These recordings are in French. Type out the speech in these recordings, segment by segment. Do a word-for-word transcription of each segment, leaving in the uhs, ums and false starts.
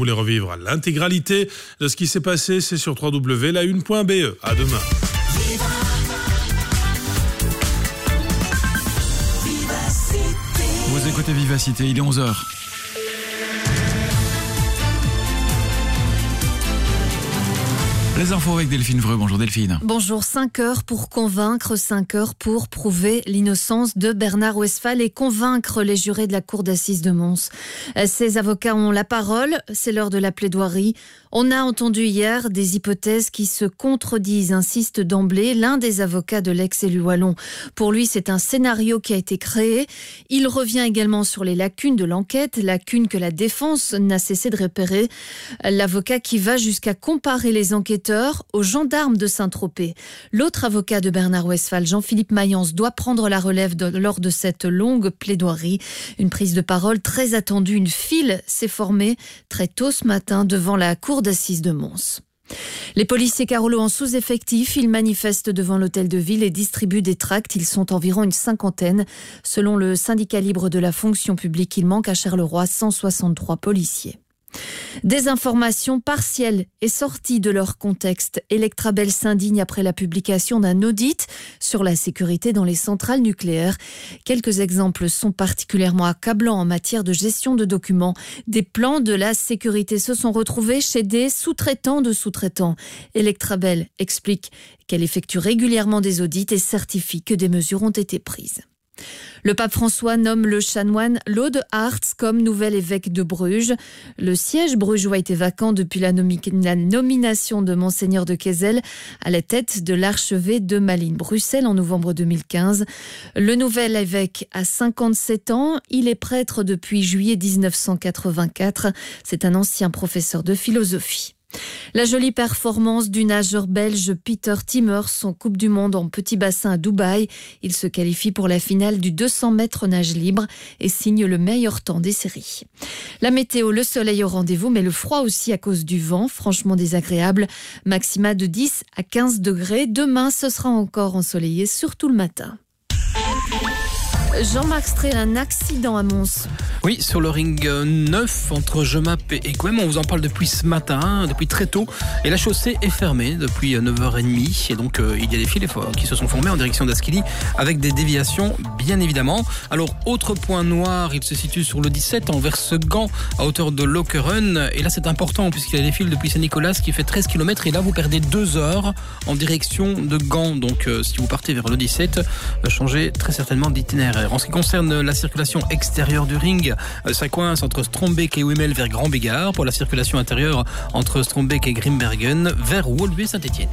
voulez revivre l'intégralité de ce qui s'est passé, c'est sur w w w point la une point b e. À demain. Vous écoutez Vivacité, il est onze heures. Les infos avec Delphine Vreux. Bonjour Delphine. Bonjour. cinq heures pour convaincre, cinq heures pour prouver l'innocence de Bernard Westphal et convaincre les jurés de la cour d'assises de Mons. Ces avocats ont la parole, c'est l'heure de la plaidoirie. On a entendu hier des hypothèses qui se contredisent, insiste d'emblée l'un des avocats de l'ex-élu wallon. Pour lui, c'est un scénario qui a été créé. Il revient également sur les lacunes de l'enquête, lacunes que la défense n'a cessé de repérer. L'avocat qui va jusqu'à comparer les enquêteurs aux gendarmes de Saint-Tropez. L'autre avocat de Bernard Westphal, Jean-Philippe Mayence, doit prendre la relève de, lors de cette longue plaidoirie. Une prise de parole très attendue. Une file s'est formée très tôt ce matin devant la cour d'assises de Mons. Les policiers Carolo en sous-effectif, ils manifestent devant l'hôtel de ville et distribuent des tracts. Ils sont environ une cinquantaine. Selon le syndicat libre de la fonction publique, il manque à Charleroi cent soixante-trois policiers. Des informations partielles et sorties de leur contexte. Electrabel s'indigne après la publication d'un audit sur la sécurité dans les centrales nucléaires. Quelques exemples sont particulièrement accablants en matière de gestion de documents. Des plans de la sécurité se sont retrouvés chez des sous-traitants de sous-traitants. Electrabel explique qu'elle effectue régulièrement des audits et certifie que des mesures ont été prises. Le pape François nomme le chanoine Laude Hartz comme nouvel évêque de Bruges. Le siège brugeois était vacant depuis la, nomi- la nomination de Monseigneur de Kessel à la tête de l'archevêché de Malines-Bruxelles en novembre deux mille quinze. Le nouvel évêque a cinquante-sept ans. Il est prêtre depuis juillet dix-neuf cent quatre-vingt-quatre. C'est un ancien professeur de philosophie. La jolie performance du nageur belge Peter Timmers en Coupe du Monde en petit bassin à Dubaï. Il se qualifie pour la finale du deux cents mètres nage libre et signe le meilleur temps des séries. La météo, le soleil au rendez-vous, mais le froid aussi à cause du vent, franchement désagréable. Maxima de dix à quinze degrés. Demain, ce sera encore ensoleillé, surtout le matin. Jean-Marc Strel, un accident à Mons. Oui, sur le ring neuf entre Jemap et Gouem. On vous en parle depuis ce matin, depuis très tôt. Et la chaussée est fermée depuis neuf heures trente. Et donc, euh, il y a des fils qui se sont formés en direction d'Asquili avec des déviations, bien évidemment. Alors, autre point noir, il se situe sur le dix-sept envers Gand, à hauteur de Lokeren. Et là, c'est important puisqu'il y a des fils depuis Saint-Nicolas qui fait treize kilomètres. Et là, vous perdez deux heures en direction de Gand. Donc, euh, si vous partez vers le dix-sept, euh, changez très certainement d'itinéraire. En ce qui concerne la circulation extérieure du ring, ça coince entre Strombeek et Wemmel vers Grand Bégard. Pour la circulation intérieure entre Strombeek et Grimbergen vers Woluwe-Saint-Étienne.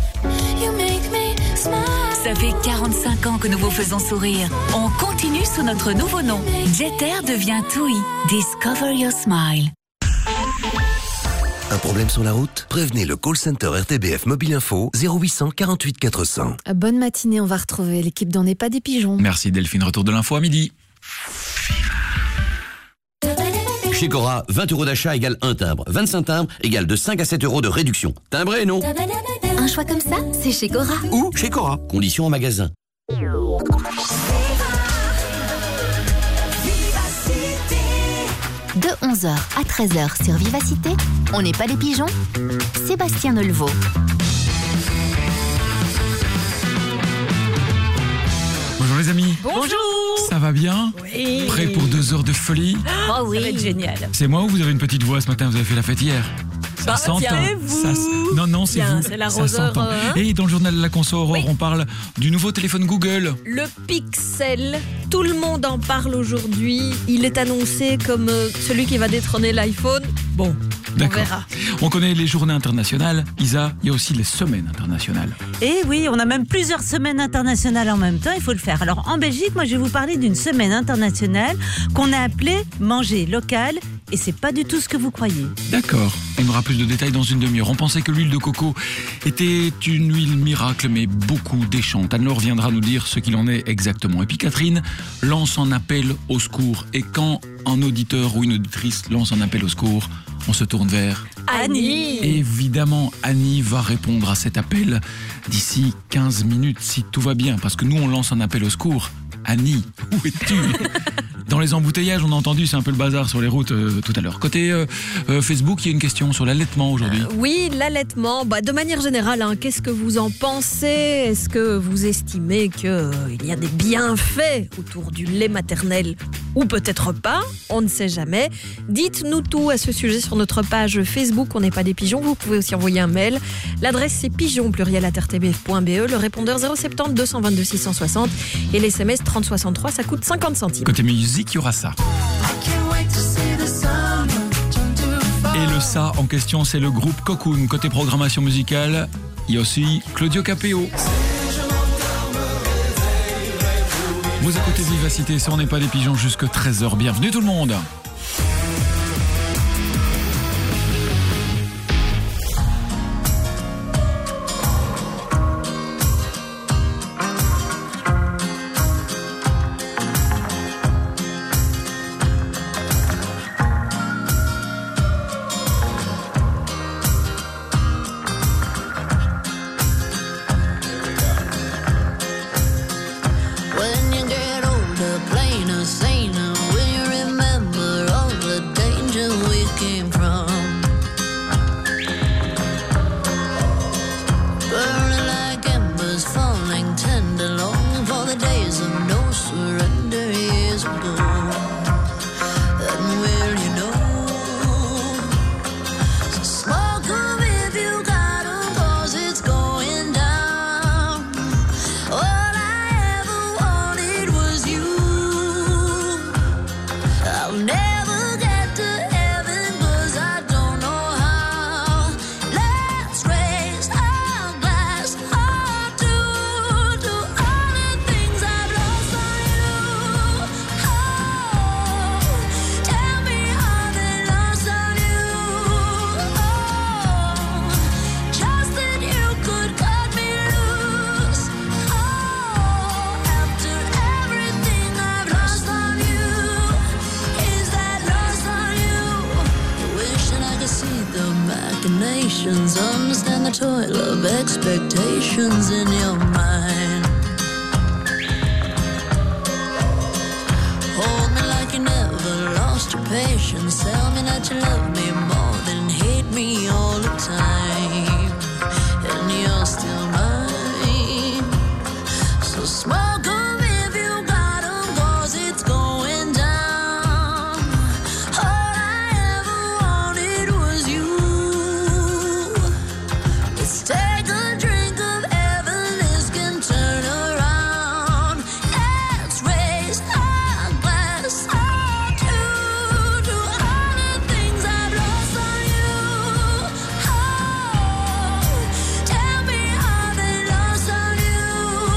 Ça fait quarante-cinq ans que nous vous faisons sourire. On continue sous notre nouveau nom. Jeter devient TUI. Discover your smile. Un problème sur la route? Prévenez le call center R T B F Mobile Info zéro huit cent quarante-huit quatre cents. Bonne matinée, on va retrouver l'équipe d'On n'est pas des pigeons. Merci Delphine, retour de l'info à midi. Chez Cora, vingt euros d'achat égale un timbre. vingt-cinq timbres égale de cinq à sept euros de réduction. Timbré, non? Un choix comme ça, c'est chez Cora. Ou chez Cora. Conditions en magasin. De onze heures à treize heures sur Vivacité, On n'est pas des pigeons, Sébastien Nelvaux. Bonjour les amis. Bonjour. Ça va bien? Oui. Prêt pour deux heures de folie? Oh oui. Ça va être génial. C'est moi ou vous avez une petite voix ce matin? Vous avez fait la fête hier? Ça bah, s'entend. Vous. Ça, non, non, c'est Bien, vous. c'est la ça roseur, s'entend. hein. Et dans le journal de la Conso Aurore, oui. on parle du nouveau téléphone Google. Le Pixel. Tout le monde en parle aujourd'hui. Il est annoncé comme euh, celui qui va détrôner l'iPhone. Bon, on verra. On connaît les journées internationales. Isa, il y a aussi les semaines internationales. Et oui, on a même plusieurs semaines internationales en même temps, il faut le faire. Alors en Belgique, moi je vais vous parler d'une semaine internationale qu'on a appelée Manger local. Et c'est pas du tout ce que vous croyez. D'accord, on aura plus de détails dans une demi-heure. On pensait que l'huile de coco était une huile miracle, mais beaucoup déchante. Anne-Laure viendra nous dire ce qu'il en est exactement. Et puis Catherine lance un appel au secours. Et quand un auditeur ou une auditrice lance un appel au secours, on se tourne vers Annie. Évidemment, Annie va répondre à cet appel d'ici quinze minutes, si tout va bien. Parce que nous, on lance un appel au secours. Annie, où es-tu? dans les embouteillages, on a entendu, c'est un peu le bazar sur les routes euh, tout à l'heure. Côté euh, euh, Facebook, il y a une question sur l'allaitement aujourd'hui. Euh, oui, l'allaitement, bah, de manière générale, hein, qu'est-ce que vous en pensez ? Est-ce que vous estimez qu'il euh, y a des bienfaits autour du lait maternel ou peut-être pas ? On ne sait jamais. Dites-nous tout à ce sujet sur notre page Facebook, on n'est pas des pigeons. Vous pouvez aussi envoyer un mail. L'adresse c'est pigeon pluriel arobase r t b f point b e, le répondeur zéro sept zéro deux cent vingt-deux six cent soixante et l'S M S trente soixante-trois, ça coûte cinquante centimes. Côté musique, il y aura ça. Et le ça en question, c'est le groupe Cocoon. Côté programmation musicale, il y a aussi Claudio Capéo. Vous écoutez Vivacité, ça on n'est pas des pigeons, jusque treize heures. Bienvenue tout le monde. Understand the toil of expectations in your mind. Hold me like you never lost your patience. Tell me that you love me more than hate me all the time. And you're still mine. So smoke 'em if you got 'em, 'cause it's going down. All I ever wanted was you. Take a drink of heaven, this can turn around. Let's raise our glass all to, to all the things I've lost on you. Oh, tell me how they lost on you.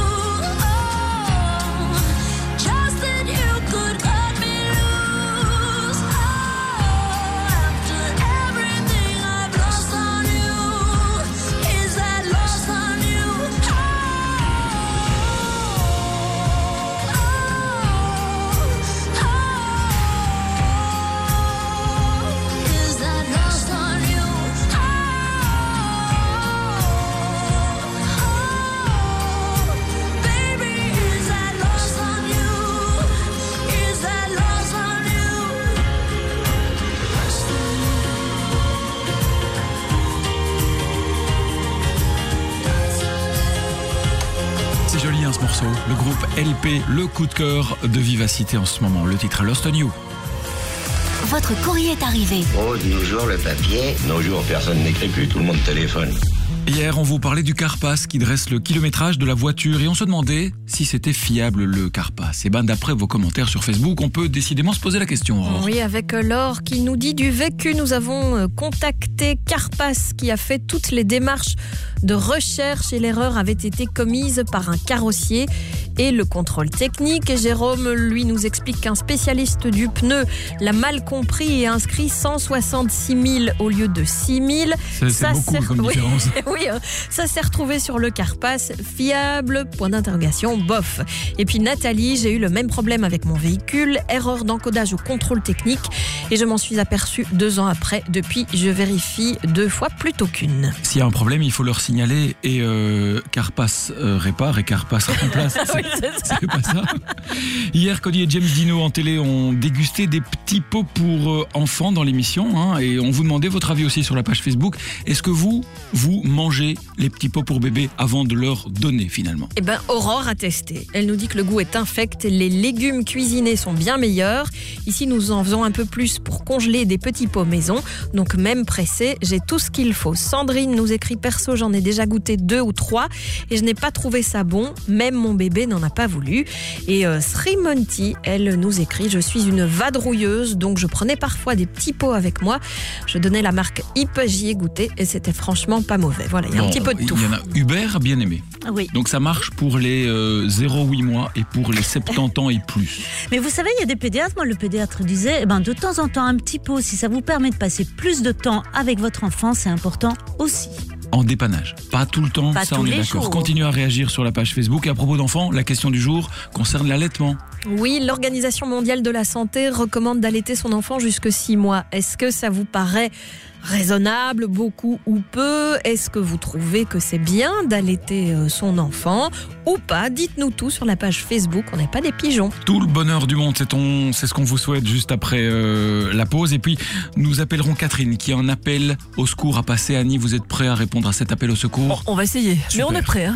Oh, just that you could cut me loose. Oh, after everything I've lost on you. Is that lost on you? Oh, oh, oh, is that lost on you? Oh, oh, baby, is that lost on you? Is that lost on you? C'est joli hein, ce morceau. Le groupe L P, le coup de cœur de Vivacité en ce moment. Le titre Lost on You. Votre courrier est arrivé. Oh, de nos jours, le papier. Nos jours, personne n'écrit plus, tout le monde téléphone. Hier, on vous parlait du Carpass qui dresse le kilométrage de la voiture et on se demandait si c'était fiable le Carpass. Et ben d'après vos commentaires sur Facebook, on peut décidément se poser la question. Aurore. Oui, avec Laure qui nous dit du vécu, nous avons contacté Carpass qui a fait toutes les démarches de recherche et l'erreur avait été commise par un carrossier et le contrôle technique. Et Jérôme, lui, nous explique qu'un spécialiste du pneu l'a mal compris et inscrit cent soixante-six mille au lieu de six mille. C'est, c'est beaucoup s'est... comme différence. Oui, oui, ça s'est retrouvé sur le Carpass. Fiable, point d'interrogation, bof. Et puis Nathalie, j'ai eu le même problème avec mon véhicule. Erreur d'encodage au contrôle technique. Et je m'en suis aperçue deux ans après. Depuis, je vérifie deux fois plutôt qu'une. S'il y a un problème, il faut leur signaler et euh, Carpass euh, répare et Carpass remplace. C'est Oui. C'est pas ça. Hier, Cody et James Dino en télé ont dégusté des petits pots pour euh, enfants dans l'émission, hein, et on vous demandait votre avis aussi sur la page Facebook. Est-ce que vous, vous mangez les petits pots pour bébés avant de leur donner finalement? Eh ben, Aurore a testé. Elle nous dit que le goût est infect, les légumes cuisinés sont bien meilleurs. Ici, nous en faisons un peu plus pour congeler des petits pots maison. Donc même pressé, j'ai tout ce qu'il faut. Sandrine nous écrit perso, j'en ai déjà goûté deux ou trois et je n'ai pas trouvé ça bon. Même mon bébé n'en a pas voulu. Et euh, Srimonti, elle nous écrit, je suis une vadrouilleuse, donc je prenais parfois des petits pots avec moi. Je donnais la marque Hip, j'y ai goûté et c'était franchement pas mauvais. Voilà, il y a bon, un petit peu de tout. Il y en a Hubert bien aimé. Oui. Donc ça marche pour les euh, zéro à huit mois et pour les soixante-dix ans et plus. Mais vous savez, il y a des pédiatres, moi le pédiatre disait, eh ben, de temps en temps un petit pot, si ça vous permet de passer plus de temps avec votre enfant, c'est important aussi. En dépannage, pas tout le temps, pas ça on est d'accord. Jours. Continuez à réagir sur la page Facebook. Et à propos d'enfants, la question du jour concerne l'allaitement. Oui, l'Organisation mondiale de la santé recommande d'allaiter son enfant jusque six mois. Est-ce que ça vous paraît raisonnable, beaucoup ou peu? Est-ce que vous trouvez que c'est bien d'allaiter son enfant ou pas? Dites-nous tout sur la page Facebook, on n'est pas des pigeons. Tout le bonheur du monde, c'est, ton, c'est ce qu'on vous souhaite juste après euh, la pause. Et puis, nous appellerons Catherine qui a un appel au secours à passer. Annie, vous êtes prêts à répondre à cet appel au secours? On va essayer, Super. Mais on est prêts. Hein.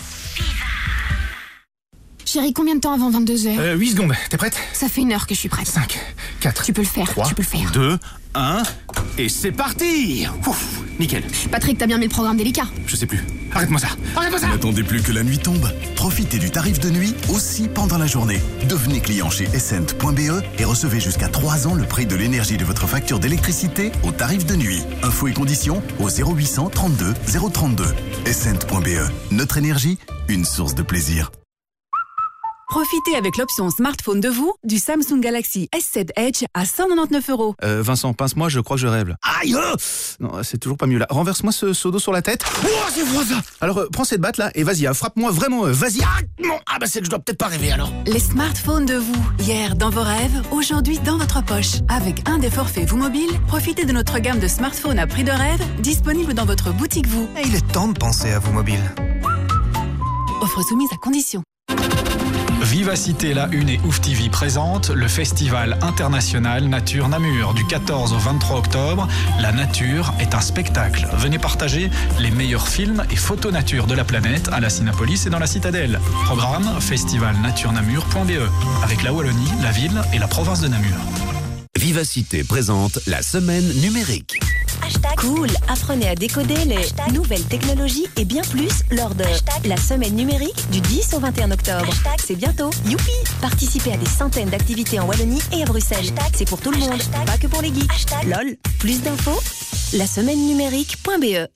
Chérie, combien de temps avant vingt-deux heures? euh, huit secondes, t'es prête? Ça fait une heure que je suis prête. cinq, quatre, Tu peux le faire, trois, tu peux le faire. deux, un, et c'est parti. Ouf, nickel. Patrick, t'as bien mis le programme délicat? Je sais plus. Arrête-moi ça. Arrête-moi ça. N'attendez plus que la nuit tombe. Profitez du tarif de nuit aussi pendant la journée. Devenez client chez essent point b e et recevez jusqu'à trois ans le prix de l'énergie de votre facture d'électricité au tarif de nuit. Infos et conditions au zéro huit cent trente-deux zéro trente-deux. essent point b e. Notre énergie, une source de plaisir. Profitez avec l'option smartphone de vous du Samsung Galaxy S sept Edge à cent quatre-vingt-dix-neuf euros. Euh, Vincent, pince-moi, je crois que je rêve. Aïe euh Non, c'est toujours pas mieux là. Renverse-moi ce seau d'eau sur la tête. Oh, c'est froid ça. Alors, euh, prends cette batte là et vas-y, hein, frappe-moi vraiment, euh, vas-y. Ah, non. Ah bah c'est que je dois peut-être pas rêver alors. Les smartphones de vous, hier dans vos rêves, aujourd'hui dans votre poche. Avec un des forfaits Vous Mobile, profitez de notre gamme de smartphones à prix de rêve, disponible dans votre boutique Vous. Et il est temps de penser à Vous Mobile. Offre soumise à condition. Vivacité La Une et Ouf T V présente le Festival international Nature Namur du quatorze au vingt-trois octobre. La nature est un spectacle. Venez partager les meilleurs films et photos nature de la planète à la Cinépolis et dans la Citadelle. Programme festival nature namur point b e avec la Wallonie, la ville et la province de Namur. Vivacité présente la semaine numérique. Hashtag cool, apprenez à décoder les Hashtag nouvelles technologies et bien plus lors de Hashtag la semaine numérique du dix au vingt et un octobre. Hashtag c'est bientôt, youpi! Participez à des centaines d'activités en Wallonie et à Bruxelles. Hashtag c'est pour tout le monde, Hashtag pas que pour les geeks. Hashtag lol, plus d'infos, la semaine numérique point b e.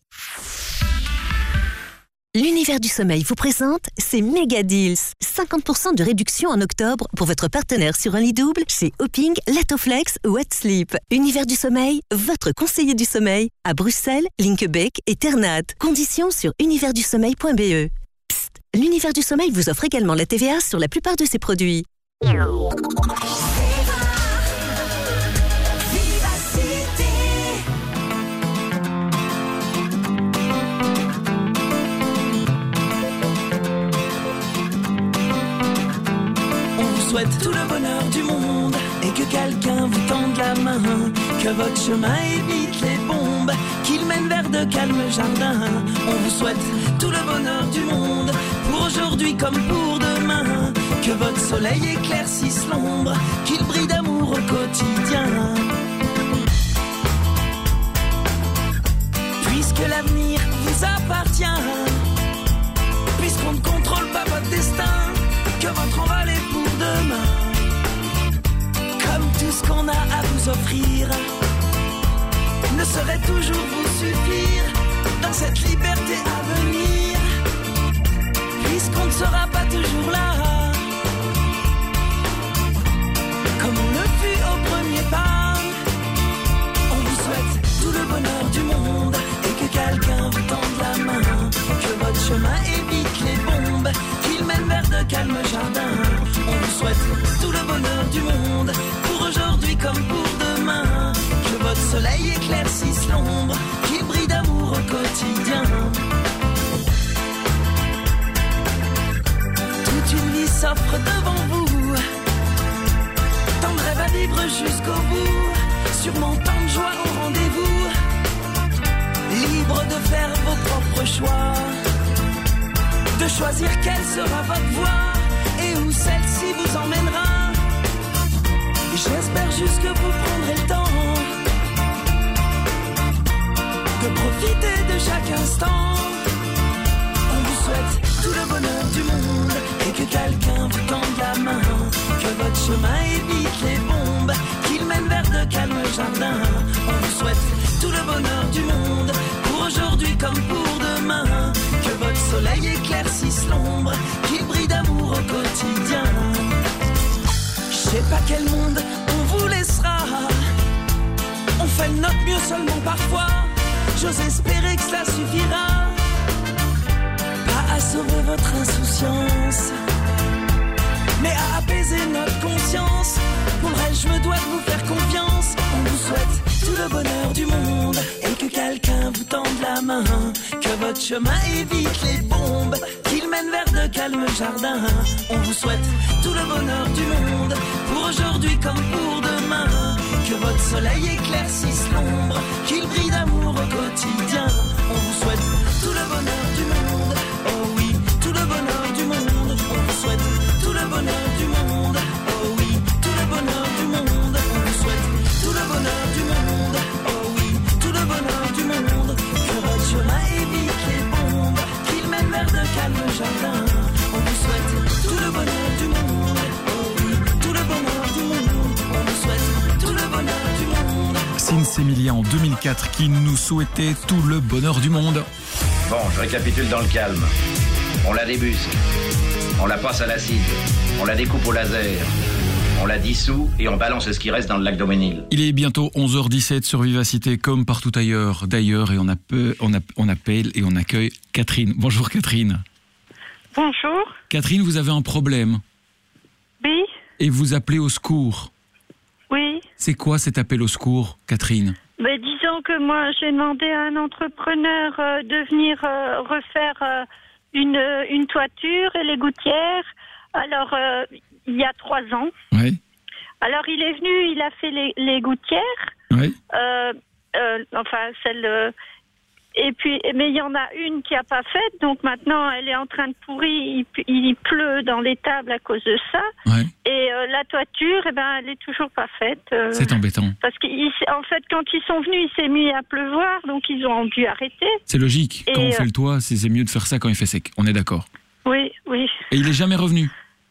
L'univers du sommeil vous présente ses méga deals. cinquante pour cent de réduction en octobre pour votre partenaire sur un lit double chez Hopping, Latoflex ou Wet Sleep. Univers du sommeil, votre conseiller du sommeil à Bruxelles, Linkebeek et Ternat. Conditions sur univers du sommeil point b e. Psst, l'univers du sommeil vous offre également la T V A sur la plupart de ses produits. Souhaite tout le bonheur du monde et que quelqu'un vous tende la main, que votre chemin évite les bombes, qu'il mène vers de calmes jardins. On vous souhaite tout le bonheur du monde pour aujourd'hui comme pour demain, que votre soleil éclaircisse l'ombre, qu'il brille d'amour au quotidien. Puisque l'avenir vous appartient, puisqu'on ne contrôle pas votre destin, que votre envol est pour demain. Comme tout ce qu'on a à vous offrir ne saurait toujours vous suffire dans cette liberté à venir, puisqu'on ne sera pas toujours là comme on le fut au premier pas. On vous souhaite tout le bonheur du monde et que quelqu'un vous tende la main, que votre chemin évite les bombes, qu'il mène vers de calmes jardins. On vous souhaite tout le bonheur du monde pour aujourd'hui comme pour demain, que votre soleil éclaircisse l'ombre, qu'il brille d'amour au quotidien. Toute une vie s'offre devant vous. Tant de rêves à vivre jusqu'au bout, sûrement tant de joie au rendez-vous. Libre de faire vos propres choix, de choisir quelle sera votre voie et où celle-ci vous emmènera. J'espère juste que vous prendrez le temps de profiter de chaque instant. On vous souhaite tout le bonheur du monde et que quelqu'un vous tende la main, que votre chemin évite les bombes, qu'il mène vers de calmes jardins. On vous souhaite tout le bonheur du monde pour aujourd'hui comme pour demain, que votre soleil éclaircisse l'ombre, qu'il brille d'amour au quotidien. Je sais pas quel monde on vous laissera, on fait de notre mieux seulement parfois. J'ose espérer que cela suffira, pas à sauver votre insouciance, mais à apaiser notre conscience. Pour le reste, je me dois de vous faire confiance. On vous souhaite tout le bonheur du monde et que quelqu'un vous tende la main, que votre chemin évite les bombes, qu'il mène vers de calmes jardins. On vous souhaite tout le bonheur du monde pour aujourd'hui comme pour demain, que votre soleil éclaircisse l'ombre, qu'il brille d'amour au quotidien. On vous souhaite tout le bonheur du monde, oh oui, tout le bonheur du monde. On vous souhaite tout le bonheur du monde, oh oui, tout le bonheur du monde. On vous souhaite tout le bonheur du monde, oh oui, tout le bonheur du monde. Que votre chemin évite les bombes, qu'il mène vers de calmes jardins. On vous souhaite tout le bonheur du monde, oh oui, tout le bonheur du monde. On vous souhaite tout le bonheur du monde. Sins Emilia en deux mille quatre qui nous souhaitait tout le bonheur du monde. Bon, je récapitule dans le calme. On la débusque, on la passe à l'acide, on la découpe au laser, on la dissout et on balance ce qui reste dans le lac d'Auménil. Il est bientôt onze heures dix-sept sur Vivacité, comme partout ailleurs d'ailleurs, et on, a peu, on, a, on appelle et on accueille Catherine. Bonjour Catherine. Bonjour. Catherine, vous avez un problème. Oui. Et vous appelez au secours. Oui. C'est quoi cet appel au secours, Catherine? Ben, disons que moi, j'ai demandé à un entrepreneur euh, de venir euh, refaire euh, une, une toiture et les gouttières. Alors, euh, il y a trois ans. Oui. Alors, il est venu, il a fait les, les gouttières. Oui. Euh, euh, enfin, celle... Euh, et puis, mais il y en a une qui n'a pas faite, donc maintenant, elle est en train de pourrir. Il, il pleut dans les tables à cause de ça. Oui. Et euh, la toiture, eh ben, elle est toujours pas faite. Euh, C'est embêtant. Parce qu'en fait, quand ils sont venus, il s'est mis à pleuvoir, donc ils ont dû arrêter. C'est logique. Et quand on euh, fait le toit, c'est c'est mieux de faire ça quand il fait sec. On est d'accord. Oui, oui. Et il est jamais revenu?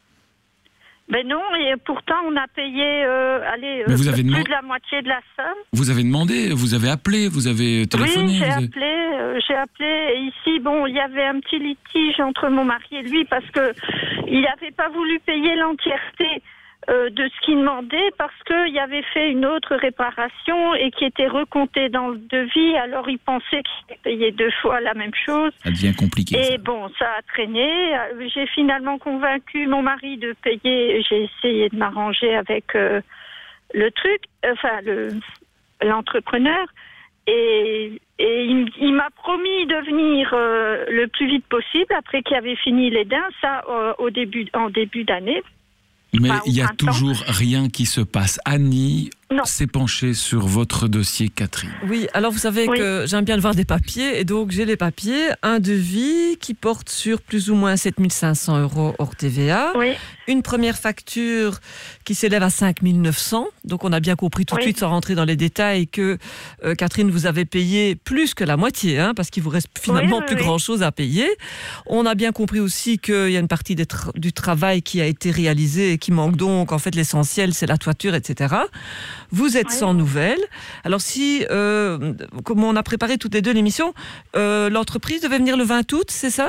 Ben non, et pourtant on a payé euh, allez, Mais vous euh, avez plus demandé- de la moitié de la somme. Vous avez demandé, vous avez appelé, vous avez téléphoné. Oui, j'ai vous avez- appelé, euh, j'ai appelé. Et ici, bon, il y avait un petit litige entre mon mari et lui parce que il n'avait pas voulu payer l'entièreté euh, de ce qu'il demandait parce qu'il avait fait une autre réparation et qui était recomptée dans le devis. Alors il pensait qu'il payait deux fois la même chose. Ça devient compliqué. Et ça. bon, ça a traîné. Euh, J'ai finalement convaincu mon mari de payer. J'ai essayé de m'arranger avec euh, le truc, enfin le l'entrepreneur. Et, et il, il m'a promis de venir euh, le plus vite possible après qu'il avait fini les dents, ça euh, au début, en début d'année. Mais Enfin, au il y a printemps. toujours rien qui se passe. Annie Non. s'est penchée sur votre dossier, Catherine. Oui, alors vous savez Oui. que j'aime bien le voir des papiers, et donc j'ai les papiers, un devis qui porte sur plus ou moins sept mille cinq cents euros hors T V A, Oui. une première facture qui s'élève à cinq mille neuf cents, donc on a bien compris tout de Oui. suite sans rentrer dans les détails que euh, Catherine, vous avez payé plus que la moitié, hein, parce qu'il vous reste finalement Oui, oui, plus oui. grand chose à payer. On a bien compris aussi qu'il y a une partie des tra- du travail qui a été réalisé et qui manque, donc en fait l'essentiel c'est la toiture, et cetera. Vous êtes Oui. sans nouvelles. Alors si, euh, comme on a préparé toutes les deux l'émission, euh, l'entreprise devait venir le vingt août, c'est ça ?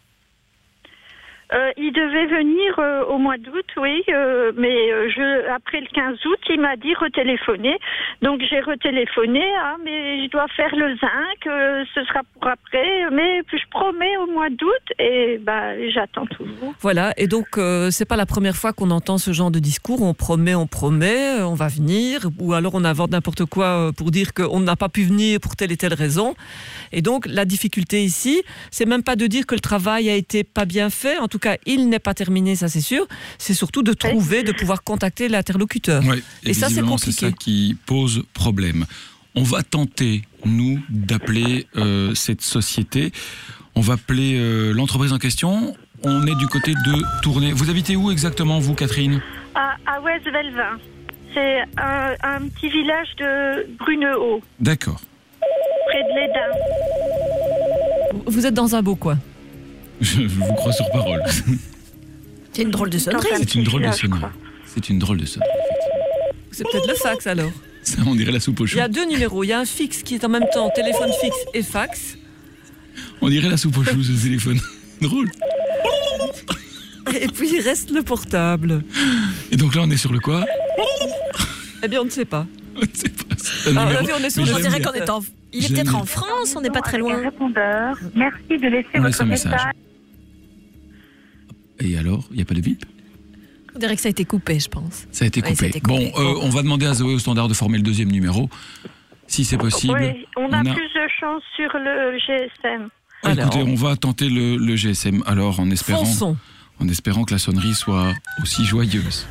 Euh, il devait venir euh, au mois d'août, oui, euh, mais euh, je, après le quinze août, il m'a dit retéléphoner. Donc j'ai retéléphoné, ah, mais je dois faire le zinc, euh, ce sera pour après, mais je promets au mois d'août, et bah, j'attends toujours. Voilà, et donc euh, c'est pas la première fois qu'on entend ce genre de discours, on promet, on promet, euh, on va venir, ou alors on invente n'importe quoi euh, pour dire qu'on n'a pas pu venir pour telle et telle raison. Et donc la difficulté ici, c'est même pas de dire que le travail a été pas bien fait, en tout cas cas, il n'est pas terminé, ça c'est sûr. C'est surtout de trouver, de pouvoir contacter l'interlocuteur. Ouais, et, et ça, c'est compliqué. C'est ça qui pose problème. On va tenter, nous, d'appeler euh, cette société. On va appeler euh, l'entreprise en question. On est du côté de Tournai. Vous habitez où exactement, vous, Catherine ? À, à West-Velvin. C'est un, un petit village de Brunehaut. D'accord. Près de l'Édin. Vous êtes dans un beau coin. Je, je vous crois sur parole. C'est une drôle de sonnerie. C'est une drôle de sonnerie. C'est une drôle de sonnerie, effectivement. C'est peut-être le fax, alors. Ça, on dirait la soupe aux choux. Il y a deux numéros. Il y a un fixe qui est en même temps téléphone fixe et fax. On dirait la soupe aux choux, ce téléphone. Drôle. Et puis il reste le portable. Et donc là, on est sur le quoi ? Eh bien, on ne sait pas. On ne sait pas. Ah, on, a vu, on est sur on dirait qu'on est en... Il est peut-être en France, on n'est pas très loin. Répondeur, merci de laisser on votre un message. message. Et alors, il n'y a pas de bip ? On dirait que ça a été coupé, je pense. Ça a été oui, coupé. Ça a été coupé. Bon, euh, on va demander à Zoé au standard de former le deuxième numéro, si c'est possible. Oui, on a, on a plus de chance sur le G S M. Alors, écoutez, on va tenter le, le G S M, alors en espérant, Fonçons. en espérant que la sonnerie soit aussi joyeuse.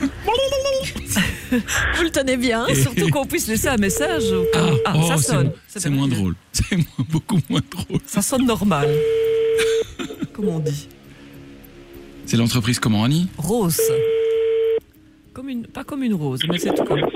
Vous le tenez bien. Et surtout qu'on puisse laisser un message. Ah, ah oh, ça sonne. C'est, c'est moins drôle. C'est moins, beaucoup moins drôle. Ça sonne normal. Comme on dit. C'est l'entreprise comment, Annie ? Rose. Comme une, pas comme une rose, mais c'est tout comme.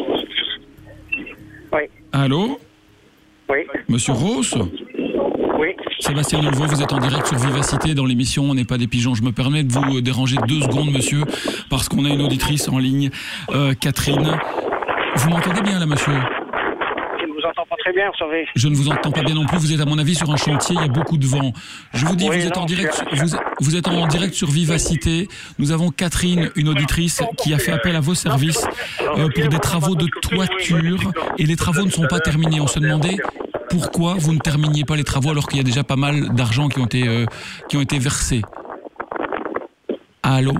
Oui. Allô ? Oui. Monsieur Rose ? Oui. Sébastien Delvaux, vous êtes en direct sur Vivacité dans l'émission On n'est pas des pigeons. Je me permets de vous déranger deux secondes, monsieur, parce qu'on a une auditrice en ligne, euh, Catherine. Vous m'entendez bien là, monsieur ? Je ne vous entends pas très bien, vous savez. Je ne vous entends pas bien non plus. Vous êtes à mon avis sur un chantier, il y a beaucoup de vent. Je vous dis, oui, vous êtes non, en direct, suis... vous, vous êtes en direct sur Vivacité. Nous avons Catherine, une auditrice, qui a fait appel à vos services euh, pour des travaux de toiture, et les travaux ne sont pas terminés. On se demandait pourquoi vous ne terminiez pas les travaux alors qu'il y a déjà pas mal d'argent qui ont été euh, qui ont été versés. Allô ?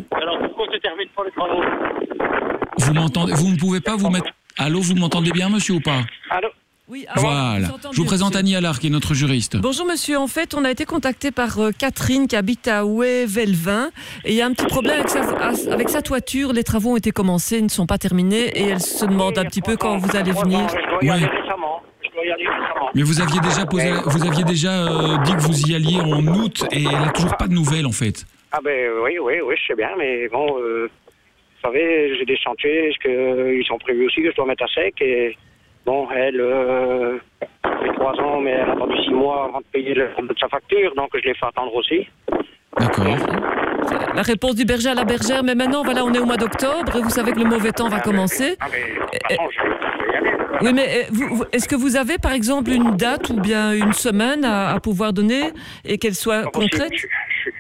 Alors pourquoi tu termines pas les travaux ? Vous m'entendez ? Vous ne pouvez pas vous mettre. Allô, vous m'entendez bien, monsieur, ou pas ? Allô ? Oui, voilà. Je vous présente Annie Allard, qui est notre juriste. Bonjour monsieur, en fait on a été contacté par euh, Catherine qui habite à Oué-Velvin et il y a un petit problème avec sa, avec sa toiture, les travaux ont été commencés, ils ne sont pas terminés et elle se demande un petit peu quand vous allez venir. Je dois y aller récemment. Je dois y aller récemment. Mais vous aviez déjà posé, vous aviez déjà euh, dit que vous y alliez en août et elle n'a toujours pas de nouvelles en fait. Ah ben oui, oui, oui, je sais bien, mais bon, euh, vous savez, j'ai des chantiers, que, euh, ils sont prévus aussi que je dois mettre à sec et... Bon, elle, euh, fait trois ans, mais elle a attendu six mois avant de payer le de sa facture, donc je l'ai fait attendre aussi. D'accord. La réponse du berger à la bergère, mais maintenant, voilà, on est au mois d'octobre et vous savez que le mauvais temps va commencer. Ah, mais de toute façon, je vais y aller. Oui, mais vous, vous, est-ce que vous avez, par exemple, une date ou bien une semaine à, à pouvoir donner et qu'elle soit Donc, concrète ? je, je,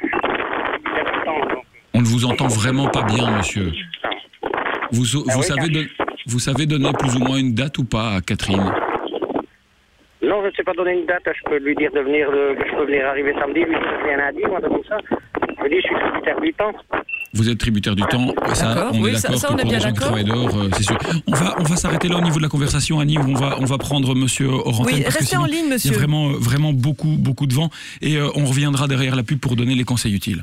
je, On ne vous entend vraiment pas bien, monsieur. Vous, vous, ah oui, savez de, vous savez donner plus ou moins une date ou pas à Catherine ? Non, je ne sais pas donner une date. Je peux lui dire de venir, de, que je peux venir arriver samedi, lui dire rien lundi, ou un truc comme ça. Je veux dire, je suis tributaire du temps. Vous êtes tributaire du temps, ça, D'accord, on oui, est ça- d'accord ça, que on est pour bien les gens qui d'accord. travaillent dehors, euh, c'est sûr. On va, on va s'arrêter là au niveau de la conversation, Annie, où on va, on va prendre monsieur Orantin. Oui, parce que restez sinon, en ligne, monsieur. Il y a vraiment, euh, vraiment beaucoup, beaucoup de vent. Et euh, on reviendra derrière la pub pour donner les conseils utiles.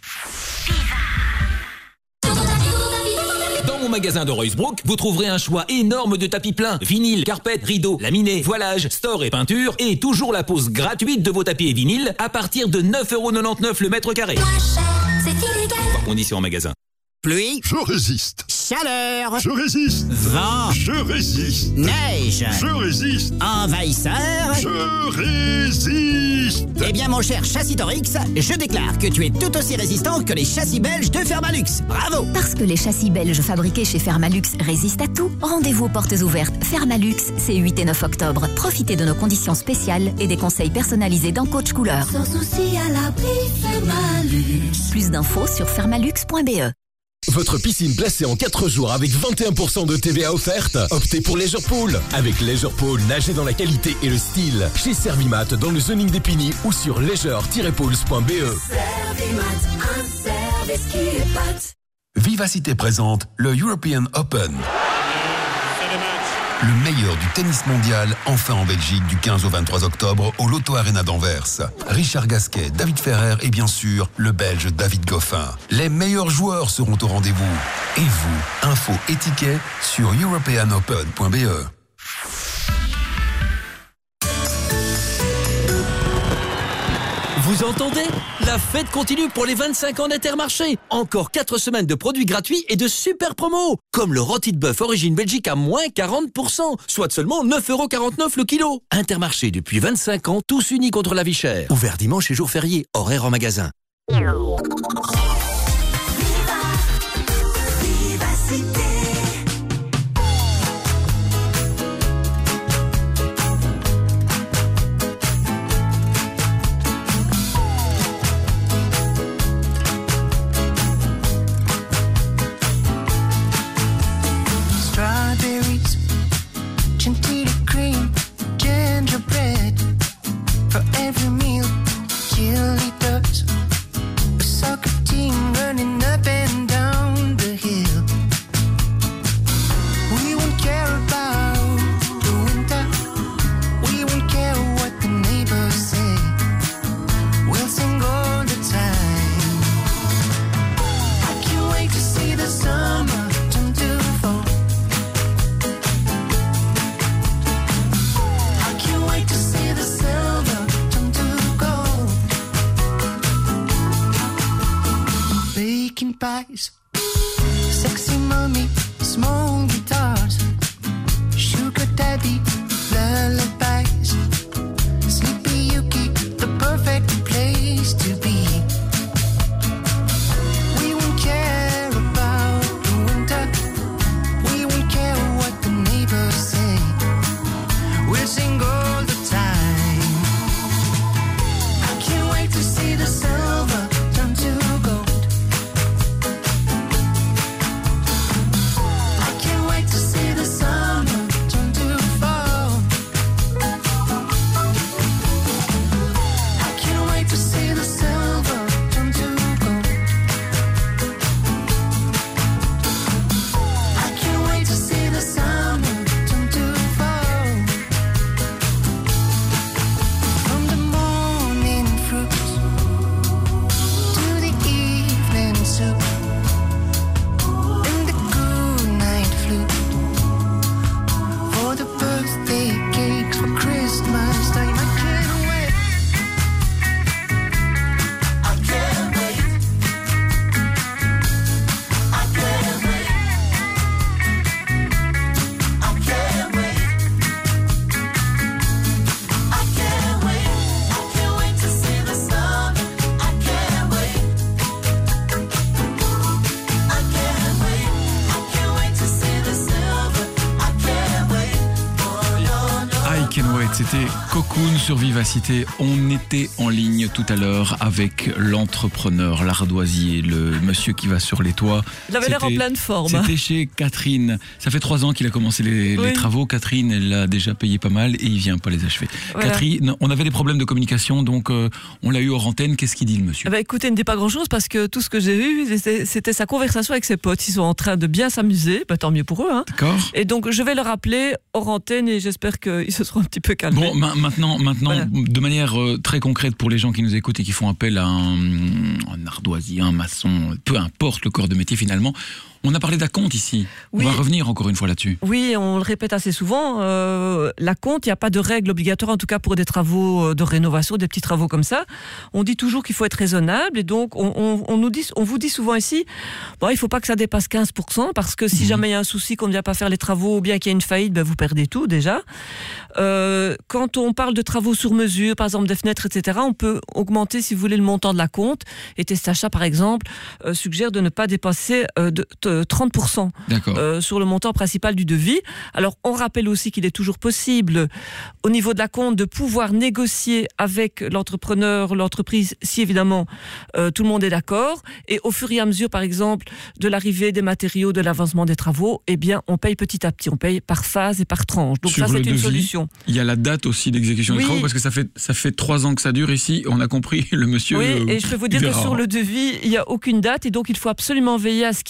Dans mon magasin de Roycebrook, vous trouverez un choix énorme de tapis pleins, vinyles, carpettes, rideaux, laminés, voilage, store et peinture, et toujours la pose gratuite de vos tapis et vinyles à partir de neuf euros quatre-vingt-dix-neuf le mètre carré. C'est illégal. Par condition en magasin. Pluie. Je résiste. Chaleur. Je résiste. Vent. Je résiste. Neige. Je résiste. Envahisseur. Je résiste. Eh bien, mon cher Chassitorix, je déclare que tu es tout aussi résistant que les châssis belges de Fermalux. Bravo. Parce que les châssis belges fabriqués chez Fermalux résistent à tout, rendez-vous aux portes ouvertes. Fermalux, c'est huit et neuf octobre. Profitez de nos conditions spéciales et des conseils personnalisés dans Coach Couleur. Sans souci à l'abri, Fermalux. Plus d'infos sur fermalux point b e. Votre piscine placée en quatre jours avec vingt et un pour cent de T V A offerte. Optez pour Leisurepool. Avec Leisurepool, nagez dans la qualité et le style. Chez Servimat, dans le zoning d'Épiny ou sur leisure tiret pools point b e. Servimat, un service qui épate. Vivacité présente le European Open. C'est le match Le meilleur du tennis mondial, enfin en Belgique du quinze au vingt-trois octobre au Lotto Arena d'Anvers. Richard Gasquet, David Ferrer et bien sûr le Belge David Goffin. Les meilleurs joueurs seront au rendez-vous. Et vous, info et tickets sur european open point b e. Vous entendez? La fête continue pour les vingt-cinq ans d'Intermarché. Encore quatre semaines de produits gratuits et de super promos. Comme le rôti de bœuf origine Belgique à moins quarante pour cent, soit seulement neuf euros quarante-neuf le kilo. Intermarché depuis vingt-cinq ans, tous unis contre la vie chère. Ouvert dimanche et jour férié, horaire en magasin. Pies, sexy mommy, small guitars, sugar daddy, lullabies, Sleepy Yuki, the perfect place to be. We won't care about the winter, we won't care what the neighbors say, we'll sing all the time. I can't wait to see the silver turn to gold. C'était Cocoon sur Vivacité. On était en ligne tout à l'heure avec l'entrepreneur, l'ardoisier, le monsieur qui va sur les toits. Il avait l'air en pleine forme. C'était chez Catherine. Ça fait trois ans qu'il a commencé les, oui. les travaux. Catherine, elle a déjà payé pas mal et il vient pas les achever. Voilà. Catherine, on avait des problèmes de communication, donc euh, on l'a eu hors antenne. Qu'est-ce qu'il dit le monsieur? Eh ben, écoutez, il ne dit pas grand-chose parce que tout ce que j'ai vu, c'était, c'était sa conversation avec ses potes. Ils sont en train de bien s'amuser. Ben, tant mieux pour eux. Hein. D'accord. Et donc, je vais le rappeler hors antenne et j'espère qu'ils se seront un petit peu calmés. Bon, ma- maintenant, maintenant voilà. de manière euh, très concrète pour les gens qui nous écoutent et qui font appel à un, un ardoisier, un maçon, peu importe le corps de métier finalement, on a parlé d'acompte ici. Oui. On va revenir encore une fois là-dessus. Oui, on le répète assez souvent. Euh, l'acompte, il n'y a pas de règle obligatoire, en tout cas pour des travaux de rénovation, des petits travaux comme ça. On dit toujours qu'il faut être raisonnable et donc on, on, on, nous dit, on vous dit souvent ici, bon, il ne faut pas que ça dépasse quinze pour cent parce que si mmh. jamais il y a un souci qu'on ne vient pas faire les travaux ou bien qu'il y a une faillite, ben vous perdez tout déjà. Euh, quand on parle de travaux sur mesure, par exemple des fenêtres, et cetera, on peut augmenter, si vous voulez, le montant de l'acompte. Et Testachat, par exemple, euh, suggère de ne pas dépasser euh, de, de trente pour cent euh, sur le montant principal du devis. Alors, on rappelle aussi qu'il est toujours possible, au niveau de l'acompte, de pouvoir négocier avec l'entrepreneur, l'entreprise, si évidemment euh, tout le monde est d'accord. Et au fur et à mesure, par exemple, de l'arrivée des matériaux, de l'avancement des travaux, eh bien, on paye petit à petit. On paye par phase et par tranche. Donc sur ça, c'est devis, une solution. Il y a la date aussi d'exécution oui. des travaux, parce que ça fait, ça fait trois ans que ça dure ici. On a compris, le monsieur... Oui, euh, et je peux vous dire verra. que sur le devis, il n'y a aucune date. Et donc, il faut absolument veiller à ce qu'il y ait une date.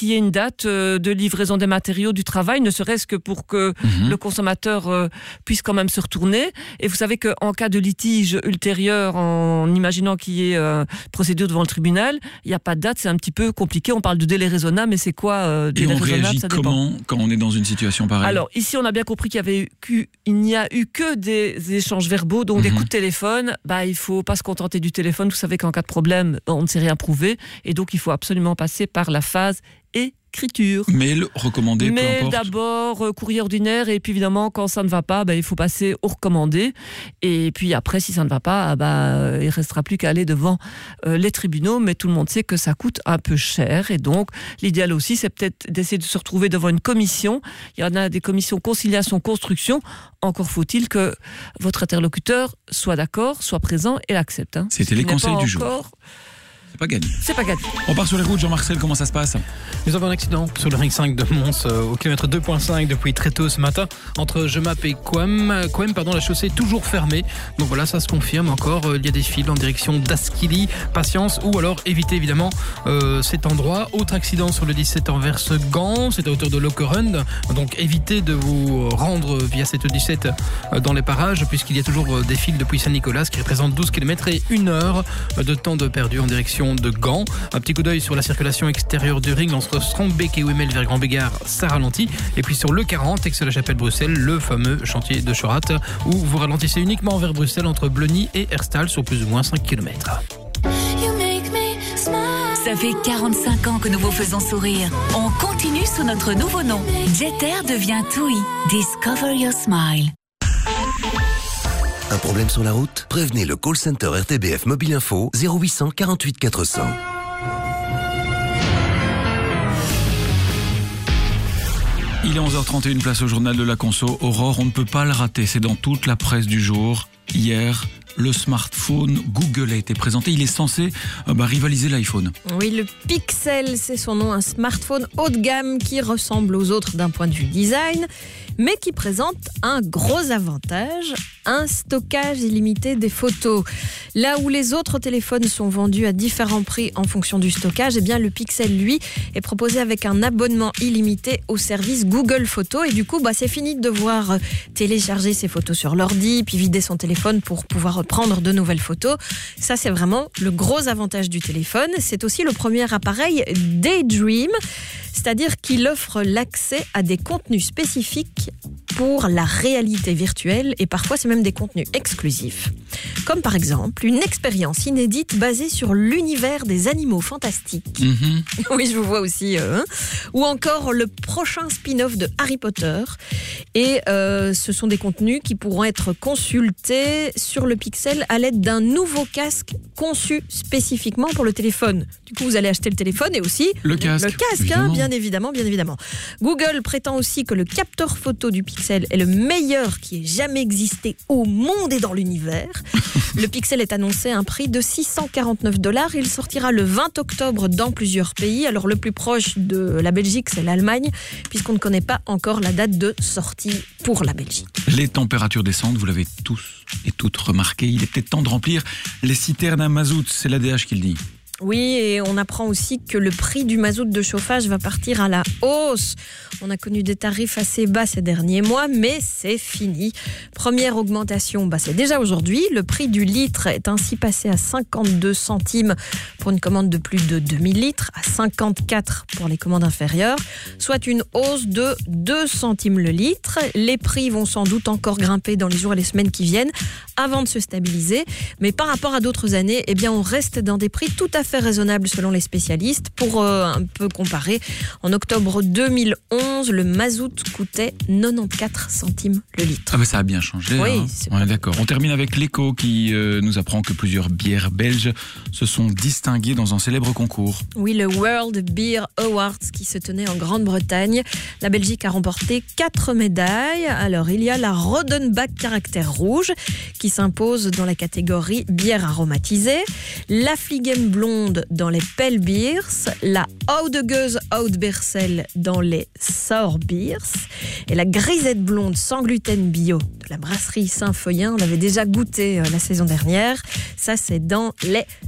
date euh, de livraison des matériaux du travail, ne serait-ce que pour que mmh. le consommateur euh, puisse quand même se retourner. Et vous savez qu'en cas de litige ultérieur, en imaginant qu'il y ait euh, procédure devant le tribunal, il n'y a pas de date, c'est un petit peu compliqué. On parle de délai raisonnable, mais c'est quoi euh, délai Et on raisonnable, réagit ça dépend. comment quand on est dans une situation pareille? Alors ici, on a bien compris qu'il y avait eu, il n'y a eu que des échanges verbaux, donc mmh. des coups de téléphone. Bah, il ne faut pas se contenter du téléphone. Vous savez qu'en cas de problème, on ne sait rien prouver. Et donc, il faut absolument passer par la phase écriture. Mail recommandé, Mail peu importe. d'abord, euh, courrier ordinaire, et puis évidemment, quand ça ne va pas, bah, il faut passer au recommandé. Et puis après, si ça ne va pas, bah, il ne restera plus qu'à aller devant euh, les tribunaux. Mais tout le monde sait que ça coûte un peu cher. Et donc, l'idéal aussi, c'est peut-être d'essayer de se retrouver devant une commission. Il y en a des commissions conciliation, construction. Encore faut-il que votre interlocuteur soit d'accord, soit présent et l'accepte. Hein. C'était les conseils du jour. Encore... C'est pas gagné. C'est pas gagné. On part sur les routes, Jean-Marcel, comment ça se passe? Nous avons un accident sur le ring cinq de Mons, euh, au kilomètre deux virgule cinq depuis très tôt ce matin, entre Jemap et Coem. Coem, pardon, la chaussée est toujours fermée. Donc voilà, ça se confirme encore. Euh, il y a des files en direction d'Asquili. Patience, ou alors évitez évidemment euh, cet endroit. Autre accident sur le dix-sept envers Gand, c'est à hauteur de Lokeren. Donc évitez de vous rendre via cette dix-sept euh, dans les parages, puisqu'il y a toujours euh, des files depuis Saint-Nicolas qui représentent douze kilomètres et une heure de temps de perdu en direction de Gand. Un petit coup d'œil sur la circulation extérieure du ring entre Strombeek et Wemmel vers Grand-Bégard, ça ralentit. Et puis sur le quarante, Aix-la-Chapelle-Bruxelles, le fameux chantier de Chorat, où vous ralentissez uniquement vers Bruxelles entre Bleuny et Herstal sur plus ou moins cinq kilomètres. Ça fait quarante-cinq ans que nous vous faisons sourire. On continue sous notre nouveau nom. Jeter devient TUI. Discover your smile. Un problème sur la route? Prévenez le call center R T B F Mobile Info zéro huit cent quarante-huit quatre cents. Il est onze heures trente et une, place au journal de la conso. Aurore, on ne peut pas le rater, c'est dans toute la presse du jour. Hier, le smartphone Google a été présenté. Il est censé euh, bah, rivaliser l'iPhone. Oui, le Pixel, c'est son nom, un smartphone haut de gamme qui ressemble aux autres d'un point de vue design, mais qui présente un gros avantage, un stockage illimité des photos. Là où les autres téléphones sont vendus à différents prix en fonction du stockage, eh bien le Pixel, lui, est proposé avec un abonnement illimité au service Google Photos. Et du coup, bah, c'est fini de devoir télécharger ses photos sur l'ordi, puis vider son téléphone pour pouvoir prendre de nouvelles photos. Ça, c'est vraiment le gros avantage du téléphone. C'est aussi le premier appareil Daydream, c'est-à-dire qu'il offre l'accès à des contenus spécifiques pour la réalité virtuelle, et parfois c'est même des contenus exclusifs, comme par exemple une expérience inédite basée sur l'univers des animaux fantastiques. Mmh. Oui, je vous vois aussi. Euh, hein. Ou encore le prochain spin-off de Harry Potter. Et euh, ce sont des contenus qui pourront être consultés sur le Pixel à l'aide d'un nouveau casque conçu spécifiquement pour le téléphone. Du coup, vous allez acheter le téléphone et aussi le casque, le casque hein, bien évidemment, bien évidemment. Google prétend aussi que le capteur photo du Pixel est le meilleur qui ait jamais existé au monde et dans l'univers. Le Pixel est annoncé à un prix de six cent quarante-neuf dollars. Il sortira le vingt octobre dans plusieurs pays. Alors le plus proche de la Belgique, c'est l'Allemagne, puisqu'on ne connaît pas encore la date de sortie pour la Belgique. Les températures descendent, vous l'avez tous et toutes remarqué. Il est peut-être temps de remplir les citernes à mazout, c'est l'A D H qui le dit. Oui, et on apprend aussi que le prix du mazout de chauffage va partir à la hausse. On a connu des tarifs assez bas ces derniers mois, mais c'est fini. Première augmentation, bah c'est déjà aujourd'hui. Le prix du litre est ainsi passé à cinquante-deux centimes pour une commande de plus de deux mille litres, à cinquante-quatre pour les commandes inférieures, soit une hausse de deux centimes le litre. Les prix vont sans doute encore grimper dans les jours et les semaines qui viennent avant de se stabiliser. Mais par rapport à d'autres années, eh bien on reste dans des prix tout à fait raisonnable selon les spécialistes. Pour euh, un peu comparer, en octobre deux mille onze, le mazout coûtait quatre-vingt-quatorze centimes le litre. Ah ben ça a bien changé. Oui, hein. c'est ouais, d'accord. On termine avec l'Écho qui euh, nous apprend que plusieurs bières belges se sont distinguées dans un célèbre concours. Oui, le World Beer Awards qui se tenait en Grande-Bretagne. La Belgique a remporté quatre médailles. Alors, il y a la Rodenbach Caractère Rouge qui s'impose dans la catégorie bière aromatisée. La Fliegen Blonde dans les Pale Beers, la Oudegeuse Oudbeersel dans les Sour Beers et la Grisette Blonde sans gluten bio de la brasserie Saint-Feuillin. On avait déjà goûté euh, la saison dernière. Ça, c'est dans les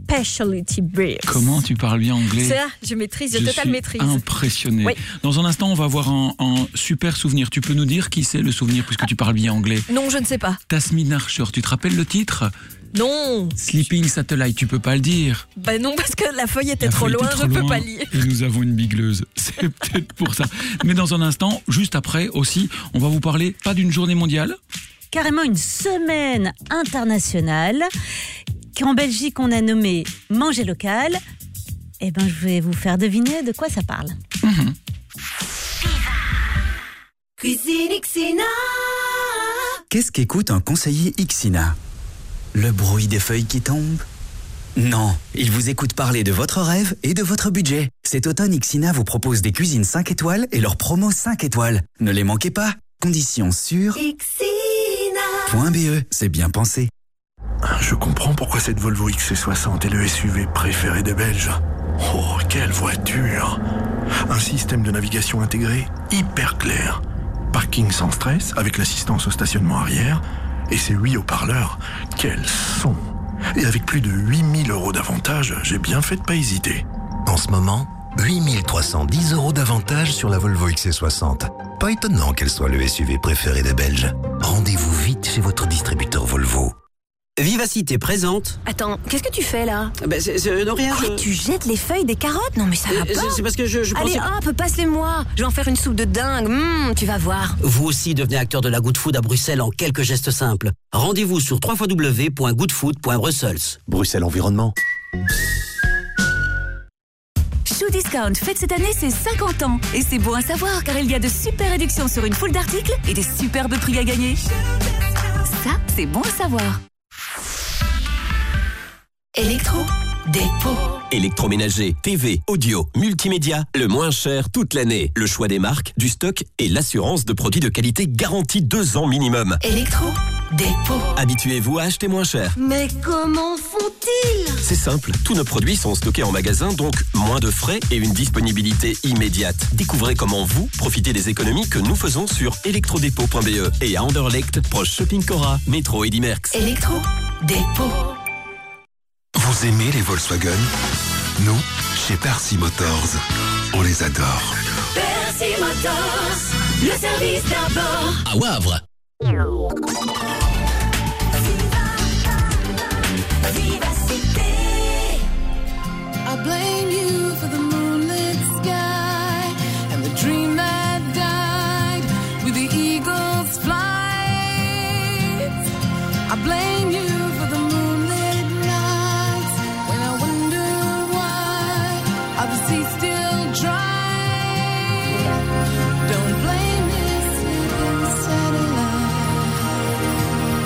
Specialty Beers. Comment tu parles bien anglais? C'est là, je maîtrise, je, Je total suis maîtrise. impressionné. Oui. Dans un instant, on va avoir un, un super souvenir. Tu peux nous dire qui c'est le souvenir puisque tu parles bien anglais? Non, je ne sais pas. Tasmin Archer, tu te rappelles le titre? Non. Sleeping Satellite, tu peux pas le dire. Bah non, parce que la feuille était La trop feuille loin, était je trop peux loin pas lire. Et nous avons une bigleuse. C'est peut-être pour ça. Mais dans un instant, juste après aussi, on va vous parler pas d'une journée mondiale. Carrément une semaine internationale qu'en Belgique on a nommé Manger local. Eh ben, je vais vous faire deviner de quoi ça parle. Mmh. Cuisine Ixina. Qu'est-ce qu'écoute un conseiller Ixina? Le bruit des feuilles qui tombent? Non, il vous écoute parler de votre rêve et de votre budget. Cet automne, Ixina vous propose des cuisines cinq étoiles et leurs promos cinq étoiles. Ne les manquez pas. Conditions sur Ixina. .be, c'est bien pensé. Je comprends pourquoi cette Volvo X C soixante est le S U V préféré des Belges. Oh, quelle voiture! Un système de navigation intégré hyper clair. Parking sans stress avec l'assistance au stationnement arrière. Et ses huit haut-parleurs, quel son! Et avec plus de huit mille euros d'avantage, j'ai bien fait de pas hésiter. En ce moment, huit mille trois cent dix euros d'avantage sur la Volvo X C soixante. Pas étonnant qu'elle soit le S U V préféré des Belges. Rendez-vous vite chez votre distributeur Volvo. Vivacité présente. Attends, qu'est-ce que tu fais là? Ben, c'est, c'est, non, rien. Quoi, je- tu jettes les feuilles des carottes? Non mais ça va Euh, pas. c'est- c'est parce que je- je Allez pensais- hop, passe-les-moi. Je vais en faire une soupe de dingue. Mmh, tu vas voir. Vous aussi devenez acteur de la Good Food à Bruxelles en quelques gestes simples. Rendez-vous sur w w w point goodfood point brussels. Bruxelles Environnement. Shoe Discount fête cette année ses cinquante ans. Et c'est bon à savoir car il y a de super réductions sur une foule d'articles et des superbes prix à gagner. Ça, c'est bon à savoir. Électro Dépôt. Électroménager, T V, audio, multimédia, le moins cher toute l'année. Le choix des marques, du stock et l'assurance de produits de qualité garantie deux ans minimum. Électro Dépôt. Habituez-vous à acheter moins cher. Mais comment font-ils? C'est simple, tous nos produits sont stockés en magasin, donc moins de frais et une disponibilité immédiate. Découvrez comment vous profitez des économies que nous faisons sur electrodépôt point b e et à Anderlecht, proche Shopping Cora, métro et Dimerx. Électro Dépôt. Vous aimez les Volkswagen? Nous, chez Percy Motors, on les adore. Percy Motors, le service d'abord. À Wavre. Vivacité. I blame you for the moonlit sky and the dream that died with the eagle's flight. I blame you for the moonlit nights when I wonder why are the seas still dry. Don't blame this sleeping satellite.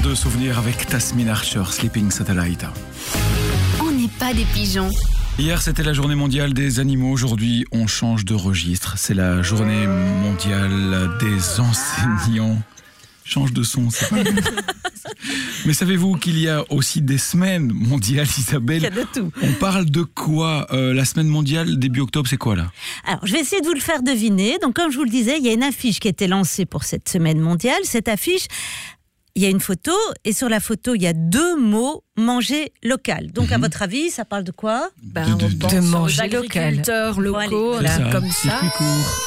de souvenirs avec Tasmin Archer, Sleeping Satellite. On n'est pas des pigeons. Hier, c'était la journée mondiale des animaux. Aujourd'hui, on change de registre. C'est la journée mondiale des enseignants. Change de son, c'est pas bon. Mais savez-vous qu'il y a aussi des semaines mondiales, Isabelle? Il y a de tout. On parle de quoi? euh, La semaine mondiale, début octobre, c'est quoi là? Alors, je vais essayer de vous le faire deviner. Donc, comme je vous le disais, il y a une affiche qui a été lancée pour cette semaine mondiale. Cette affiche, il y a une photo, et sur la photo, il y a deux mots, manger local. Donc, Mhm. à votre avis, ça parle de quoi? Ben, De- on de- pense de aux manger local. agriculteurs locaux, Voilà. là, C'est comme c'est ça. plus court.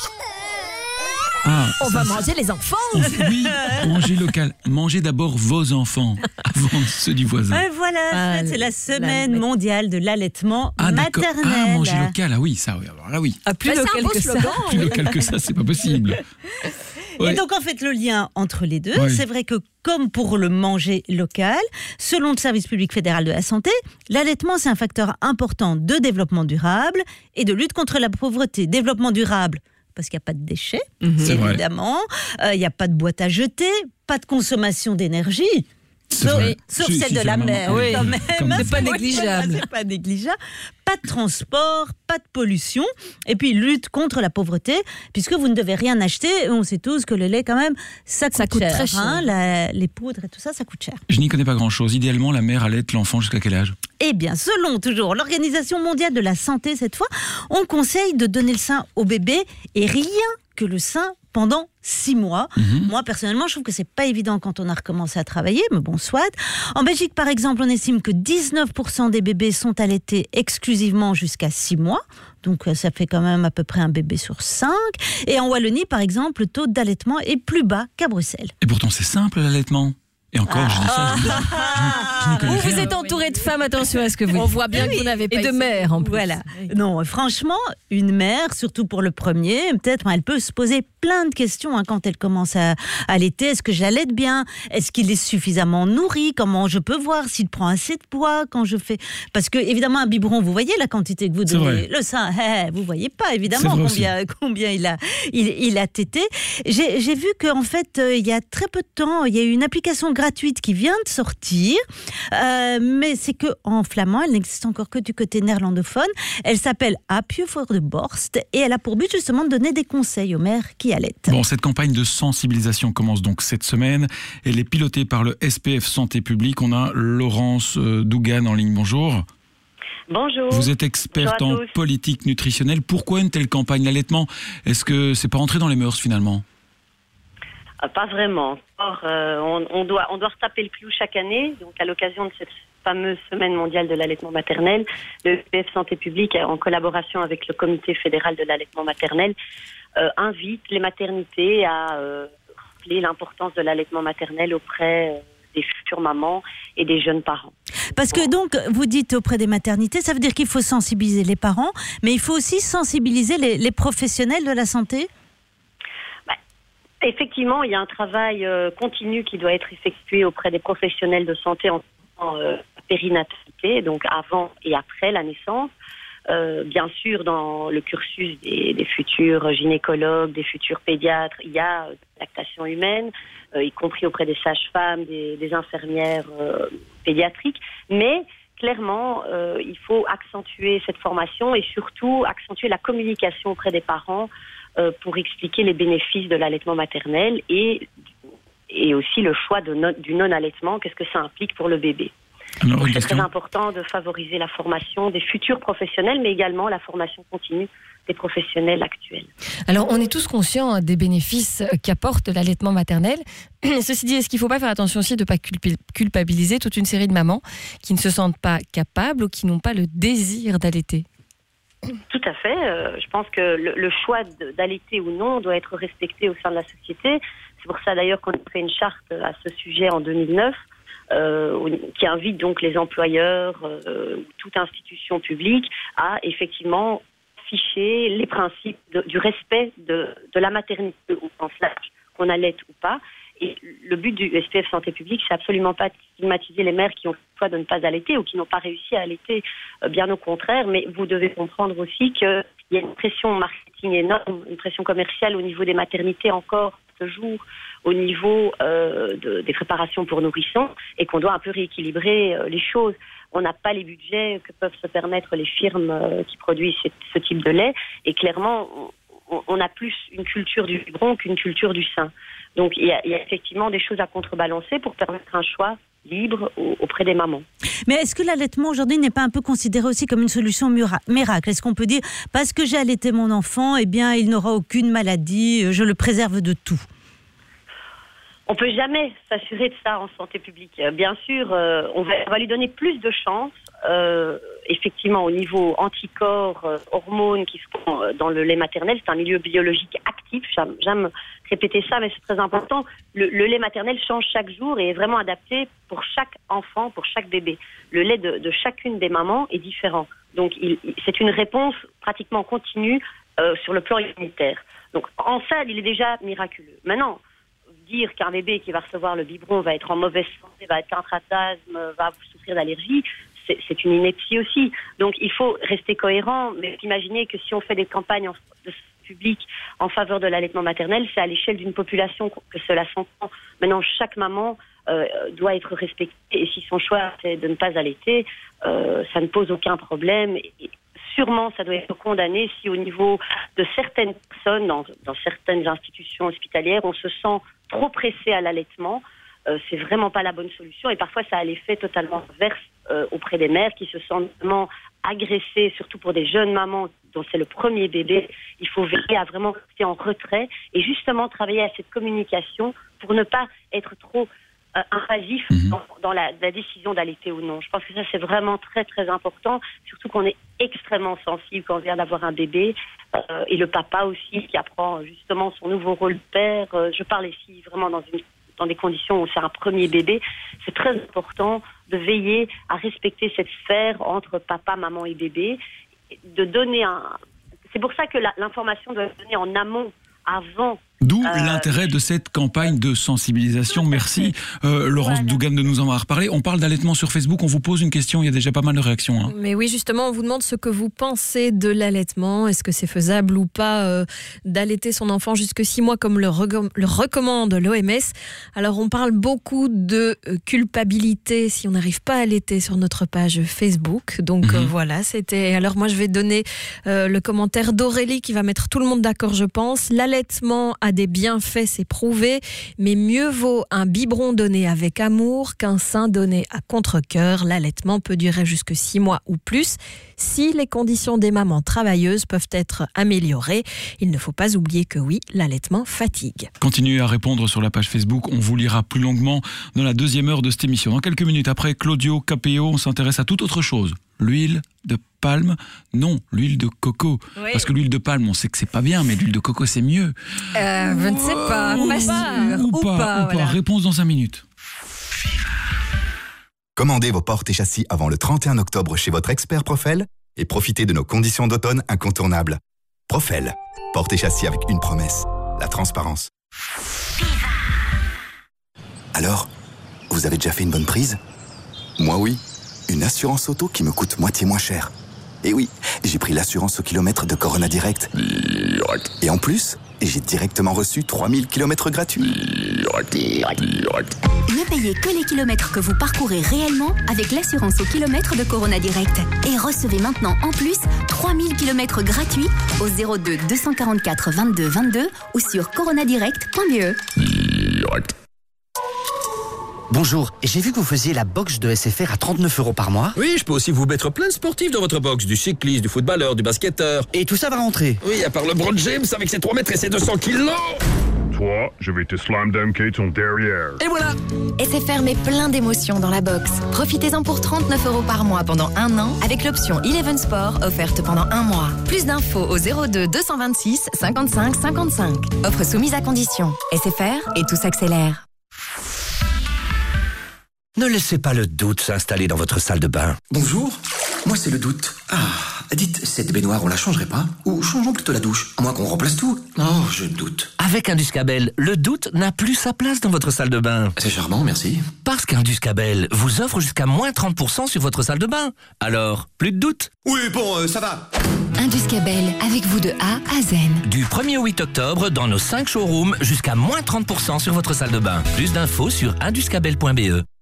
Ah, On va ça, manger les enfants. oui, manger local. Mangez d'abord vos enfants avant ceux du voisin. Ouais, voilà, Ah, c'est la la- semaine la- mondiale de l'allaitement Ah d'accord. maternel. Ah, manger local. Ah oui, ça, oui. Alors là, oui. Ah, plus Bah, c'est un local beau que ça. slogan. Plus local que ça, c'est pas possible. Ouais. Et donc, en fait, le lien entre les deux, Ouais. c'est vrai que comme pour le manger local, selon le service public fédéral de la santé, l'allaitement, c'est un facteur important de développement durable et de lutte contre la pauvreté. Développement durable, parce qu'il n'y a pas de déchets, C'est vrai. évidemment. Euh, Il n'y a pas de boîte à jeter, pas de consommation d'énergie. C'est Sauf, vrai. sauf Si, celle si, de la seulement. mer, Oui. quand même. Comme C'est pas Oui, négligeable. C'est pas négligeable. Pas de transport, pas de pollution, et puis lutte contre la pauvreté, puisque vous ne devez rien acheter. On sait tous que le lait, quand même, ça coûte, Ça coûte cher. très cher. hein. La- les poudres et tout ça, ça coûte cher. Je n'y connais pas grand-chose. Idéalement, la mère allaite l'enfant jusqu'à quel âge? Eh bien, selon toujours l'Organisation mondiale de la santé, cette fois, on conseille de donner le sein au bébé et rien que le sein pendant six mois. Mhm. Moi, personnellement, je trouve que c'est pas évident quand on a recommencé à travailler, mais bon, soit. En Belgique, par exemple, on estime que dix-neuf pour cent des bébés sont allaités exclusivement jusqu'à six mois. Donc, euh, ça fait quand même à peu près un bébé sur cinq. Et en Wallonie, par exemple, le taux d'allaitement est plus bas qu'à Bruxelles. Et pourtant, c'est simple l'allaitement. Et encore, je dis ça, je, dis- je, n'y- je n'y connais Vous, rien. vous êtes entouré de femmes, attention à ce que vous On dites. voit bien que vous n'avez pas Et de essayé. mères en plus. Voilà. Non, franchement, une mère, surtout pour le premier, peut-être, elle peut se poser plein de questions hein, quand elle commence à allaiter. Est-ce que j'allaite bien? Est-ce qu'il est suffisamment nourri? Comment je peux voir s'il prend assez de poids quand je fais? Parce que évidemment, un biberon, vous voyez la quantité que vous C'est donnez. vrai. Le sein, eh, eh, vous voyez pas évidemment C'est vrai combien, combien il a, il, il a tété. J'ai j'ai vu qu'en fait, euh, il y a très peu de temps, il y a eu une application gratuite qui vient de sortir, euh, mais c'est que en flamand, elle n'existe encore que du côté néerlandophone. Elle s'appelle Apje voor de borst et elle a pour but justement de donner des conseils aux mères qui allaitent. Bon, cette campagne de sensibilisation commence donc cette semaine. Elle est pilotée par le S P F Santé Publique. On a Laurence euh, Dougan en ligne. Bonjour. Bonjour. Vous êtes experte Bonjour en à tous. politique nutritionnelle. Pourquoi une telle campagne d'allaitement? Est-ce que c'est pas rentré dans les mœurs finalement? Ah, pas vraiment. Or, euh, on, on doit, on doit retaper le clou chaque année. Donc, à l'occasion de cette fameuse semaine mondiale de l'allaitement maternel, le S P F Santé Publique, en collaboration avec le Comité fédéral de l'allaitement maternel, euh, invite les maternités à euh, rappeler l'importance de l'allaitement maternel auprès euh, des futures mamans et des jeunes parents. Parce que donc, vous dites auprès des maternités, ça veut dire qu'il faut sensibiliser les parents, mais il faut aussi sensibiliser les, les professionnels de la santé? Effectivement, il y a un travail euh, continu qui doit être effectué auprès des professionnels de santé en, en euh, périnatalité, donc avant et après la naissance. Euh, bien sûr, dans le cursus des, des futurs gynécologues, des futurs pédiatres, il y a euh, lactation humaine, euh, y compris auprès des sages-femmes, des, des infirmières euh, pédiatriques. Mais clairement, euh, il faut accentuer cette formation et surtout accentuer la communication auprès des parents euh, pour expliquer les bénéfices de l'allaitement maternel et, et aussi le choix de non, du non-allaitement, qu'est-ce que ça implique pour le bébé. Alors, Donc, une c'est question. très important de favoriser la formation des futurs professionnels, mais également la formation continue des professionnels actuels. Alors, on est tous conscients hein, des bénéfices euh, qu'apporte l'allaitement maternel. Ceci dit, est-ce qu'il ne faut pas faire attention aussi de ne pas culpi- culpabiliser toute une série de mamans qui ne se sentent pas capables ou qui n'ont pas le désir d'allaiter? Tout à fait. Euh, je pense que le, le choix de- d'allaiter ou non doit être respecté au sein de la société. C'est pour ça d'ailleurs qu'on a fait une charte à ce sujet en deux mille neuf. Euh, qui invite donc les employeurs euh, ou toute institution publique à effectivement afficher les principes de, du respect de, de la maternité au sens large, qu'on allaite ou pas. Et le but du S P F Santé Publique, c'est absolument pas de stigmatiser les mères qui ont le choix de ne pas allaiter ou qui n'ont pas réussi à allaiter, euh, bien au contraire, mais vous devez comprendre aussi qu'il y a une pression marketing énorme, une pression commerciale au niveau des maternités encore ce jour au niveau euh, de, des préparations pour nourrissons et qu'on doit un peu rééquilibrer euh, les choses. On n'a pas les budgets que peuvent se permettre les firmes euh, qui produisent ce, ce type de lait et clairement on, on a plus une culture du biberon qu'une culture du sein. Donc il y a, il y a effectivement des choses à contrebalancer pour permettre un choix libre auprès des mamans. Mais est-ce que l'allaitement aujourd'hui n'est pas un peu considéré aussi comme une solution mura- miracle ? Est-ce qu'on peut dire, parce que j'ai allaité mon enfant, eh bien il n'aura aucune maladie, je le préserve de tout ? On peut jamais s'assurer de ça en santé publique. Bien sûr, euh, on, va, on va lui donner plus de chance, euh, effectivement au niveau anticorps, euh, hormones qui sont euh, dans le lait maternel, c'est un milieu biologique actif, j'aime, j'aime répéter ça, mais c'est très important. Le, le lait maternel change chaque jour et est vraiment adapté pour chaque enfant, pour chaque bébé. Le lait de, de chacune des mamans est différent. Donc il, il, c'est une réponse pratiquement continue euh, sur le plan immunitaire. Donc en ça, il est déjà miraculeux. Maintenant, dire qu'un bébé qui va recevoir le biberon va être en mauvaise santé, va être intratasme, va souffrir d'allergie, c'est, c'est une ineptie aussi. Donc il faut rester cohérent, mais imaginez que si on fait des campagnes en, de public en faveur de l'allaitement maternel, c'est à l'échelle d'une population que cela s'entend. Maintenant, chaque maman euh, doit être respectée et si son choix c'est de ne pas allaiter, euh, ça ne pose aucun problème. Et, sûrement, ça doit être condamné si au niveau de certaines personnes, dans, dans certaines institutions hospitalières, on se sent trop pressé à l'allaitement. Euh, c'est vraiment pas la bonne solution et parfois ça a l'effet totalement inverse euh, auprès des mères qui se sentent vraiment agressées, surtout pour des jeunes mamans dont c'est le premier bébé. Il faut veiller à vraiment rester en retrait et justement travailler à cette communication pour ne pas être trop Euh, invasif mmh. dans, dans la, la décision d'allaiter ou non. Je pense que ça, c'est vraiment très, très important, surtout qu'on est extrêmement sensible quand on vient d'avoir un bébé, euh, et le papa aussi qui apprend justement son nouveau rôle de père. Euh, je parle ici vraiment dans, une, dans des conditions où c'est un premier bébé. C'est très important de veiller à respecter cette sphère entre papa, maman et bébé, de donner un... C'est pour ça que la, l'information doit être donnée en amont, avant. D'où euh, l'intérêt de cette campagne de sensibilisation. Merci euh, Laurence voilà. Dougan de nous en avoir parlé. On parle d'allaitement sur Facebook, on vous pose une question, il y a déjà pas mal de réactions. Hein. Mais oui, justement, on vous demande ce que vous pensez de l'allaitement. Est-ce que c'est faisable ou pas euh, d'allaiter son enfant jusque six mois comme le, re- le recommande l'O M S ? Alors on parle beaucoup de euh, culpabilité si on n'arrive pas à allaiter sur notre page Facebook. Donc mmh. euh, voilà, c'était... Alors moi je vais donner euh, le commentaire d'Aurélie qui va mettre tout le monde d'accord, je pense. L'allaitement a des bienfaits, c'est prouvé, mais mieux vaut un biberon donné avec amour qu'un sein donné à contre-cœur. L'allaitement peut durer jusque six mois ou plus si les conditions des mamans travailleuses peuvent être améliorées. Il ne faut pas oublier que oui, l'allaitement fatigue. Continuez à répondre sur la page Facebook, on vous lira plus longuement dans la deuxième heure de cette émission. Dans quelques minutes après Claudio Capéo, on s'intéresse à toute autre chose. L'huile de palme, non, l'huile de coco. Oui. Parce que l'huile de palme, on sait que c'est pas bien, mais l'huile de coco, c'est mieux. Euh, je ne sais pas, ou pas sûr. Ou, ou pas, pas, ou voilà. pas. Réponse dans cinq minutes. Commandez vos portes et châssis avant le trente et un octobre chez votre expert Profel et profitez de nos conditions d'automne incontournables. Profel, portes et châssis avec une promesse, la transparence. Alors, vous avez déjà fait une bonne prise ? Moi oui. Une assurance auto qui me coûte moitié moins cher. Et oui, j'ai pris l'assurance au kilomètre de Corona Direct. Et en plus, j'ai directement reçu trois mille kilomètres gratuits. Ne payez que les kilomètres que vous parcourez réellement avec l'assurance au kilomètre de Corona Direct. Et recevez maintenant en plus trois mille kilomètres gratuits au zéro deux deux cent quarante-quatre vingt-deux vingt-deux ou sur coronadirect point b e. Bonjour, j'ai vu que vous faisiez la boxe de S F R à trente-neuf euros par mois. Oui, je peux aussi vous mettre plein de sportifs dans votre box, du cycliste, du footballeur, du basketteur. Et tout ça va rentrer. Oui, à part le LeBron James avec ses trois mètres et ses deux cents kilos. Toi, je vais te slam dunker ton derrière. Et voilà. S F R met plein d'émotions dans la box. Profitez-en pour trente-neuf euros par mois pendant un an avec l'option Eleven Sport offerte pendant un mois. Plus d'infos au zéro deux deux cent vingt-six cinquante-cinq cinquante-cinq. Offre soumise à condition. S F R et tout s'accélère. Ne laissez pas le doute s'installer dans votre salle de bain. Bonjour, moi c'est le doute. Ah, dites, cette baignoire on la changerait pas ? Ou changeons plutôt la douche, à moins qu'on remplace tout. Oh, je doute. Avec Induscabel, le doute n'a plus sa place dans votre salle de bain. C'est charmant, merci. Parce qu'Induscabel vous offre jusqu'à moins trente pour cent sur votre salle de bain. Alors, plus de doute. Oui, bon, euh, ça va. Induscabel, avec vous de A à Z. Du premier au huit octobre, dans nos cinq showrooms, jusqu'à moins trente pour cent sur votre salle de bain. Plus d'infos sur induscabel point b e.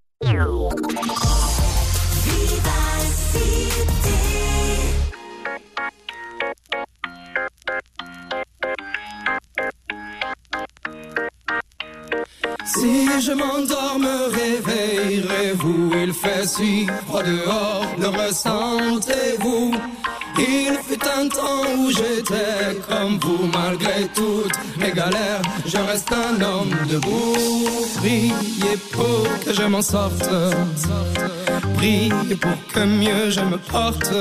Si je m'endors, me réveillerez-vous? Il fait si froid dehors, le ressentez-vous? Il fut un temps où j'étais comme vous, malgré toutes mes galères, je reste un homme debout. Priez pour que je m'en sorte, priez pour que mieux je me porte.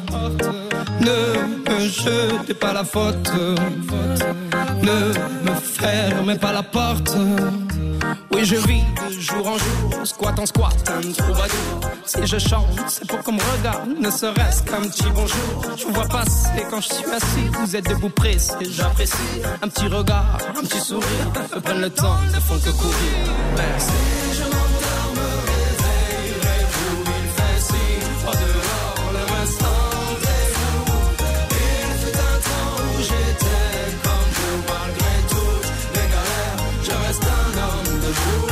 Ne me jetez pas la faute, ne me fermez pas la porte. Oui, je vis de jour en jour, squat en squat, un troubadour. Si je chante, c'est pour qu'on me regarde, ne serait-ce qu'un petit bonjour. Je vous vois passer quand je suis assis, vous êtes debout pressé, j'apprécie. Un petit regard, un petit sourire, me prennent le temps, ne font que courir. Merci. Si je m'endors, me réveillerez-vous? Il fait si froid dehors, le ressentez-vous? Il fut un temps où j'étais comme vous, malgré toutes mes galères, je reste un homme debout.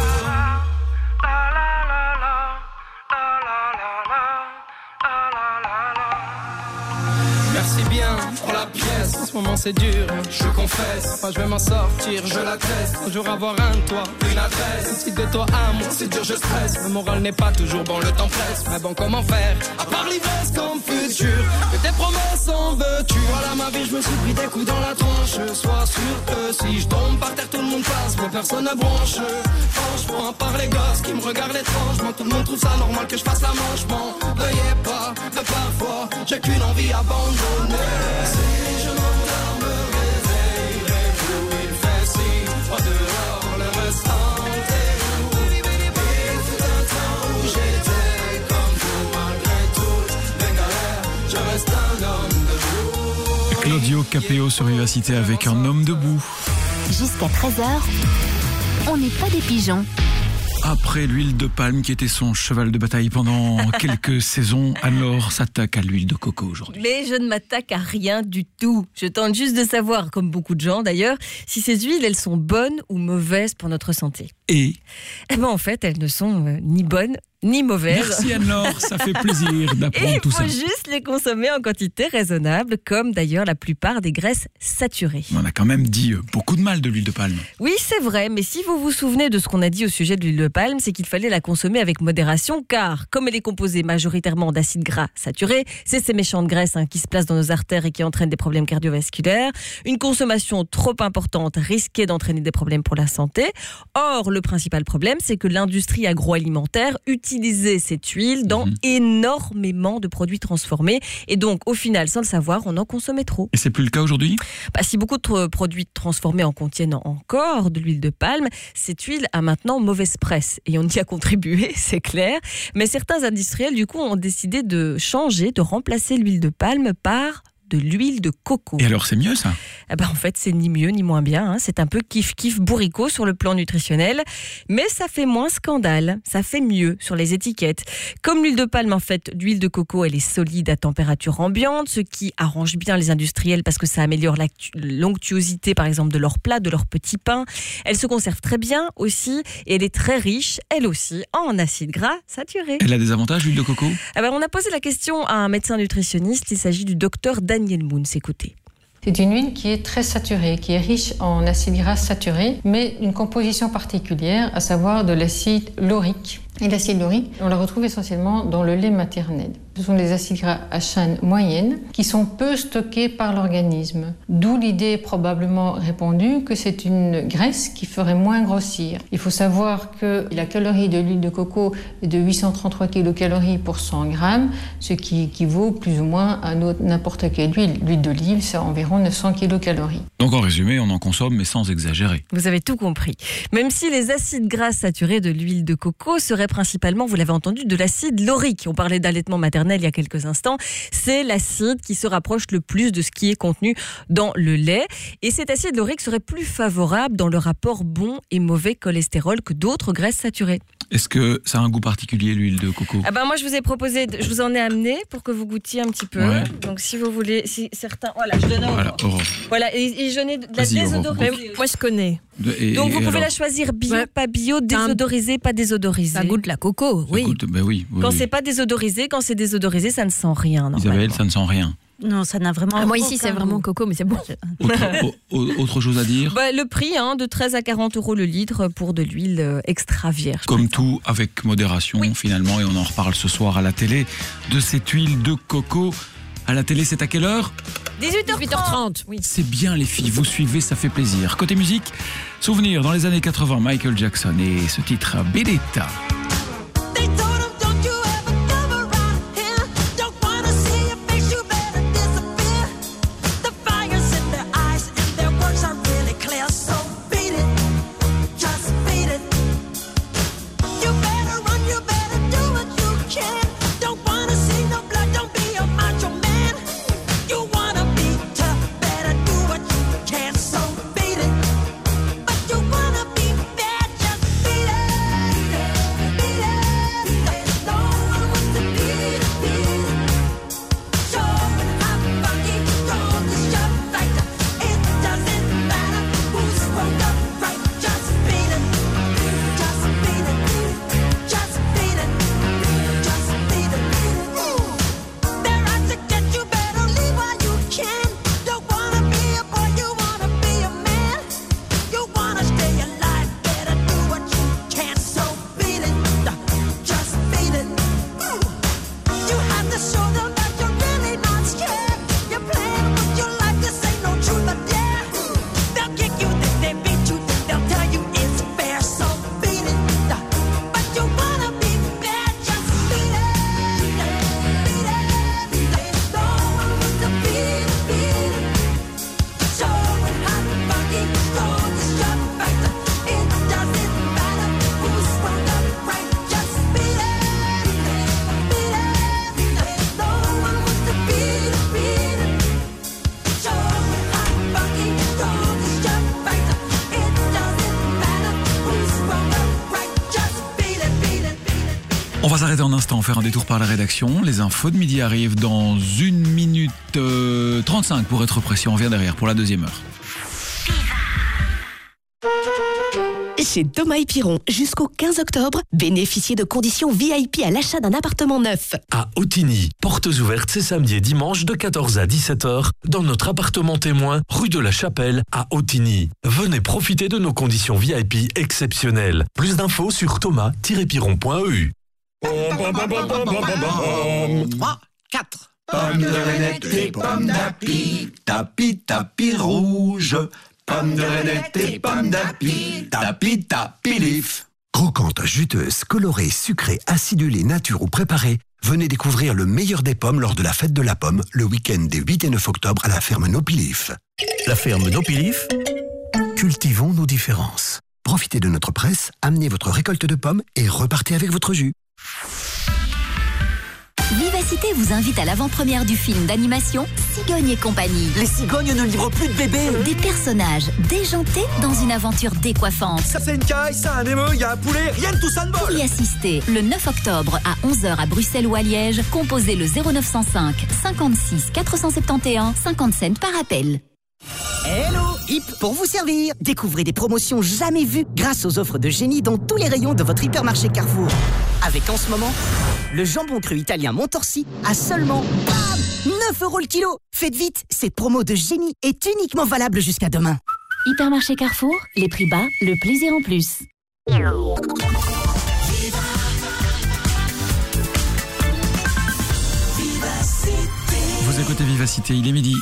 Merci bien pour la pièce, en ce moment c'est dur, je confesse. Moi je vais m'en sortir, je l'atteste. Un jour avoir un toit, une adresse. Si de toi à moi c'est dur, je stresse. Le moral n'est pas toujours bon, le temps presse. Mais bon, comment faire, à part l'ivresse comme futur? Que tes promesses en veux-tu? Voilà ma vie, je me suis pris des coups dans la tronche. Sois sûr que si je tombe par terre, tout le monde passe, mais personne ne bronche. Franchement, à part les gosses qui me regardent étrangement, tout le monde trouve ça normal que je fasse la manche. M'en veuillez pas, de parfois j'ai qu'une envie abandonnée. Si je m'endors, me réveillerez-vous? Il fait si froid dehors, le ressentez-vous? Il fut un temps où j'étais comme vous, malgré toutes mes galères, je reste un homme debout. Claudio Capéo sur Vivacité avec Un homme debout. Jusqu'à treize heures, on n'est pas des pigeons. Après l'huile de palme qui était son cheval de bataille pendant quelques saisons, Anne-Laure s'attaque à l'huile de coco aujourd'hui. Mais je ne m'attaque à rien du tout. Je tente juste de savoir, comme beaucoup de gens d'ailleurs, si ces huiles, elles sont bonnes ou mauvaises pour notre santé. Et Eh ben en fait, elles ne sont euh, ni bonnes ni mauvaises. Merci Anne-Laure, ça fait plaisir d'apprendre tout ça. Il faut juste les consommer en quantité raisonnable, comme d'ailleurs la plupart des graisses saturées. On a quand même dit beaucoup de mal de l'huile de palme. Oui, c'est vrai, mais si vous vous souvenez de ce qu'on a dit au sujet de l'huile de palme, c'est qu'il fallait la consommer avec modération, car comme elle est composée majoritairement d'acides gras saturés, c'est ces méchantes graisses hein, qui se placent dans nos artères et qui entraînent des problèmes cardiovasculaires. Une consommation trop importante risquait d'entraîner des problèmes pour la santé. Or, le principal problème, c'est que l'industrie agroalimentaire utilise utiliser cette huile dans mmh. énormément de produits transformés et donc au final, sans le savoir, on en consommait trop. Et c'est plus le cas aujourd'hui ? Bah, si beaucoup de produits transformés en contiennent encore de l'huile de palme, cette huile a maintenant mauvaise presse et on y a contribué, c'est clair. Mais certains industriels du coup ont décidé de changer, de remplacer l'huile de palme par de l'huile de coco. Et alors c'est mieux ça ? Eh ben, en fait c'est ni mieux ni moins bien, hein. C'est un peu kiff-kiff bourricot sur le plan nutritionnel, mais ça fait moins scandale, ça fait mieux sur les étiquettes. Comme l'huile de palme en fait, l'huile de coco elle est solide à température ambiante, ce qui arrange bien les industriels parce que ça améliore la l'onctuosité par exemple de leurs plats, de leurs petits pains. Elle se conserve très bien aussi et elle est très riche, elle aussi, en acides gras saturés. Elle a des avantages l'huile de coco ? Eh ben, on a posé la question à un médecin nutritionniste, il s'agit du docteur Daniel Moons, écoutez. C'est une huile qui est très saturée, qui est riche en acides gras saturés, mais une composition particulière, à savoir de l'acide laurique. Et l'acide laurique, on la retrouve essentiellement dans le lait maternel. Ce sont des acides gras à chaîne moyenne qui sont peu stockés par l'organisme. D'où l'idée probablement répandue que c'est une graisse qui ferait moins grossir. Il faut savoir que la calorie de l'huile de coco est de huit cent trente-trois kilocalories pour cent grammes, ce qui équivaut plus ou moins à n'importe quelle huile. L'huile d'olive, c'est environ neuf cents kilocalories. Donc en résumé, on en consomme mais sans exagérer. Vous avez tout compris. Même si les acides gras saturés de l'huile de coco seraient serait principalement, vous l'avez entendu, de l'acide laurique. On parlait d'allaitement maternel il y a quelques instants. C'est l'acide qui se rapproche le plus de ce qui est contenu dans le lait. Et cet acide laurique serait plus favorable dans le rapport bon et mauvais cholestérol que d'autres graisses saturées. Est-ce que ça a un goût particulier, l'huile de coco? Ah ben moi, je vous ai proposé, de- je vous en ai amené pour que vous goûtiez un petit peu. Ouais. Donc, si vous voulez, si certains, voilà, je donne. Voilà, Aurore. Voilà, et, et je n'ai de la Vas-y, Aurore, désodorisée. goûte. Moi, je connais. De- et- Donc, vous et pouvez alors la choisir bio, Ouais. pas bio, désodorisée, pas désodorisée. Ça goûte la coco, oui. Écoute, ben oui, oui, Quand oui. c'est pas désodorisé, quand c'est désodorisé, ça ne sent rien. Isabelle, normalement. ça ne sent rien. Non, ça n'a vraiment. Ah, moi, ici, aucun c'est vraiment goût. coco, mais c'est bon. Autre, au- au- autre chose à dire? Bah, le prix, hein, de treize à quarante euros le litre pour de l'huile euh, extra vierge. Comme tout, avec modération, finalement, et on en reparle ce soir à la télé, de cette huile de coco. À la télé, c'est à quelle heure? dix-huit heures trente. Oui. C'est bien, les filles, vous suivez, ça fait plaisir. Côté musique, souvenir dans les années quatre-vingts, Michael Jackson et ce titre, Beat It. They told him, don't you ever come around here. Don't wanna see your face, you better disappear. The fire's in their eyes and their words are really clear. So beat it, just beat it. You better run, you better do what you can. Don't wanna see no blood, don't be a macho man. You wanna be tough, better do what you can. So beat it, but you wanna be bad, just beat it. Beat it. No one wants to beat it, beat it. Showing how funky, strong is your fighter. It doesn't matter who's wrong or right. Just beat it. Just beat it. Just beat it. Just beat it. They're out to get you, better leave while you can. Don't wanna be a boy, you wanna be a man. You wanna stay alive, better do what you can. So beat it. Just beat it. You have to show them that you're really not scared. You're playing with your life, this ain't no truth or dare. They'll kick you, then they beat you, then they'll tell you it's fair. So beat it. But you wanna be bad, just beat it. Beat it. No one wants to beat it, beat it. Showing how funky, strong is your fighter. It doesn't matter who's wrong or right. Just beat it. Beat it. No one wants to beat it, beat it. Showing how funky, strong is your fighter. It doesn't matter who's wrong or right. Just beat it, beat it, beat it. On va s'arrêter un instant, faire un détour par la rédaction. Les infos de midi arrivent dans une minute euh, trente-cinq pour être précis. On revient derrière pour la deuxième heure. Chez Thomas et Piron, jusqu'au quinze octobre, bénéficiez de conditions V I P à l'achat d'un appartement neuf. À Ottigny, portes ouvertes ces samedis et dimanches de quatorze à dix-sept heures dans notre appartement témoin rue de la Chapelle à Ottigny. Venez profiter de nos conditions V I P exceptionnelles. Plus d'infos sur thomas tiret piron point e u. trois, quatre. Pommes de Renette et pommes d'api, tapis, tapis rouge. Pommes de Renette et pommes d'api, tapis, tapis lif. Croquantes, juteuses, colorées, sucrées, acidulées, nature ou préparées, venez découvrir le meilleur des pommes lors de la fête de la pomme, le week-end des huit et neuf octobre à la ferme Nopilif. La ferme Nopilif. Cultivons nos différences. Profitez de notre presse, amenez votre récolte de pommes et repartez avec votre jus. Vivacité vous invite à l'avant-première du film d'animation Cigogne et compagnie. Les cigognes ne livrent plus de bébés. Des personnages déjantés dans une aventure décoiffante. Ça c'est une caille, ça un émeu, il y a un poulet, rien de tout ça ne Pour vole. y assister, le neuf octobre à onze heures à Bruxelles ou à Liège, composez le zéro neuf cent cinq cinquante-six quatre cent soixante et onze cinquante cents par appel. Hello, Hip pour vous servir. Découvrez des promotions jamais vues grâce aux offres de génie dans tous les rayons de votre hypermarché Carrefour. Avec en ce moment, le jambon cru italien Montorsi à seulement bam, neuf euros le kilo. Faites vite, cette promo de génie est uniquement valable jusqu'à demain. Hypermarché Carrefour, les prix bas, le plaisir en plus. Vous écoutez Vivacité, il est midi.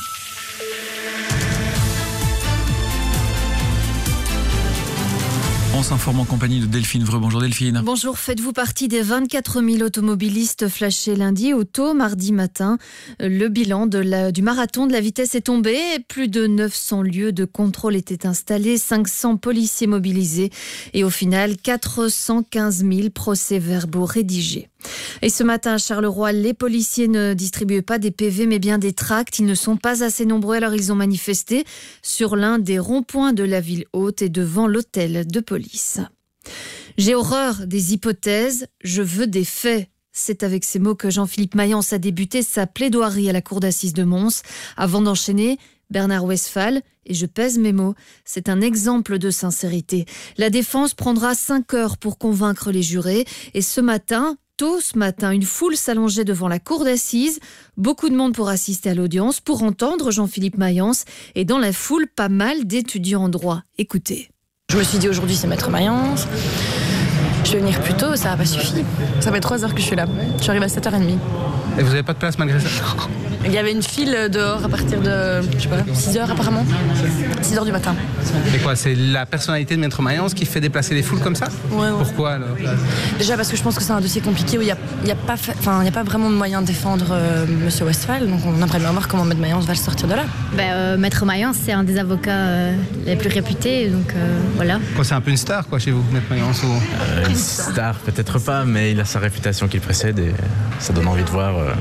France Informe en compagnie de Delphine Vreux. Bonjour Delphine. Bonjour, faites-vous partie des vingt-quatre mille automobilistes flashés lundi au tôt mardi matin. Le bilan de la, du marathon de la vitesse est tombé. Plus de neuf cents lieux de contrôle étaient installés, cinq cents policiers mobilisés et au final quatre cent quinze mille procès-verbaux rédigés. Et ce matin à Charleroi, les policiers ne distribuaient pas des P V mais bien des tracts. Ils ne sont pas assez nombreux, alors ils ont manifesté sur l'un des ronds-points de la ville haute et devant l'hôtel de police. J'ai horreur des hypothèses, je veux des faits. C'est avec ces mots que Jean-Philippe Mayence a débuté sa plaidoirie à la cour d'assises de Mons. Avant d'enchaîner, Bernard Westphal, et je pèse mes mots, c'est un exemple de sincérité. La défense prendra cinq heures pour convaincre les jurés et ce matin... Tôt ce matin, une foule s'allongeait devant la cour d'assises. Beaucoup de monde pour assister à l'audience, pour entendre Jean-Philippe Mayence. Et dans la foule, pas mal d'étudiants en droit. Écoutez. Je me suis dit aujourd'hui, c'est Maître Mayence. Je vais venir plus tôt, ça n'a pas suffi. Ça fait trois heures que je suis là. Je suis arrivée à sept heures trente. Et vous n'avez pas de place malgré ça? Il y avait une file dehors à partir de, je sais pas, six heures apparemment. six heures du matin. Et quoi, c'est la personnalité de Maître Mayence qui fait déplacer les foules comme ça? Ouais, ouais. Pourquoi alors? Déjà parce que je pense que c'est un dossier compliqué où il n'y a, il y a, pas, enfin, il y a pas vraiment de moyen de défendre euh, Monsieur Westphal. Donc on aimerait bien voir comment Maître Mayence va le sortir de là. Ben, euh, Maître Mayence, c'est un des avocats euh, les plus réputés. Donc euh, voilà. Quoi, c'est un peu une star quoi, chez vous, Maître Mayence ou... euh, Une star, peut-être pas, mais il a sa réputation qui le précède et ça donne envie de voir euh,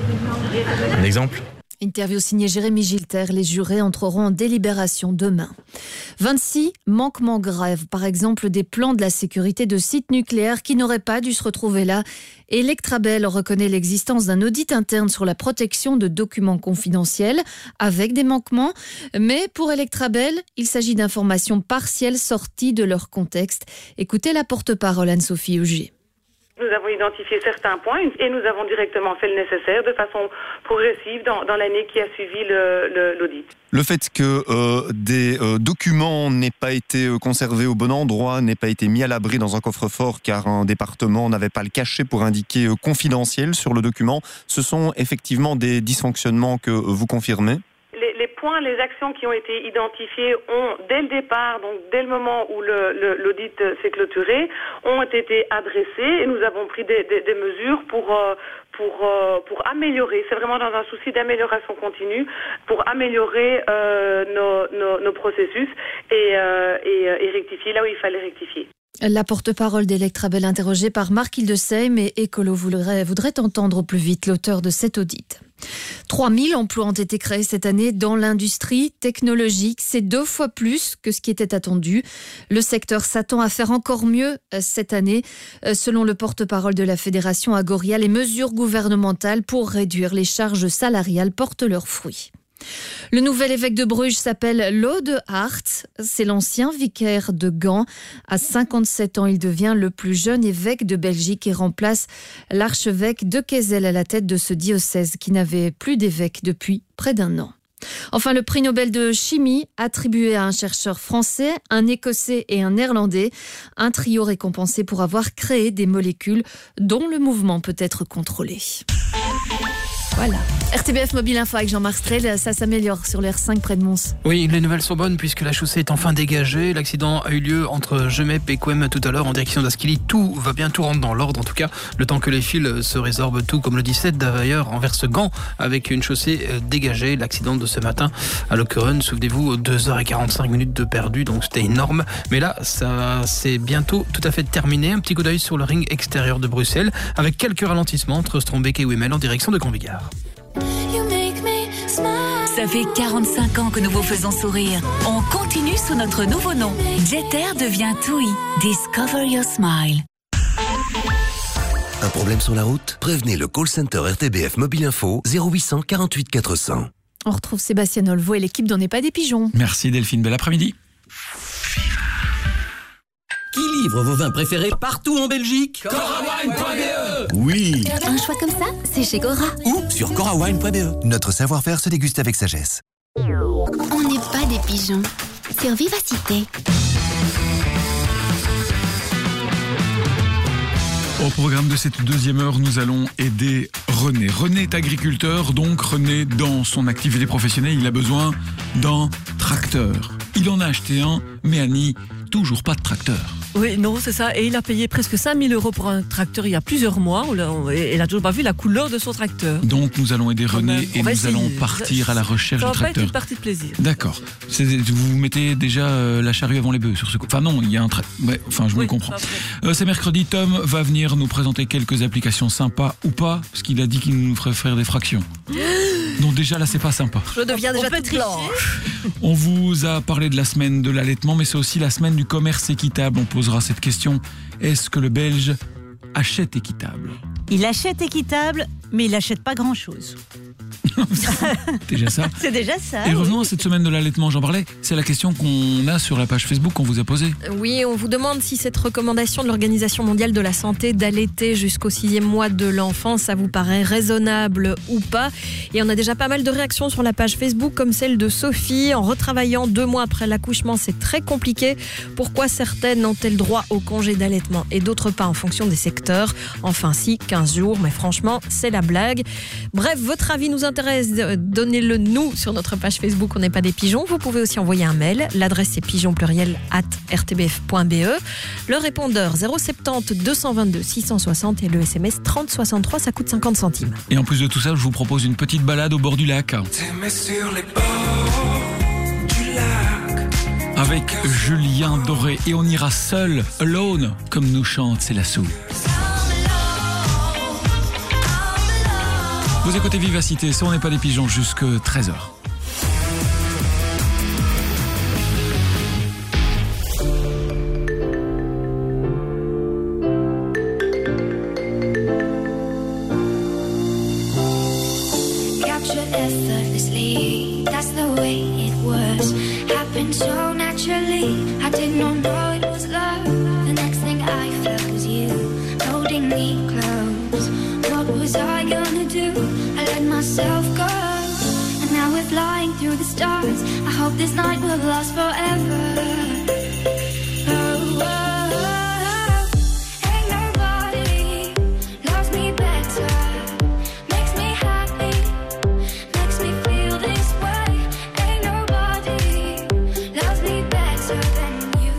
un exemple. Interview signée Jérémy Gilter. Les jurés entreront en délibération demain. vingt-six manquements graves, par exemple des plans de la sécurité de sites nucléaires qui n'auraient pas dû se retrouver là. Electrabel reconnaît l'existence d'un audit interne sur la protection de documents confidentiels avec des manquements. Mais pour Electrabel, il s'agit d'informations partielles sorties de leur contexte. Écoutez la porte-parole Anne-Sophie Auger. Nous avons identifié certains points et nous avons directement fait le nécessaire de façon progressive dans, dans l'année qui a suivi le, le, l'audit. Le fait que euh, des euh, documents n'aient pas été conservés au bon endroit, n'aient pas été mis à l'abri dans un coffre-fort car un département n'avait pas le cachet pour indiquer euh, confidentiel sur le document, ce sont effectivement des dysfonctionnements que euh, vous confirmez ? Les, les points, les actions qui ont été identifiées ont, dès le départ, donc dès le moment où le, le, l'audit s'est clôturé, ont été adressées et nous avons pris des, des, des mesures pour, euh, pour, euh, pour améliorer. C'est vraiment dans un souci d'amélioration continue, pour améliorer euh, nos, nos, nos processus et, euh, et, et rectifier là où il fallait rectifier. La porte-parole d'Electrabel interrogée par Marc Hildesheim et Écolo voudrait, voudrait entendre au plus vite l'auteur de cet audit. trois mille emplois ont été créés cette année dans l'industrie technologique. C'est deux fois plus que ce qui était attendu. Le secteur s'attend à faire encore mieux cette année. Selon le porte-parole de la Fédération Agoria, les mesures gouvernementales pour réduire les charges salariales portent leurs fruits. Le nouvel évêque de Bruges s'appelle Lode Hart. C'est l'ancien vicaire de Gand. À cinquante-sept ans, il devient le plus jeune évêque de Belgique et remplace l'archevêque de Kessel à la tête de ce diocèse qui n'avait plus d'évêque depuis près d'un an. Enfin, le prix Nobel de chimie attribué à un chercheur français, un écossais et un néerlandais. Un trio récompensé pour avoir créé des molécules dont le mouvement peut être contrôlé. Voilà. R T B F Mobile Info avec Jean-Marc Strel, ça s'améliore sur l'R cinq près de Mons. Oui, les nouvelles sont bonnes puisque la chaussée est enfin dégagée. L'accident a eu lieu entre Gemep et Couem tout à l'heure en direction d'Asquili. Tout va bien, tout rentre dans l'ordre en tout cas. Le temps que les fils se résorbent, tout comme le dix-sept d'ailleurs envers Gand avec une chaussée dégagée. L'accident de ce matin à Lokeren, souvenez-vous, deux heures quarante-cinq minutes de perdu, donc c'était énorme. Mais là, ça c'est bientôt tout à fait terminé. Un petit coup d'œil sur le ring extérieur de Bruxelles avec quelques ralentissements entre Strombeek et Wemmel en direction de Campbigard. Ça fait quarante-cinq ans que nous vous faisons sourire. On continue sous notre nouveau nom. Jeter devient T U I. Discover your smile. Un problème sur la route? Prévenez le call center R T B F Mobile Info zéro huit cent quarante-huit quatre cents. On retrouve Sébastien Olvo et l'équipe d'On n'est pas des pigeons. Merci Delphine, bel après-midi. Qui livre vos vins préférés partout en Belgique? Corawine point B E. Oui. Un choix comme ça, c'est chez Cora. Ou sur corawine point B E. Notre savoir-faire se déguste avec sagesse. On n'est pas des pigeons. Sur Vivacité. Au programme de cette deuxième heure, nous allons aider René. René est agriculteur, donc René, dans son activité professionnelle, il a besoin d'un tracteur. Il en a acheté un, mais Annie, toujours pas de tracteur. Oui, non, c'est ça. Et il a payé presque cinq mille euros pour un tracteur il y a plusieurs mois. Et il n'a toujours pas vu la couleur de son tracteur. Donc nous allons aider René même, et on va nous essayer. allons partir à la recherche Ça du va pas être tracteur. une partie de plaisir. D'accord. C'est- Vous mettez déjà euh, la charrue avant les bœufs sur ce coup. Enfin non, il y a un tra... ouais, enfin je me Oui, comprends. ça, Euh, c'est mercredi, Tom va venir nous présenter quelques applications sympas ou pas, parce qu'il a dit qu'il nous ferait faire des fractions. Donc déjà là c'est pas sympa. Je deviens déjà peut toute blanche. On vous a parlé de la semaine de l'allaitement, mais c'est aussi la semaine du commerce équitable. On posera cette question. Est-ce que le Belge achète équitable? Il achète équitable, mais il n'achète pas grand-chose. Déjà ça. C'est déjà ça. Et oui. revenons à cette semaine de l'allaitement, j'en parlais. C'est la question qu'on a sur la page Facebook qu'on vous a posée. Oui, on vous demande si cette recommandation de l'Organisation mondiale de la santé d'allaiter jusqu'au sixième mois de l'enfant, ça vous paraît raisonnable ou pas. Et on a déjà pas mal de réactions sur la page Facebook, comme celle de Sophie. En retravaillant deux mois après l'accouchement, c'est très compliqué. Pourquoi certaines ont-elles droit au congé d'allaitement et d'autres pas en fonction des secteurs? Enfin si, quinze jours, mais franchement, c'est la blague. Bref, votre avis nous intéresse. Donnez-le nous sur notre page Facebook On n'est pas des pigeons. Vous pouvez aussi envoyer un mail. L'adresse c'est pigeon pluriel arobase r t b f point b e. Le répondeur zéro sept zéro deux cent vingt-deux six cent soixante et le S M S trente soixante-trois, ça coûte cinquante centimes. Et en plus de tout ça, je vous propose une petite balade au bord du lac. T'aimais sur les bords du lac. Avec Julien Doré. Et on ira seul, alone, comme nous chante Célassou. Vous écoutez Vivacité, ça on n'est pas des pigeons, jusque treize heures. Captured effortlessly, that's the way it was. Happened so naturally, I did not know it was love. The next thing I felt was you, holding me close. What was I gonna do? I let myself go. And now we're flying through the stars. I hope this night will last forever. Oh, oh, oh. Ain't nobody loves me better. Makes me happy, makes me feel this way. Ain't nobody loves me better than you.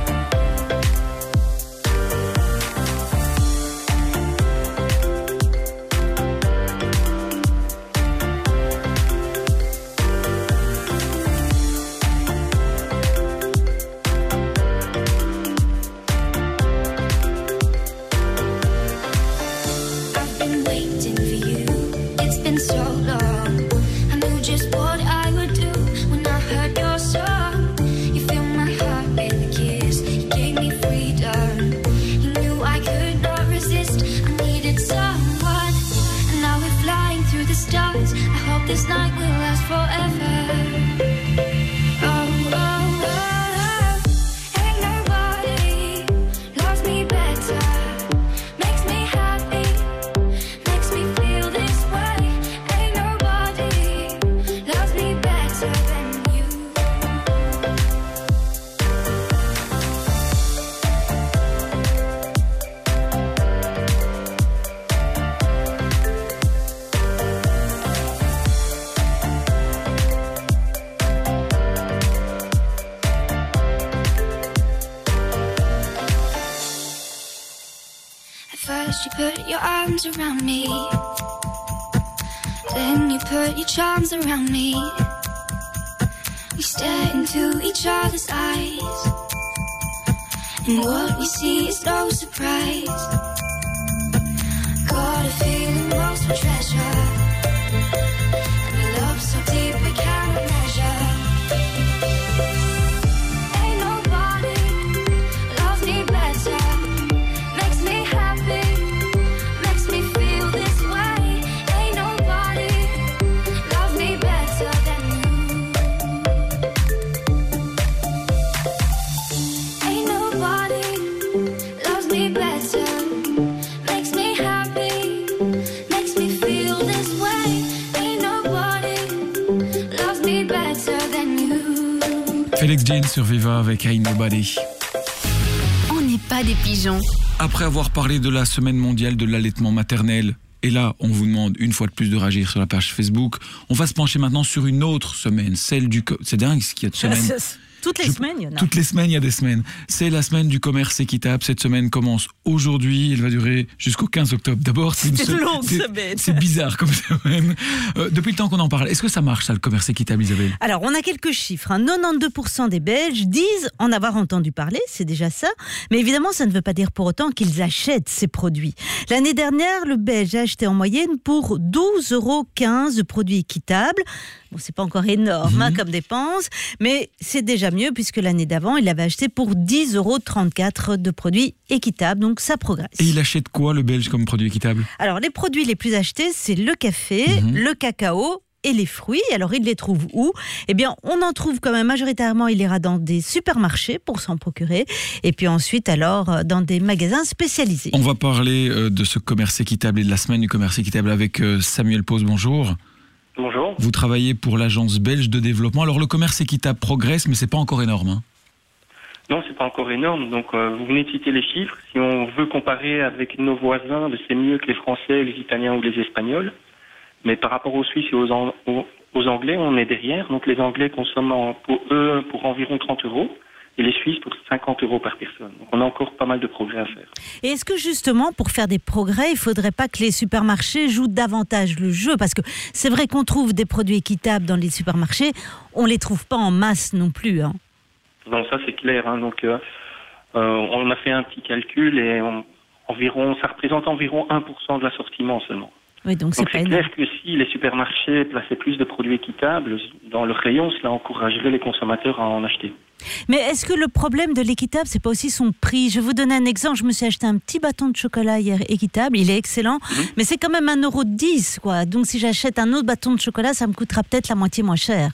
I've been waiting for you. It's been so long. I knew just what I would do when I heard your song. You filled my heart with a kiss. You gave me freedom. You knew I could not resist. I needed someone. And now we're flying through the stars. I hope this night will last forever. Oh, oh, oh. Ain't nobody loves me better. Makes me happy, makes me feel this way. Ain't nobody loves me better than you. At first you put your arms around me, then you put your charms around me. We stare into each other's eyes, and what we see is no surprise. Got a feeling lost for treasure, and a love so deep we cannot measure. Ain't nobody loves me better. Makes me happy, makes me feel this way. Ain't nobody loves me better than you. Ain't nobody loves me better. Makes me happy, makes me feel this way. Ain't nobody loves me better than you. Félix Jane sur Viva avec Ain't Nobody. On n'est pas des pigeons. Après avoir parlé de la semaine mondiale de l'allaitement maternel, et là, on vous demande une fois de plus de réagir sur la page Facebook, on va se pencher maintenant sur une autre semaine, celle du... co- C'est dingue ce qu'il y a de semaines. Toutes les Je- semaines, il y en a. Toutes les semaines, il y a des semaines. C'est la semaine du commerce équitable. Cette semaine commence aujourd'hui. Elle va durer jusqu'au quinze octobre. D'abord, c'est une, C'est une se- longue c'est- semaine. C'est bizarre comme semaine. Euh, depuis le temps qu'on en parle, est-ce que ça marche, ça, le commerce équitable, Isabelle? Alors, on a quelques chiffres. Hein. quatre-vingt-douze pour cent des Belges disent en avoir entendu parler, c'est déjà ça. Mais évidemment, ça ne veut pas dire pour autant qu'ils achètent ces produits. L'année dernière, le Belge a acheté en moyenne pour douze euros quinze de produits équitables. Bon, c'est pas encore énorme Mhm. hein, comme dépense, mais c'est déjà mieux puisque l'année d'avant, il avait acheté pour dix euros trente-quatre de produits équitables. Donc, ça progresse. Et il achète quoi, le Belge, comme produit équitable? Alors, les produits les plus achetés, c'est le café, Mhm. le cacao et les fruits. Alors, il les trouve où? Eh bien, on en trouve quand même majoritairement, il ira dans des supermarchés pour s'en procurer. Et puis ensuite, alors, euh, dans des magasins spécialisés. On va parler euh, de ce commerce équitable et de la semaine du commerce équitable avec euh, Samuel Pose. Bonjour. Bonjour. Vous travaillez pour l'agence belge de développement. Alors, le commerce équitable progresse, mais c'est pas encore énorme. Hein. Non, c'est pas encore énorme. Donc, euh, vous venez de citer les chiffres. Si on veut comparer avec nos voisins, c'est mieux que les Français, les Italiens ou les Espagnols. Mais par rapport aux Suisses et aux, An- aux, aux Anglais, on est derrière. Donc, les Anglais consomment en- pour eux pour environ trente euros et les Suisses pour cinquante euros par personne. Donc, on a encore pas mal de progrès à faire. Et est-ce que justement, pour faire des progrès, il ne faudrait pas que les supermarchés jouent davantage le jeu? Parce que c'est vrai qu'on trouve des produits équitables dans les supermarchés, on ne les trouve pas en masse non plus. Hein. Donc, ça, c'est clair. Hein. Donc, euh, euh, on a fait un petit calcul et on- environ, ça représente environ un pour cent de l'assortiment seulement. Oui, donc c'est Donc pas c'est énorme. clair que si les supermarchés plaçaient plus de produits équitables dans leur rayon, cela encouragerait les consommateurs à en acheter. Mais est-ce que le problème de l'équitable, c'est pas aussi son prix? Je vais vous donner un exemple. Je me suis acheté un petit bâton de chocolat hier équitable. Il est excellent, mais c'est quand même un euro dix, quoi. Donc si j'achète un autre bâton de chocolat, ça me coûtera peut-être la moitié moins cher.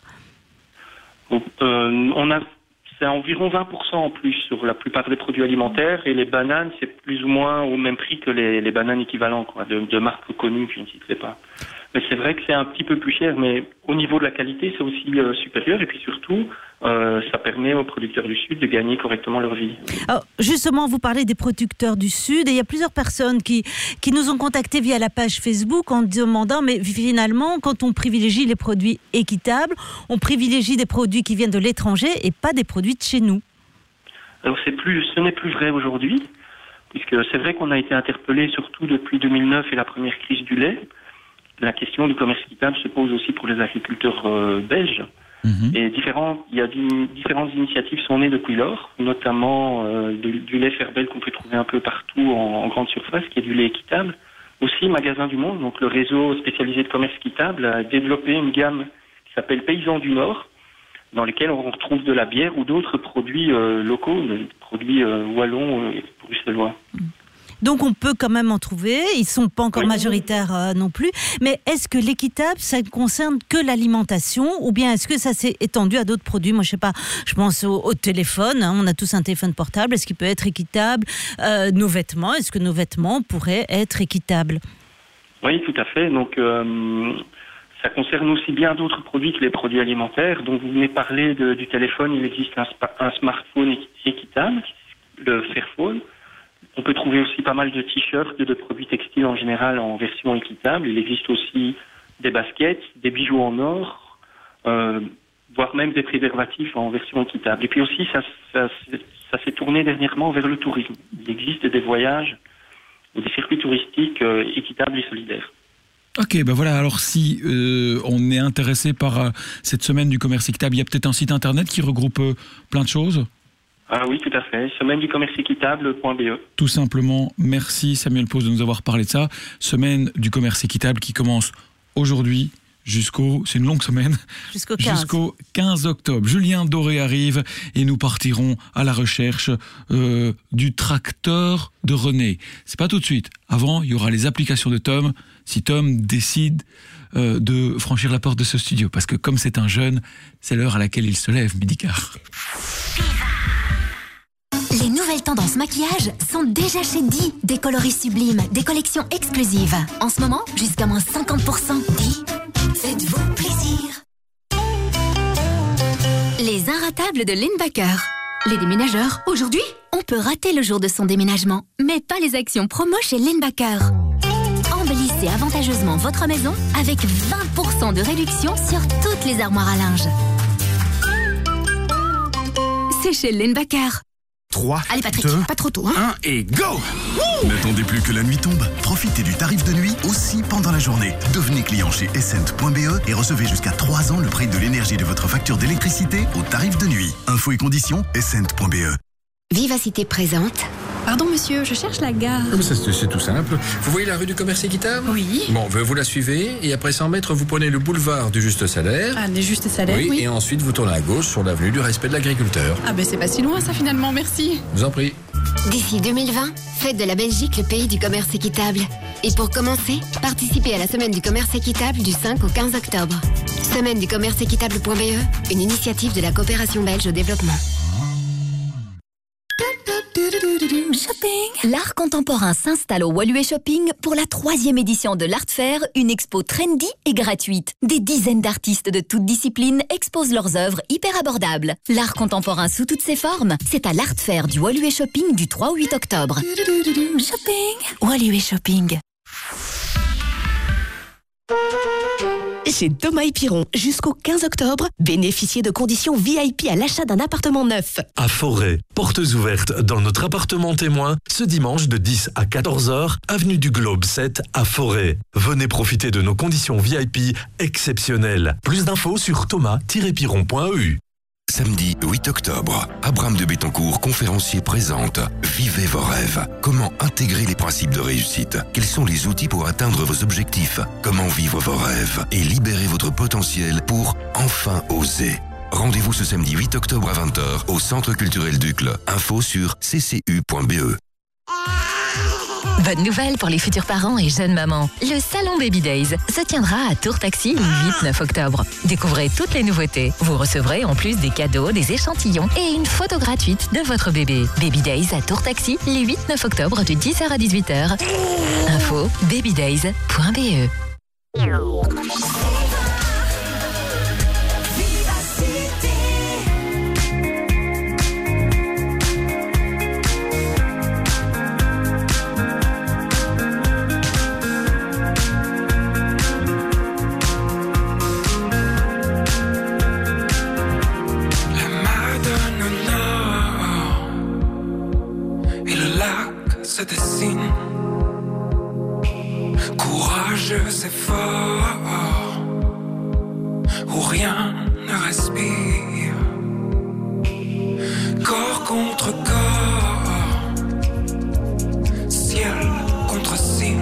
Donc, euh, on a, c'est environ vingt pour cent en plus sur la plupart des produits alimentaires et les bananes, c'est plus ou moins au même prix que les, les bananes équivalentes, quoi, de, de marques connues, je ne citerai pas. Mais c'est vrai que c'est un petit peu plus cher, mais au niveau de la qualité, c'est aussi euh, supérieur et puis surtout, euh, ça permet aux producteurs du Sud de gagner correctement leur vie. Alors, justement, vous parlez des producteurs du Sud et il y a plusieurs personnes qui, qui nous ont contactés via la page Facebook en demandant, mais finalement, quand on privilégie les produits équitables, on privilégie des produits qui viennent de l'étranger et pas des produits de chez nous. Alors c'est plus, ce n'est plus vrai aujourd'hui, puisque c'est vrai qu'on a été interpellé surtout depuis deux mille neuf et la première crise du lait. La question du commerce équitable se pose aussi pour les agriculteurs euh, belges. Mm-hmm. Et différents, il y a di- différentes initiatives sont nées depuis lors, notamment euh, de- du lait Ferbel qu'on peut trouver un peu partout en, en grande surface, qui est du lait équitable. Aussi, Magasin du Monde, donc le réseau spécialisé de commerce équitable, a développé une gamme qui s'appelle Paysans du Nord, dans lesquels on retrouve de la bière ou d'autres produits euh, locaux, des produits euh, wallons et bruxellois. Donc on peut quand même en trouver, ils ne sont pas encore Oui. majoritaires euh, non plus, mais est-ce que l'équitable, ça ne concerne que l'alimentation ou bien est-ce que ça s'est étendu à d'autres produits? Moi je sais pas, je pense au, au téléphone, hein, on a tous un téléphone portable, est-ce qu'il peut être équitable? euh, Nos vêtements, est-ce que nos vêtements pourraient être équitables? Oui, tout à fait. Donc, euh, ça concerne aussi bien d'autres produits que les produits alimentaires. Donc, vous venez parler de, du téléphone. Il existe un, spa- un smartphone équi- équitable, le Fairphone. On peut trouver aussi pas mal de t-shirts, de, de produits textiles en général en version équitable. Il existe aussi des baskets, des bijoux en or, euh, voire même des préservatifs en version équitable. Et puis aussi, ça, ça, ça s'est tourné dernièrement vers le tourisme. Il existe des voyages ou des circuits touristiques euh, équitables et solidaires. Ok, ben voilà, alors si euh, on est intéressé par euh, cette semaine du commerce équitable, il y a peut-être un site internet qui regroupe euh, plein de choses? Ah oui, tout à fait. Semaine du commerce équitable point b e. Tout simplement, merci Samuel Pose de nous avoir parlé de ça. Semaine du commerce équitable qui commence aujourd'hui jusqu'au... C'est une longue semaine. Jusqu'au quinze. Jusqu'au quinze octobre. Julien Doré arrive et nous partirons à la recherche euh, du tracteur de René. C'est pas tout de suite. Avant, il y aura les applications de Tom. Si Tom décide euh, de franchir la porte de ce studio. Parce que comme c'est un jeune, c'est l'heure à laquelle il se lève, midi quart. Les nouvelles tendances maquillage sont déjà chez Di. Des coloris sublimes, des collections exclusives. En ce moment, jusqu'à moins cinquante pour cent. Di, faites-vous plaisir. Les Inratables de Lindbacker. Les déménageurs, aujourd'hui, on peut rater le jour de son déménagement, mais pas les actions promo chez Lindbacker. Embellissez avantageusement votre maison avec vingt pour cent de réduction sur toutes les armoires à linge. c'est chez Lane-Baccar. trois, Allez Patrick, deux, pas trop tôt, hein. un et go! N'attendez plus que la nuit tombe. Profitez du tarif de nuit aussi pendant la journée. Devenez client chez essent point b e et recevez jusqu'à trois ans le prix de l'énergie de votre facture d'électricité au tarif de nuit. Infos et conditions, essent point b e. Vivacité présente. Pardon monsieur, je cherche la gare. Ah, c'est, c'est tout simple. Vous voyez la rue du Commerce Équitable? Oui. Bon, vous la suivez et après cent mètres, vous prenez le boulevard du Juste Salaire. Ah, du Juste Salaire, oui. Oui, et ensuite vous tournez à gauche sur l'avenue du Respect de l'Agriculteur. Ah ben c'est pas si loin ça finalement, merci. Je vous en prie. D'ici deux mille vingt, faites de la Belgique le pays du commerce équitable. Et pour commencer, participez à la semaine du commerce équitable du cinq au quinze octobre. Semaine du commerce équitable point b e, une initiative de la coopération belge au développement. Shopping. L'art contemporain s'installe au Woluwe Shopping pour la troisième édition de l'Art Fair, une expo trendy et gratuite. Des dizaines d'artistes de toutes disciplines exposent leurs œuvres hyper abordables. L'art contemporain sous toutes ses formes, c'est à l'Art Fair du Woluwe Shopping du trois au huit octobre. Shopping. Woluwe Shopping. Chez Thomas et Piron, jusqu'au quinze octobre, bénéficiez de conditions V I P à l'achat d'un appartement neuf. À Forêt, portes ouvertes dans notre appartement témoin, ce dimanche de dix à quatorze heures, avenue du Globe sept à Forêt. Venez profiter de nos conditions V I P exceptionnelles. Plus d'infos sur thomas tiret piron point e u. Samedi huit octobre, Abraham de Bettencourt, conférencier, présente Vivez vos rêves. Comment intégrer les principes de réussite? Quels sont les outils pour atteindre vos objectifs? Comment vivre vos rêves et libérer votre potentiel pour enfin oser? Rendez-vous ce samedi huit octobre à vingt heures au Centre culturel d'Uccle. Info sur c c u point b e. Bonne nouvelle pour les futurs parents et jeunes mamans. Le Salon Baby Days se tiendra à Tour Taxi le huit neuf octobre. Découvrez toutes les nouveautés. Vous recevrez en plus des cadeaux, des échantillons et une photo gratuite de votre bébé. Baby Days à Tour Taxi le huit neuf octobre de dix heures à dix-huit heures. Info babydays point b e. Se dessine, courageux et fort, où rien ne respire, corps contre corps, ciel contre ciel,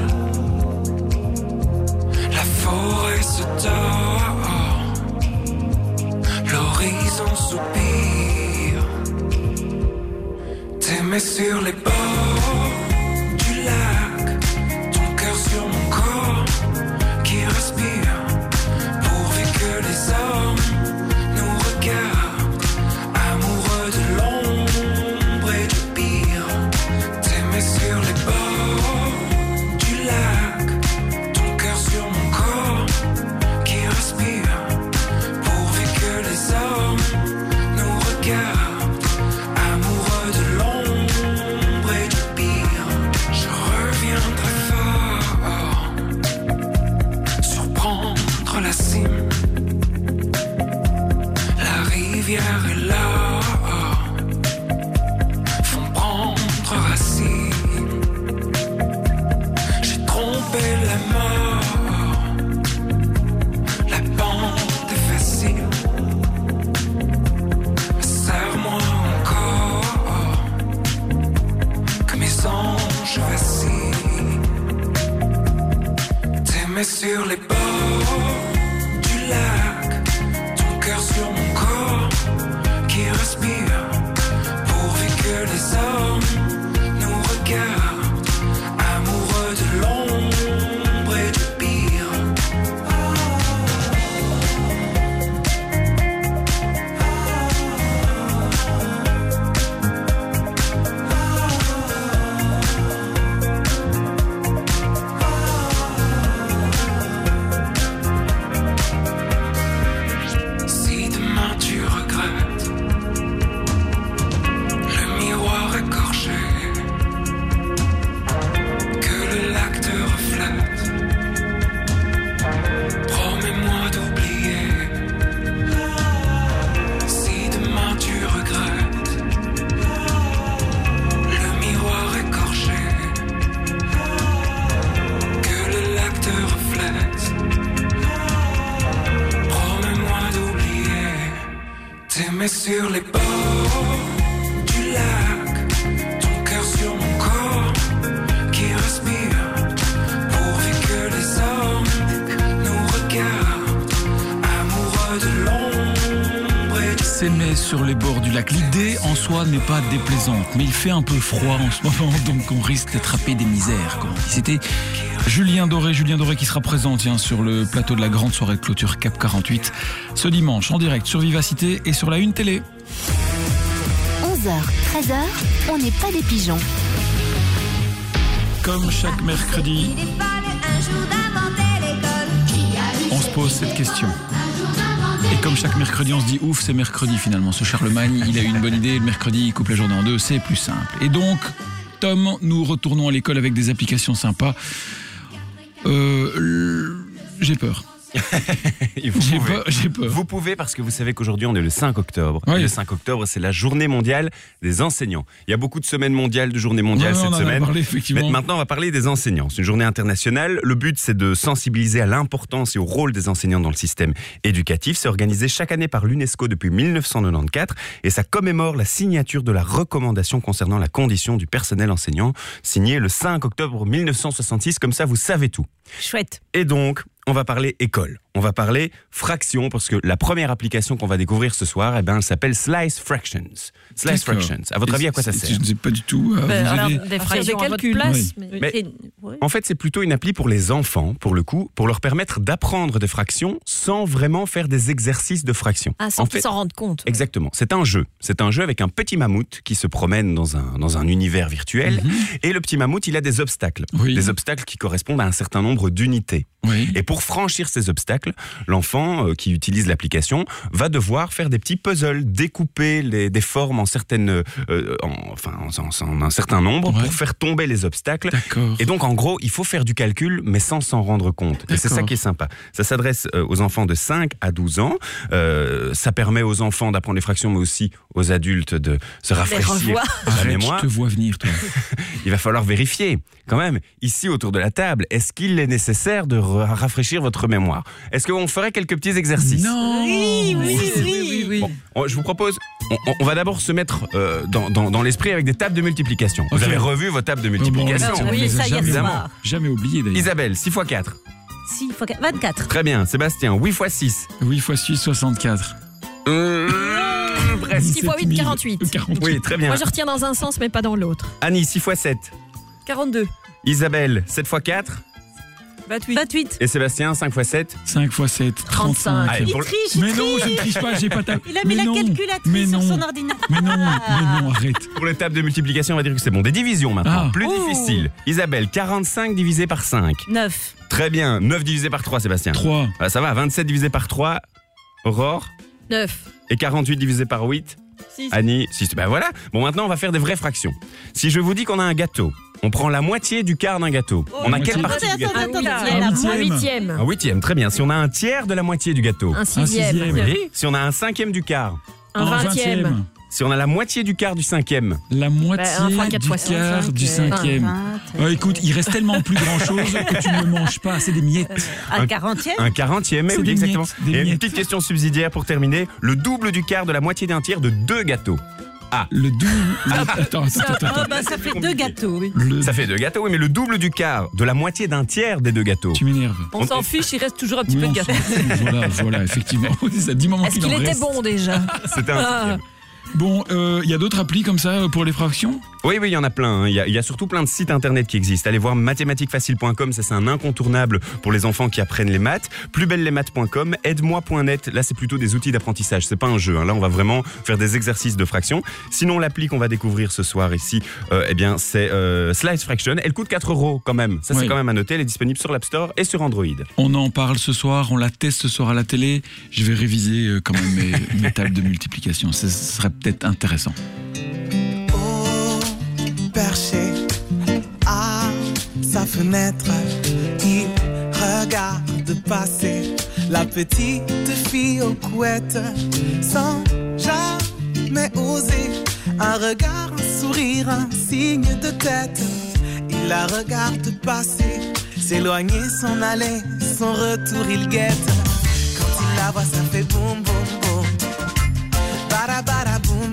la forêt se tord, l'horizon soupire, t'aimer sur les bords du lac, ton cœur sur mon corps qui respire, pourvu que les hommes nous regardent, amoureux de l'ombre et du pire, t'aimer sur les bords du lac, ton cœur sur mon corps qui respire, pourvu que les hommes nous regardent. La rivière est là, font prendre racine. J'ai trompé la mort, la pente est facile. Serre-moi encore, que mes anges vacillent. T'aimer sur les bords du lac, ton cœur sur mon corps qui respire, pourvu que les hommes nous regardent, amoureux de l'ombre et du pire. bord du lac, ton cœur sur mon corps qui respire, pourvu que les hommes nous regardent, amoureux de l'ombre et du... S'aimer sur les bords du lac. L'idée en soi n'est pas déplaisante, mais il fait un peu froid en ce moment, donc on risque d'attraper des misères, comme on dit. C'était Julien Doré, Julien Doré qui sera présent tiens, sur le plateau de la grande soirée de clôture Cap quarante-huit ce dimanche en direct sur Vivacité et sur la Une Télé. onze heures, treize heures, on n'est pas des pigeons. Comme chaque mercredi, on se pose cette question. Et comme chaque mercredi, on se dit ouf, c'est mercredi finalement. Ce Charlemagne, il a eu une bonne idée. Le mercredi, il coupe la journée en deux, c'est plus simple. Et donc, Tom, nous retournons à l'école avec des applications sympas. Euh, j'ai peur. vous, j'ai pouvez. peur, j'ai peur. Vous pouvez parce que vous savez qu'aujourd'hui on est le cinq octobre. Oui. Et le cinq octobre, c'est la journée mondiale des enseignants. Il y a beaucoup de semaines mondiales, de journées mondiales Ouais, cette on en a semaine. parlé, effectivement. Mais maintenant, on va parler des enseignants. C'est une journée internationale. Le but, c'est de sensibiliser à l'importance et au rôle des enseignants dans le système éducatif. C'est organisé chaque année par l'UNESCO depuis mille neuf cent quatre-vingt-quatorze et ça commémore la signature de la recommandation concernant la condition du personnel enseignant, signée le cinq octobre mille neuf cent soixante-six. Comme ça, vous savez tout. Chouette. Et donc, on va parler école. On va parler fractions parce que la première application qu'on va découvrir ce soir, eh ben, elle s'appelle Slice Fractions. Slice D'accord. Fractions. À votre avis, à quoi ça C'est- sert? Je ne sais pas du tout. euh, Ben, vous alors, avez- des fractions à votre calculs. place. Oui. Mais, Mais- et- ouais. En fait, c'est plutôt une appli pour les enfants, pour le coup, pour leur permettre d'apprendre des fractions sans vraiment faire des exercices de fractions. Ah, sans En qu'ils fait, s'en rendent compte. Exactement. C'est un jeu. C'est un jeu avec un petit mammouth qui se promène dans un, dans un univers virtuel. Mhm. Et le petit mammouth, il a des obstacles. Oui. Des obstacles qui correspondent à un certain nombre d'unités. Oui. Et pour franchir ces obstacles, l'enfant euh, qui utilise l'application va devoir faire des petits puzzles, découper les, des formes en certaines, euh, en, enfin, en, en un certain nombre Ouais. pour faire tomber les obstacles. D'accord. Et donc, en gros, il faut faire du calcul, mais sans s'en rendre compte. Et c'est ça D'accord. qui est sympa. Ça s'adresse euh, aux enfants de cinq à douze ans. Euh, ça permet aux enfants d'apprendre les fractions, mais aussi aux adultes de se rafraîchir revoir. la Arrête, mémoire. je te vois venir, toi. Il va falloir vérifier, quand même, ici autour de la table, est-ce qu'il est nécessaire de ra- rafraîchir votre mémoire? Est-ce qu'on ferait quelques petits exercices? Non. Oui, oui, oui. oui. Bon, on- je vous propose, on, on- on va d'abord se mettre euh, dans, dans- dans l'esprit avec des tables de multiplication. Vous Ok. avez revu vos tables de multiplication? Oh, bon, on Oui, les a ça, hier jamais, soir. jamais oublié d'ailleurs. Isabelle, six fois quatre. Si, il faut que- vingt-quatre. Très bien. Sébastien, huit fois six. huit fois six, soixante-quatre. Euh, presque. six fois huit, quarante-huit. quarante-huit. Oui, très bien. Moi, je retiens dans un sens, mais pas dans l'autre. Annie, six fois sept. quarante-deux. Isabelle, sept fois quatre. vingt-huit. vingt-huit. Et Sébastien, cinq fois sept. cinq fois sept, trente-cinq. Allez, Il pour le- triche, il Mais non, triche. je ne triche pas, j'ai pas ta... Il a mis Mais la non, calculatrice mais sur non. son ordinateur. Mais non, mais non, arrête. Pour les tables de multiplication, on va dire que c'est bon. Des divisions maintenant. Ah. Plus Oh. difficile. Isabelle, quarante-cinq divisé par cinq. neuf. Très bien. neuf divisé par trois, Sébastien. trois. Ah, ça va. vingt-sept divisé par trois. Aurore. neuf. Et quarante-huit divisé par huit. six. Annie, six. Ben voilà. Bon, maintenant, on va faire des vraies fractions. Si je vous dis qu'on a un gâteau, on prend la moitié du quart d'un gâteau. Oh, on a moitié. quelle partie Attends, du gâteau? attends, attends, Un il y a la huitième. moitié. Un huitième. Un huitième, très bien. Si on a un tiers de la moitié du gâteau. Un sixième. sixième. Oui. Si on a un cinquième du quart. Un vingtième. Si on a la moitié du quart du cinquième. La moitié Bah, un fois quatre du fois quart cinq, du euh, cinquième. vingt. Oh, écoute, il reste tellement plus grand chose que tu ne manges pas, c'est des miettes. Un quarantième. Un quarantième, mais C'est oui, des exactement. miettes, des Et une miettes. petite question subsidiaire pour terminer. Le double du quart de la moitié d'un tiers de deux gâteaux. Ah, Le double. le- Attends, attends, attends. Ah, bah, ça fait deux gâteaux, oui. Le- ça fait deux gâteaux, oui, mais le double du quart de la moitié d'un tiers des deux gâteaux. Tu m'énerves. On s'en fiche, il reste toujours un petit Oui, peu de on gâteau. s'en fout. Voilà, voilà, effectivement. C'est ça, dis moments Est-ce qu'il qu'il en était reste. bon déjà? C'était un Ah. sixième. Bon, euh, il y a d'autres applis comme ça euh, pour les fractions? Oui, oui, il y en a plein. hein. Il y a, il y a surtout plein de sites internet qui existent. Allez voir mathématiques facile point com, ça c'est un incontournable pour les enfants qui apprennent les maths. plus belle les maths point com, aide moi point net, là c'est plutôt des outils d'apprentissage, c'est pas un jeu. hein. Là on va vraiment faire des exercices de fractions. Sinon l'appli qu'on va découvrir ce soir ici, euh, eh bien c'est euh, Slice Fraction. Elle coûte quatre euros quand même. Ça c'est Oui. quand même à noter. Elle est disponible sur l'App Store et sur Android. On en parle ce soir, on la teste ce soir à la télé. Je vais réviser euh, quand même mes, mes tables de multiplication. Ce serait peut-être intéressant. Perché à sa fenêtre, il regarde passer la petite fille aux couettes sans jamais oser un regard, un sourire, un signe de tête. Il la regarde passer, s'éloigner, s'en aller, son retour il guette. Quand il la voit, ça fait boum boum boum, bada bada boum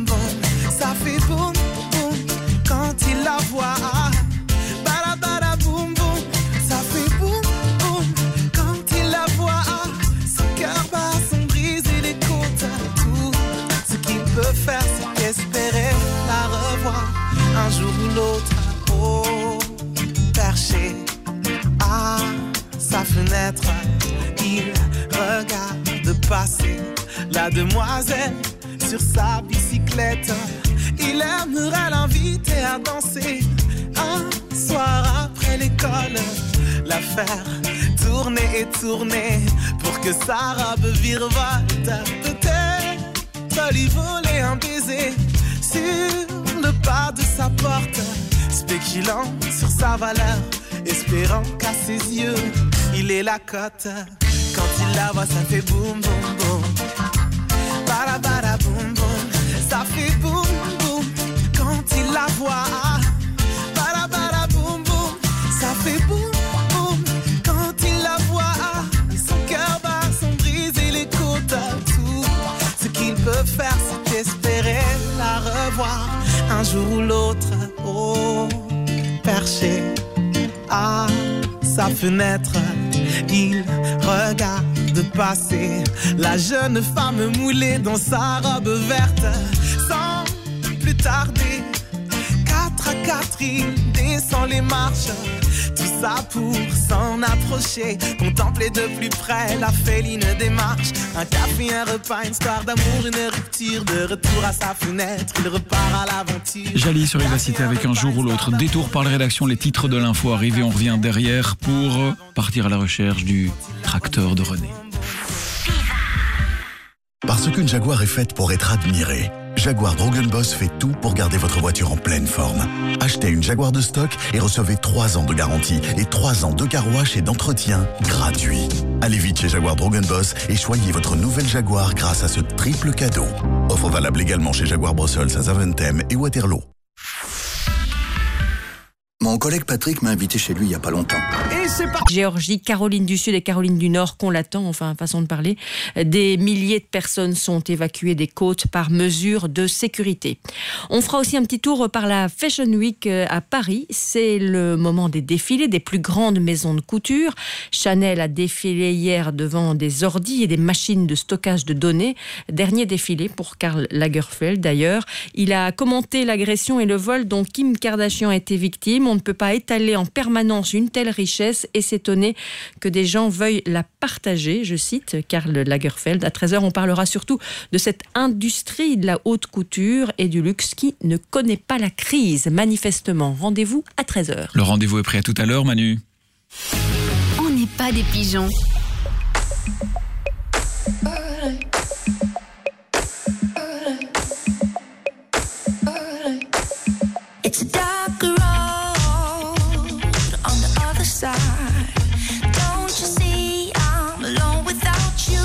qu'espérer la revoir un jour ou l'autre. Oh, perché à sa fenêtre, il regarde passer la demoiselle sur sa bicyclette. Il aimerait l'inviter à danser un soir après l'école, la faire tourner et tourner pour que sa robe virevolte. Peut-être lui voler un baiser sur le pas de sa porte, spéculant sur sa valeur, espérant qu'à ses yeux il est la cote. Quand il la voit, ça fait boum boum boum. Bada bada boum boum. Ça fait boum boum. Quand il la voit, bada bada boum boum. Ça fait boum boum. Quand il la voit, et son cœur bat, son brisé les côtes. Tout ce qu'il peut faire, c'est espérer la revoir un jour ou l'autre. Oh, perché à sa fenêtre, il regarde passer la jeune femme moulée dans sa robe verte. Sans plus tarder, quatre à quatre, il descend les marches. Tout ça pour s'en approcher, contempler de plus près la féline démarche. Un café, un repas, une histoire d'amour, une rupture. De retour à sa fenêtre, il repart à l'aventure. Jali sur Vivacité avec un jour ou l'autre. Détour par la rédaction, les titres de l'info arrivés. On revient derrière pour partir à la recherche du tracteur de René. Parce qu'une Jaguar est faite pour être admirée, Jaguar Drogen Boss fait tout pour garder votre voiture en pleine forme. Achetez une Jaguar de stock et recevez trois ans de garantie et trois ans de car wash et d'entretien gratuits. Allez vite chez Jaguar Drogen Boss et choyez votre nouvelle Jaguar grâce à ce triple cadeau. Offre valable également chez Jaguar Brussels à Zaventem et Waterloo. Mon collègue Patrick m'a invité chez lui il y a pas longtemps. Et c'est parti. Géorgie, Caroline du Sud et Caroline du Nord qu'on l'attend, enfin façon de parler. Des milliers de personnes sont évacuées des côtes par mesure de sécurité. On fera aussi un petit tour par la Fashion Week à Paris. C'est le moment des défilés des plus grandes maisons de couture. Chanel a défilé hier devant des ordis et des machines de stockage de données. Dernier défilé pour Karl Lagerfeld d'ailleurs. Il a commenté l'agression et le vol dont Kim Kardashian a été victime. On ne peut pas étaler en permanence une telle richesse et s'étonner que des gens veuillent la partager, je cite Karl Lagerfeld. À treize heures, on parlera surtout de cette industrie de la haute couture et du luxe qui ne connaît pas la crise, manifestement. Rendez-vous à treize heures. Le rendez-vous est prêt à tout à l'heure, Manu. On n'est pas des pigeons. It's a dark road on the other side. Don't you see I'm alone without you?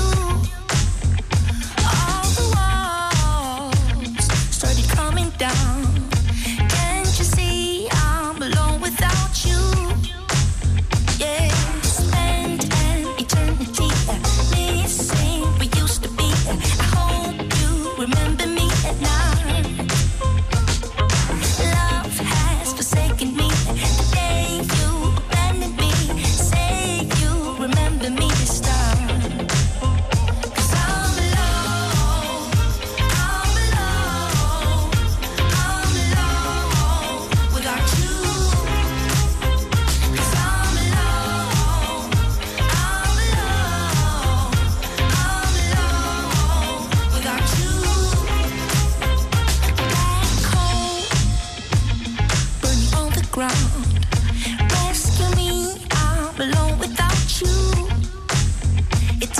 All the walls started coming down. Can't you see I'm alone without you? Yeah, spend an eternity missing we used to be. I hope you remember me at night. Rescue me, I'm alone without you. It's a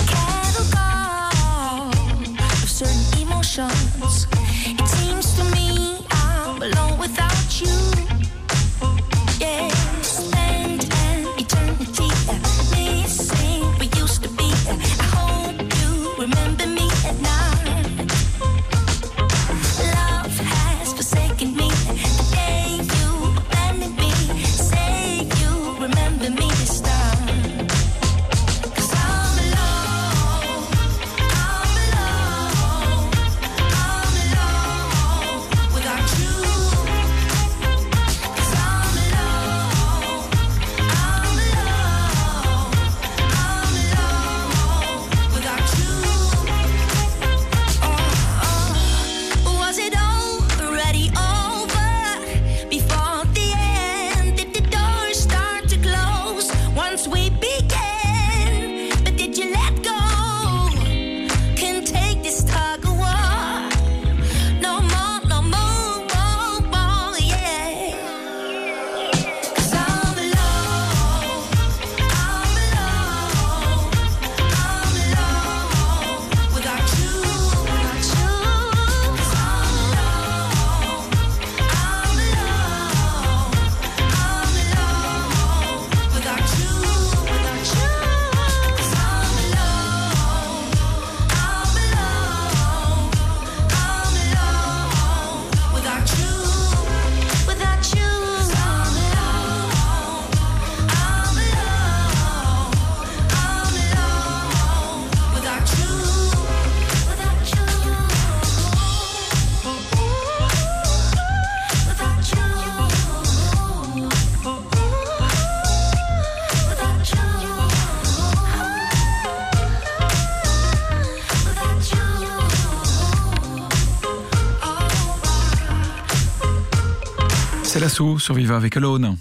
catalog of certain emotions. It seems to me I'm alone without you. Yeah, spend an eternity missing we used to be. I hope you remember me at night. Love has forsaken me. The day you abandoned me. C'est l'assaut sur Viva avec Alone.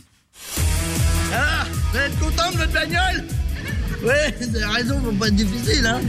Ah, vous êtes content de votre bagnole? Ouais, vous avez raison, faut pas être difficile, hein.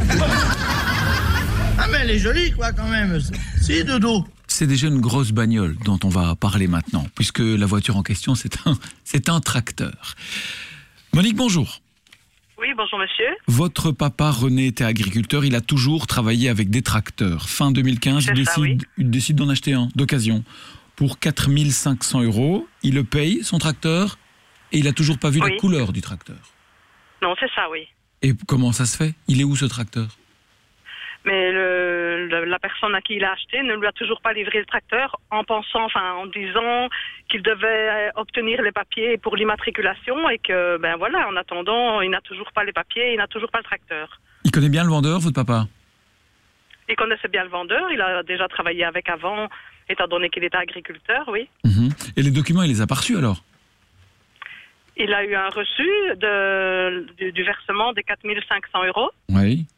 Ah, mais elle est jolie, quoi, quand même. Si, Dodo. C'est déjà une grosse bagnole dont on va parler maintenant, puisque la voiture en question, c'est un, c'est un tracteur. Monique, bonjour. Oui, bonjour monsieur. Votre papa René était agriculteur, il a toujours travaillé avec des tracteurs. Fin deux mille quinze, il C'est ça, décide, oui. il décide d'en acheter un, d'occasion, pour quatre mille cinq cents euros. Il le paye, son tracteur, et il n'a toujours pas vu Oui. la couleur du tracteur. Non, c'est ça, oui. Et comment ça se fait? Il est où ce tracteur? Mais le, le- la personne à qui il a acheté ne lui a toujours pas livré le tracteur en pensant, enfin, en disant qu'il devait obtenir les papiers pour l'immatriculation et que, ben voilà, en attendant, il n'a toujours pas les papiers, il n'a toujours pas le tracteur. Il connaît bien le vendeur, votre papa? Il connaissait bien le vendeur, il a déjà travaillé avec avant, étant donné qu'il était agriculteur, oui. Mhm. Et les documents, il les a pas reçus alors? Il a eu un reçu de, du, du versement des quatre mille cinq cents euros. Oui.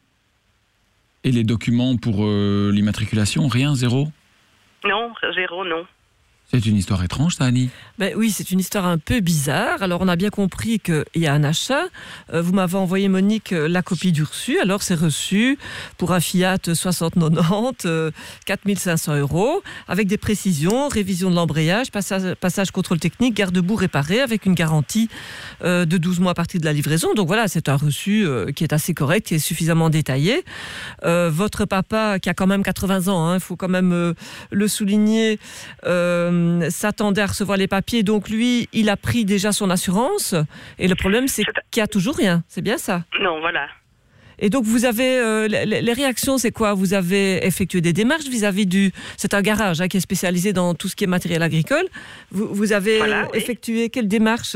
Et les documents pour euh, l'immatriculation, rien, zéro? Non, zéro, non. C'est une histoire étrange, ça, Annie? Ben oui, c'est une histoire un peu bizarre. Alors, on a bien compris qu'il y a un achat. Euh, vous m'avez envoyé, Monique, euh, la copie du reçu. Alors, c'est reçu pour un Fiat soixante quatre-vingt-dix, euh, quatre mille cinq cents euros, avec des précisions, révision de l'embrayage, passage, passage contrôle technique, garde-boue réparé, avec une garantie euh, de douze mois à partir de la livraison. Donc voilà, c'est un reçu euh, qui est assez correct, qui est suffisamment détaillé. Euh, votre papa, qui a quand même quatre-vingts ans, il hein, faut quand même euh, le souligner, euh, s'attendait à recevoir les papiers, donc lui, il a pris déjà son assurance, et le problème, c'est qu'il n'y a toujours rien, c'est bien ça? Non, voilà. Et donc, vous avez, euh, les, les réactions, c'est quoi? Vous avez effectué des démarches vis-à-vis du... C'est un garage hein, qui est spécialisé dans tout ce qui est matériel agricole. Vous, vous avez Voilà, euh, oui. effectué quelle démarche?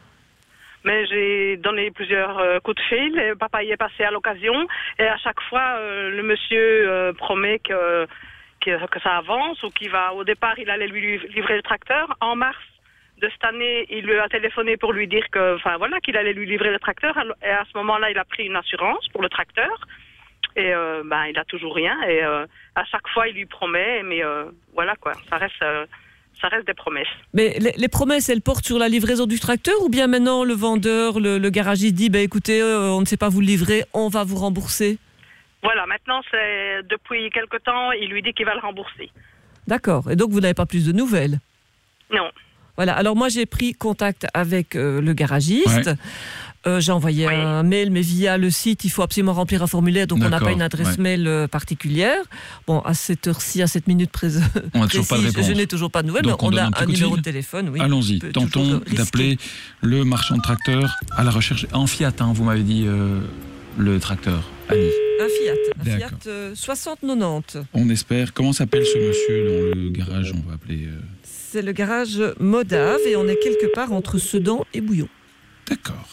Mais j'ai donné plusieurs euh, coups de fil, et papa y est passé à l'occasion, et à chaque fois, euh, le monsieur euh, promet que, que, que ça avance, ou qu'il va, au départ, il allait lui livrer le tracteur. En mars de cette année, il lui a téléphoné pour lui dire que, enfin voilà, qu'il allait lui livrer le tracteur, et à ce moment-là, il a pris une assurance pour le tracteur, et euh, ben, il a toujours rien, et euh, à chaque fois, il lui promet, mais euh, voilà quoi, ça reste... euh, ça reste des promesses. Mais les, les promesses, elles portent sur la livraison du tracteur, ou bien maintenant, le vendeur, le, le garagiste dit, bah, écoutez, euh, on ne sait pas vous le livrer, on va vous rembourser? Voilà, maintenant, c'est depuis quelque temps, il lui dit qu'il va le rembourser. D'accord. Et donc, vous n'avez pas plus de nouvelles? Non. Voilà. Alors, moi, j'ai pris contact avec euh, le garagiste. Ouais. Euh, j'ai envoyé oui. un mail, mais via le site, il faut absolument remplir un formulaire, donc D'accord, on n'a pas une adresse ouais. mail euh, particulière. Bon, à cette heure-ci, à cette minute prés- On n'a toujours pas de précise, réponse. je n'ai toujours pas de nouvelles, Donc mais on, on donne a un un, petit coup de numéro fil. de téléphone. Oui, Allons-y, on peut tentons toujours risquer. d'appeler le marchand de tracteurs à la recherche. En Fiat, hein, vous m'avez dit euh, le tracteur, Annie. Un Fiat, un D'accord. Fiat euh, soixante quatre-vingt-dix. On espère. Comment s'appelle ce monsieur dans le garage? On va appeler. Euh... C'est le garage Modave et on est quelque part entre Sedan et Bouillon. D'accord.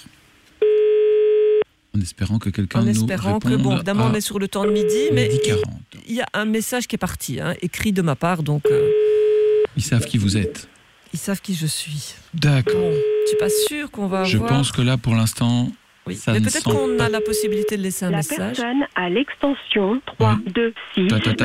En espérant que quelqu'un En nous espérant réponde que, bon, évidemment, à on est sur le temps de midi, mais midi il, quarante. il y a un message qui est parti, hein, écrit de ma part, donc euh, Ils savent qui vous êtes. ils savent qui je suis. D'accord. Bon, je suis pas sûre qu'on va Je avoir... pense que là, pour l'instant, Oui, ça mais ne peut-être sent qu'on pas. a la possibilité de laisser un La message. personne à l'extension trois deux six.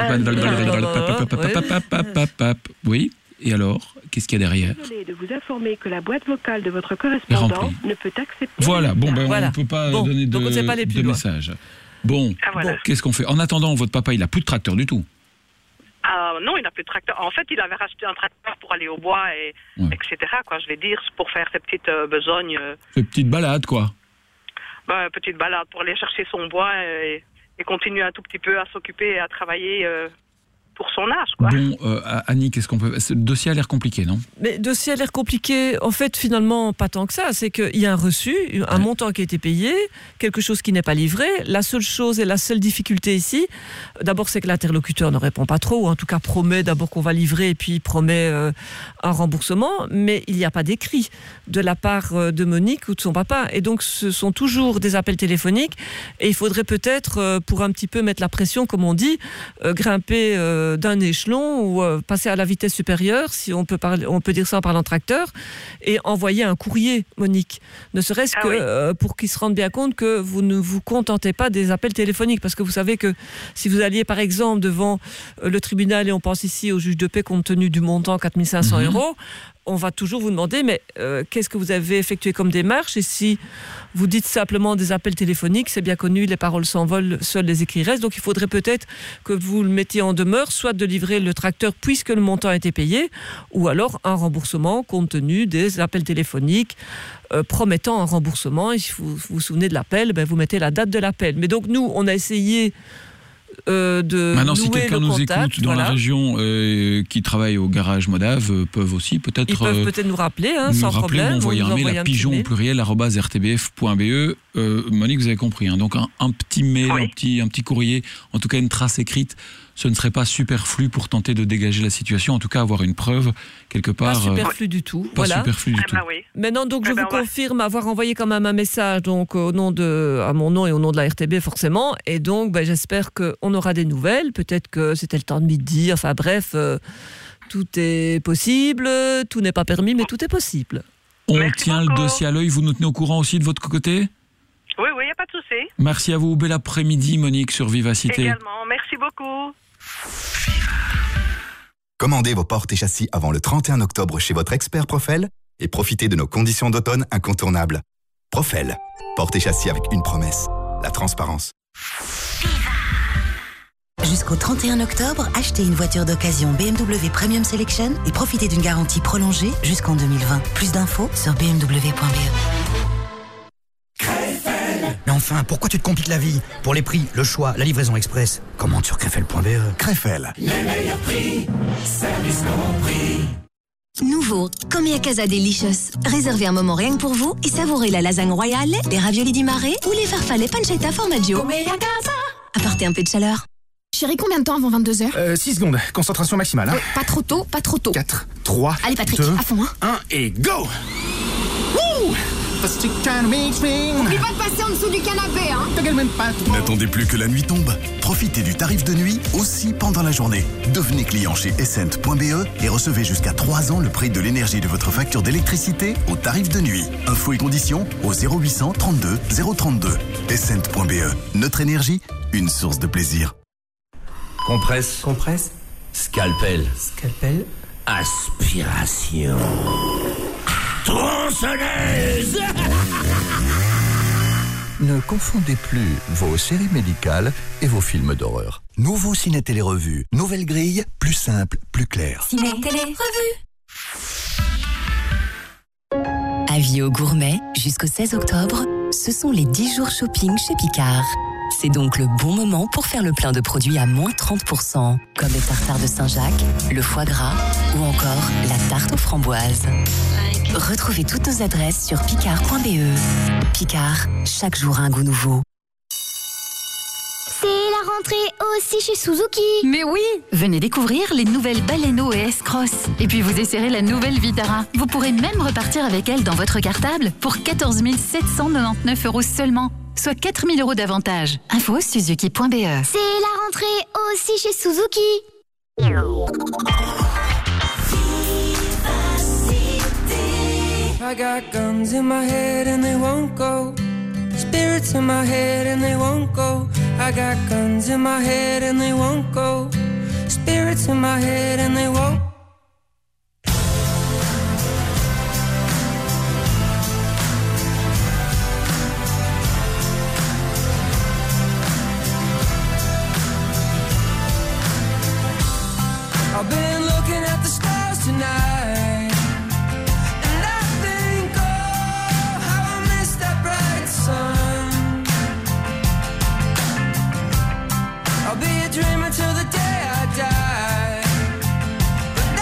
Oui, et alors, qu'est-ce qu'il y a derrière? Désolé de vous informer que la boîte vocale de votre correspondant remplie. ne peut accepter. Voilà, bon, ben, Voilà. on ne peut pas Bon, donner de, donc on ne sait pas aller plus de loin. message. Bon, Ah, voilà. bon, qu'est-ce qu'on fait? En attendant, votre papa, il n'a plus de tracteur du tout. Ah non, il n'a plus de tracteur. En fait, il avait racheté un tracteur pour aller au bois, et, Ouais. et cetera. Quoi, je vais dire, pour faire ses petites euh, besognes, euh, Ces petites balades, quoi. bah, petite balade pour aller chercher son bois et, et continuer un tout petit peu à s'occuper et à travailler euh, pour son âge, quoi. Bon, euh, Annie, qu'est-ce qu'on peut... Ce dossier a l'air compliqué, non? Mais le dossier a l'air compliqué. En fait, finalement, pas tant que ça. C'est qu'il y a un reçu, un montant qui a été payé, quelque chose qui n'est pas livré. La seule chose et la seule difficulté ici, d'abord, c'est que l'interlocuteur ne répond pas trop, ou en tout cas promet d'abord qu'on va livrer et puis promet euh, un remboursement. Mais il n'y a pas d'écrit de la part euh, de Monique ou de son papa. Et donc, ce sont toujours des appels téléphoniques. Et il faudrait peut-être, euh, pour un petit peu mettre la pression, comme on dit, euh, grimper... Euh, de, d'un échelon ou euh, passer à la vitesse supérieure, si on peut, parler, on peut dire ça en parlant tracteur, et envoyer un courrier, Monique. Ne serait-ce ah que oui. euh, pour qu'ils se rendent bien compte que vous ne vous contentez pas des appels téléphoniques. Parce que vous savez que si vous alliez par exemple devant euh, le tribunal, et on pense ici au juge de paix compte tenu du montant quatre mille cinq cents mmh. euros, on va toujours vous demander, mais euh, qu'est-ce que vous avez effectué comme démarche? Et si vous dites simplement des appels téléphoniques, c'est bien connu, les paroles s'envolent, seuls les écrits restent. Donc il faudrait peut-être que vous le mettiez en demeure, soit de livrer le tracteur puisque le montant a été payé, ou alors un remboursement compte tenu des appels téléphoniques euh, promettant un remboursement. Et si vous vous souvenez de l'appel, ben, vous mettez la date de l'appel. Mais donc nous, on a essayé... Euh, de Maintenant, si quelqu'un nous contact, écoute dans voilà. la région euh, qui travaille au garage Modave, euh, peuvent aussi peut-être Ils peuvent euh, peut-être nous rappeler, hein, nous sans rappeler, problème. envoyer un mail à pigeon mail. au pluriel arobase r t b f point b e. Euh, Monique, vous avez compris. Hein, donc un, un petit mail, oui. un petit un petit courrier, en tout cas une trace écrite. Ce ne serait pas superflu pour tenter de dégager la situation. En tout cas, avoir une preuve quelque part. Pas superflu euh, du tout. Pas voilà. superflu du ah tout. Bah oui. Maintenant, donc, je ah bah vous ouais. confirme avoir envoyé quand même un message, donc au nom de, à mon nom et au nom de la R T B forcément. Et donc, ben, j'espère qu'on aura des nouvelles. Peut-être que c'était le temps de midi. Enfin bref, euh, tout est possible. Tout n'est pas permis, mais tout est possible. On Merci tient beaucoup. le dossier à l'œil. Vous nous tenez au courant aussi de votre côté? Oui, oui, il n'y a pas de souci. Merci à vous. Bel après-midi, Monique, sur Vivacité. Également. Merci beaucoup. Commandez vos portes et châssis avant le trente et un octobre chez votre expert Profel et profitez de nos conditions d'automne incontournables. Profel, portes et châssis avec une promesse, la transparence. Jusqu'au trente et un octobre, achetez une voiture d'occasion B M W Premium Selection et profitez d'une garantie prolongée jusqu'en deux mille vingt. Plus d'infos sur b m w point b e. Mais enfin, pourquoi tu te compliques la vie? Pour les prix, le choix, la livraison express, commande sur crefel point b e. Crefel. Les meilleurs prix, service compris. Nouveau, Comia Casa Delicious. Réservez un moment rien que pour vous et savourez la lasagne royale, les raviolis di mare ou les farfalle pancetta formaggio. Comia Casa. Apportez un peu de chaleur. Chérie, combien de temps avant vingt-deux heures? Euh, six secondes, concentration maximale. Hein. Ouais, pas trop tôt, pas trop tôt. quatre, trois, Allez Patrick, deux, à fond, hein. un et go. Wouh! N'oublie pas de passer en dessous du canapé, hein. N'attendez plus que la nuit tombe. Profitez du tarif de nuit aussi pendant la journée. Devenez client chez essent point b e et recevez jusqu'à trois ans le prix de l'énergie de votre facture d'électricité au tarif de nuit. Infos et conditions au zéro huit cent trente-deux zéro trente-deux. essent point b e. Notre énergie, une source de plaisir. Compresse. Compresse. Scalpel. Scalpel. Aspiration. Tronçonneuse. Ne confondez plus vos séries médicales et vos films d'horreur. Nouveau Ciné Télé Revue. Nouvelle grille, plus simple, plus claire. Ciné Télé Revue. Avis aux gourmets, jusqu'au seize octobre, ce sont les dix jours shopping chez Picard. C'est donc le bon moment pour faire le plein de produits à moins trente pour cent, comme les tartares de Saint-Jacques, le foie gras ou encore la tarte aux framboises. Retrouvez toutes nos adresses sur picard point b e. Picard, chaque jour un goût nouveau. C'est la rentrée aussi chez Suzuki. Mais oui, venez découvrir les nouvelles Baleno et S-Cross. Et puis vous essayerez la nouvelle Vitara. Vous pourrez même repartir avec elle dans votre cartable pour quatorze mille sept cent quatre-vingt-dix-neuf euros seulement, soit quatre mille euros d'avantage. Info suzuki point b e. C'est la rentrée aussi chez Suzuki. I got guns in my head and they won't go. Spirits in my head and they won't go. I got guns in my head and they won't go. Spirits in my head and they won't. I've been looking at the stars tonight, and I think, oh, how I miss that bright sun. I'll be a dreamer till the day I die, but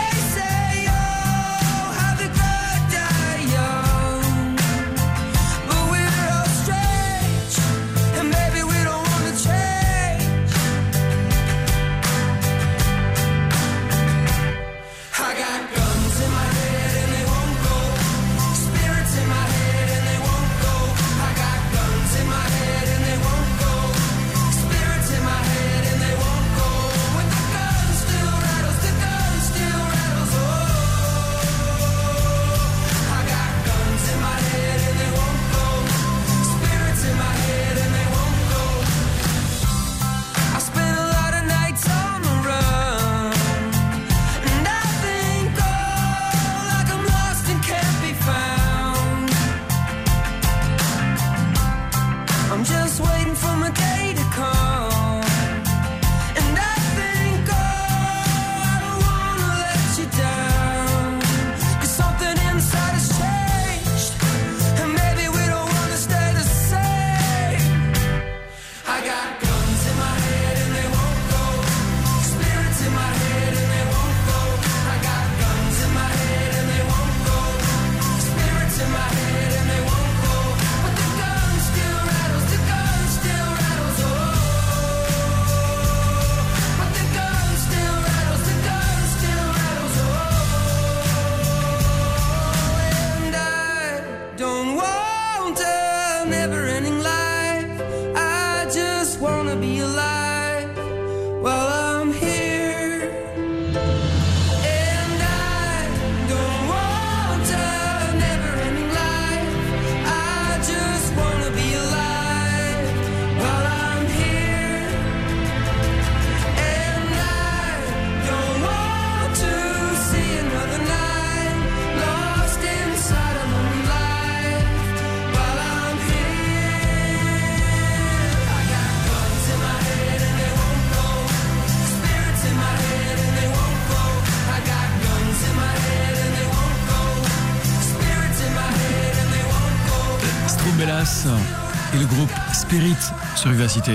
Dallas et le groupe Spirit sur Vivacité.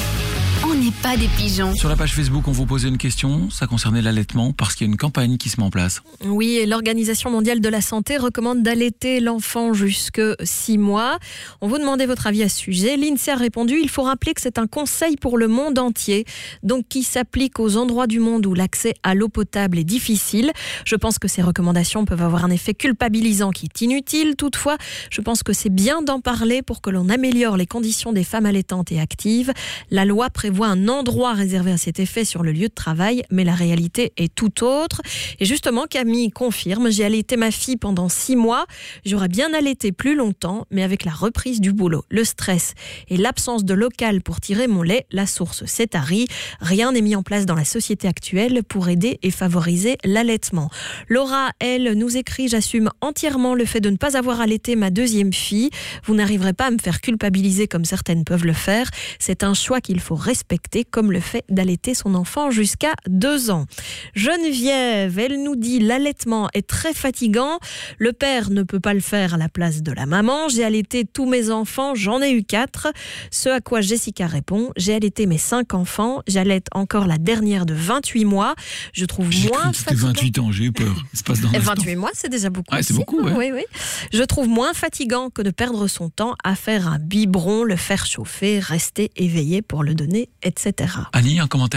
On n'est pas des pigeons. Sur la page Facebook, on vous posait une question, ça concernait l'allaitement, parce qu'il y a une campagne qui se met en place. Oui, et l'Organisation mondiale de la santé recommande d'allaiter l'enfant jusque six mois. On vous demandait votre avis à ce sujet. L'INSEE a répondu, il faut rappeler que c'est un conseil pour le monde entier, donc qui s'applique aux endroits du monde où l'accès à l'eau potable est difficile. Je pense que ces recommandations peuvent avoir un effet culpabilisant qui est inutile. Toutefois, je pense que c'est bien d'en parler pour que l'on améliore les conditions des femmes allaitantes et actives. La loi prévoit un endroit réservé à cet effet sur le lieu de travail, mais la réalité est tout autre. Et justement, Camille confirme, j'ai allaité ma fille pendant six mois, j'aurais bien allaité plus longtemps, mais avec la reprise du boulot, le stress et l'absence de local pour tirer mon lait, la source s'est tarie. Rien n'est mis en place dans la société actuelle pour aider et favoriser l'allaitement. Laura, elle, nous écrit, j'assume entièrement le fait de ne pas avoir allaité ma deuxième fille. Vous n'arriverez pas à me faire culpabiliser comme certaines peuvent le faire. C'est un choix qu'il faut respecter, comme le fait d'allaiter son enfant jusqu'à deux ans. Geneviève, elle nous dit l'allaitement est très fatigant. Le père ne peut pas le faire à la place de la maman. J'ai allaité tous mes enfants, j'en ai eu quatre. Ce à quoi Jessica répond, j'ai allaité mes cinq enfants, j'allaite encore la dernière de vingt-huit mois. Je trouve J'ai moins cru que c'était fatigant. vingt-huit ans, j'ai eu peur. Il se passe dans l'instant. vingt-huit mois, c'est déjà beaucoup. Ouais, c'est aussi. beaucoup, ouais. Oui, oui. Je trouve moins fatigant que de perdre son temps à faire un biberon, le faire chauffer, rester éveillé pour le donner, et cetera. Annie, un commentaire ?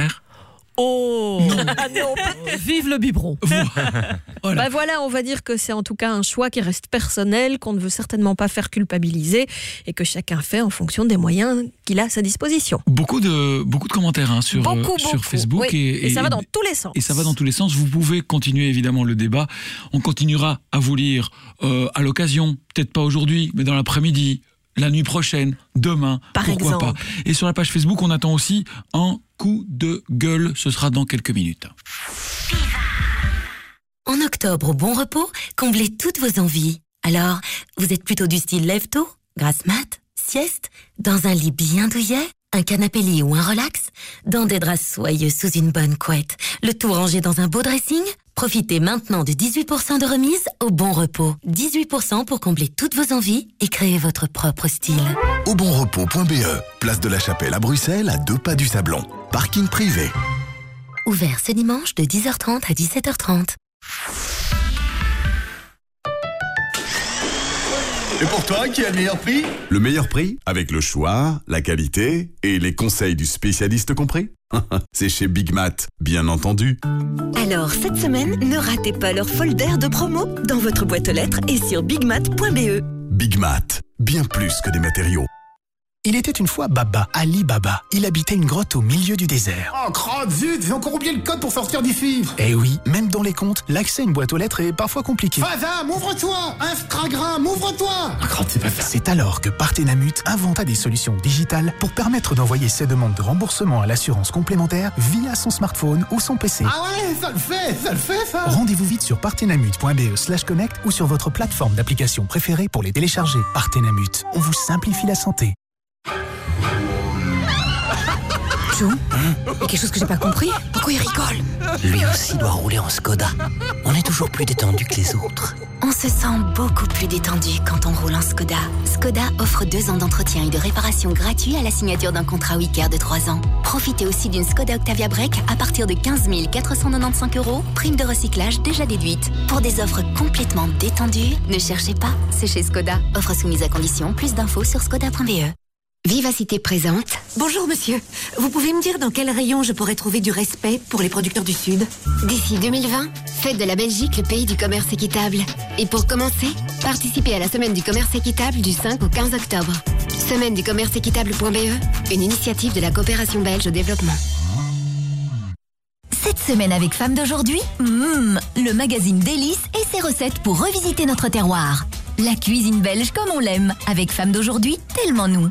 Oh Non. Ah non, vive le biberon. Voilà. Bah voilà, on va dire que c'est en tout cas un choix qui reste personnel, qu'on ne veut certainement pas faire culpabiliser et que chacun fait en fonction des moyens qu'il a à sa disposition. Beaucoup de, beaucoup de commentaires hein, sur, Beaucoup, euh, sur beaucoup. Facebook. Oui. Et, Et ça va dans tous les sens. Et ça va dans tous les sens. Vous pouvez continuer évidemment le débat. On continuera à vous lire euh, à l'occasion, peut-être pas aujourd'hui, mais dans l'après-midi, la nuit prochaine, demain, Par pourquoi exemple. pas. Et sur la page Facebook, on attend aussi un coup de gueule. Ce sera dans quelques minutes. En octobre, au Bon Repos, comblez toutes vos envies. Alors, vous êtes plutôt du style lève-tôt, grasse mat, sieste, dans un lit bien douillet, un canapé lit ou un relax, dans des draps soyeux sous une bonne couette, le tout rangé dans un beau dressing. Profitez maintenant de dix-huit pour cent de remise au Bon Repos. dix-huit pour cent pour combler toutes vos envies et créer votre propre style. Au bon repos point b e, place de la Chapelle à Bruxelles, à deux pas du Sablon. Parking privé. Ouvert ce dimanche de dix heures trente à dix-sept heures trente. Et pour toi, qui a le meilleur prix ? Le meilleur prix, avec le choix, la qualité et les conseils du spécialiste compris. C'est chez Big Mat, bien entendu. Alors, cette semaine, ne ratez pas leur folder de promo dans votre boîte aux lettres et sur bigmat point b e. Big Mat, bien plus que des matériaux. Il était une fois Baba, Ali Baba. Il habitait une grotte au milieu du désert. Oh, crotte, zut, j'ai encore oublié le code pour sortir d'ici. Eh oui, même dans les comptes, l'accès à une boîte aux lettres est parfois compliqué. Fazam, ouvre-toi. Instagram, ouvre-toi. Ah, crotte, c'est pas fait. C'est alors que Partenamut inventa des solutions digitales pour permettre d'envoyer ses demandes de remboursement à l'assurance complémentaire via son smartphone ou son P C. Ah ouais, ça le fait, ça le fait, ça. Rendez-vous vite sur partenamut point b e slash connect ou sur votre plateforme d'application préférée pour les télécharger. Partenamut, on vous simplifie la santé. Joe, il y a quelque chose que j'ai pas compris. Pourquoi il rigole? Lui aussi doit rouler en Skoda. On est toujours plus détendu que les autres. On se sent beaucoup plus détendu quand on roule en Skoda. Skoda offre deux ans d'entretien et de réparation gratuits à la signature d'un contrat Wicker de trois ans. Profitez aussi d'une Skoda Octavia Break à partir de quinze mille quatre cent quatre-vingt-quinze euros, prime de recyclage déjà déduite. Pour des offres complètement détendues, ne cherchez pas, c'est chez Skoda. Offre soumise à condition, plus d'infos sur skoda point b e. Vivacité présente. Bonjour monsieur, vous pouvez me dire dans quel rayon je pourrais trouver du respect pour les producteurs du Sud? D'ici deux mille vingt, faites de la Belgique le pays du commerce équitable. Et pour commencer, participez à la semaine du commerce équitable du cinq au quinze octobre. Semaine du commerce équitable point b e, une initiative de la coopération belge au développement. Cette semaine avec Femmes d'aujourd'hui, mmh, le magazine Délices et ses recettes pour revisiter notre terroir. La cuisine belge comme on l'aime, avec Femmes d'aujourd'hui, tellement nous.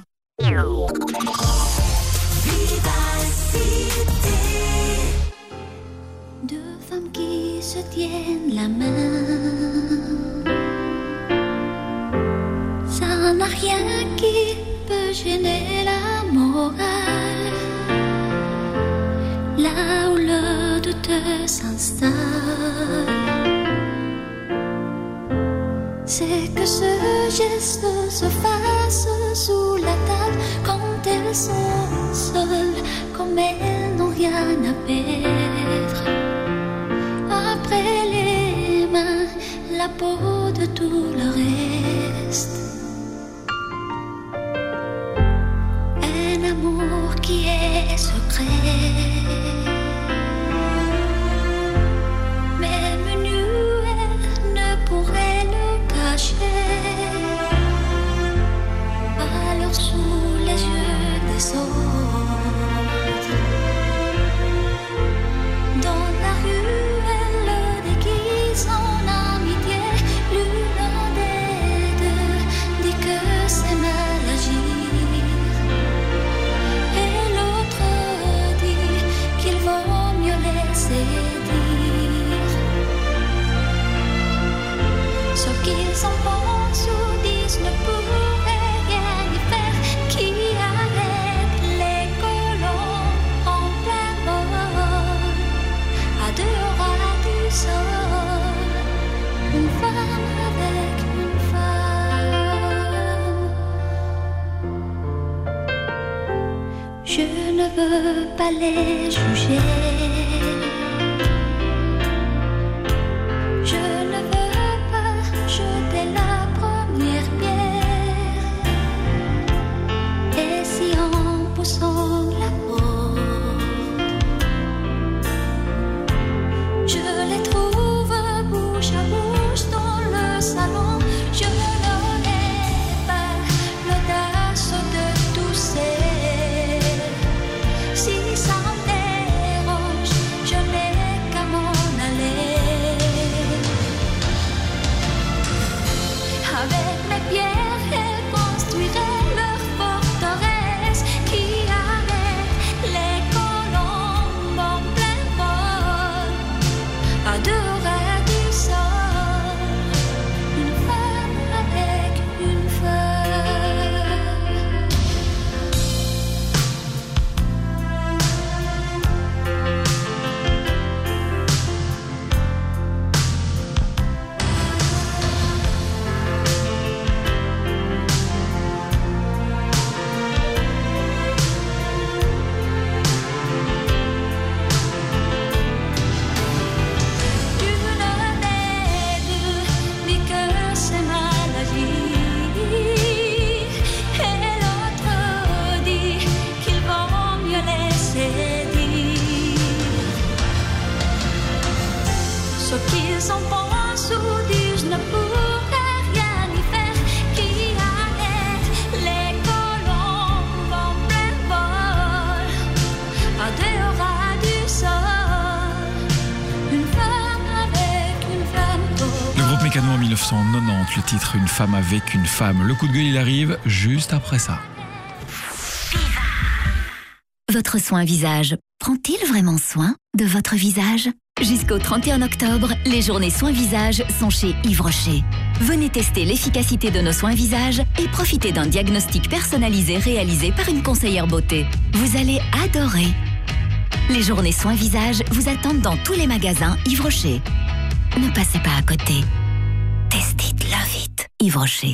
Deux femmes qui se tiennent la main, ça n'a rien qui peut gêner la morale. Là où le doute s'installe, c'est que ce geste se fasse sous la table quand elles sont seules, comme elles n'ont rien à perdre. Après les mains, la peau de tout le reste. Un amour qui est secret. Même nu, elle ne pourrait le cacher. Alors sous les yeux des autres, dans la rue, elle le déguise en amitié. L'une des deux dit que c'est mal agir, et l'autre dit qu'il vaut mieux laisser dire ce qu'ils en pensent ou disent ne pourrait rien y faire. Qui arrête les colons en plein vol, à deux ras du sol, une femme avec une femme. Je ne veux pas les juger. Je ne veux pas jeter la première pierre. Et si en poussant la porte, je les trouve bouche à bouche dans le salon, je n'aurai pas l'audace de tousser. Si ça me dérange, je n'ai qu'à m'en aller. Avec mes pierres, elles construiraient leur forteresse qui arrête les colombes en plein vol, à deux ras du sol, une femme avec une femme. L'une des deux dit que c'est mal agir, et l'autre dit qu'il vaut mieux laisser dire ce qu'ils en pensent ou disent ne pourrait rien y faire. Qui arrête les colombes en plein vol, à deux ras du sol, une femme avec une femme. Le groupe Mécano en mille neuf cent quatre-vingt-dix, le titre Une femme avec une femme. Le coup de gueule, il arrive juste après ça. Votre soin visage prend-il vraiment soin de votre visage ? Jusqu'au trente et un octobre, les journées soins visage sont chez Yves Rocher. Venez tester l'efficacité de nos soins visage et profitez d'un diagnostic personnalisé réalisé par une conseillère beauté. Vous allez adorer. Les journées soins visage vous attendent dans tous les magasins Yves Rocher. Ne passez pas à côté. Test it, love it. Yves Rocher.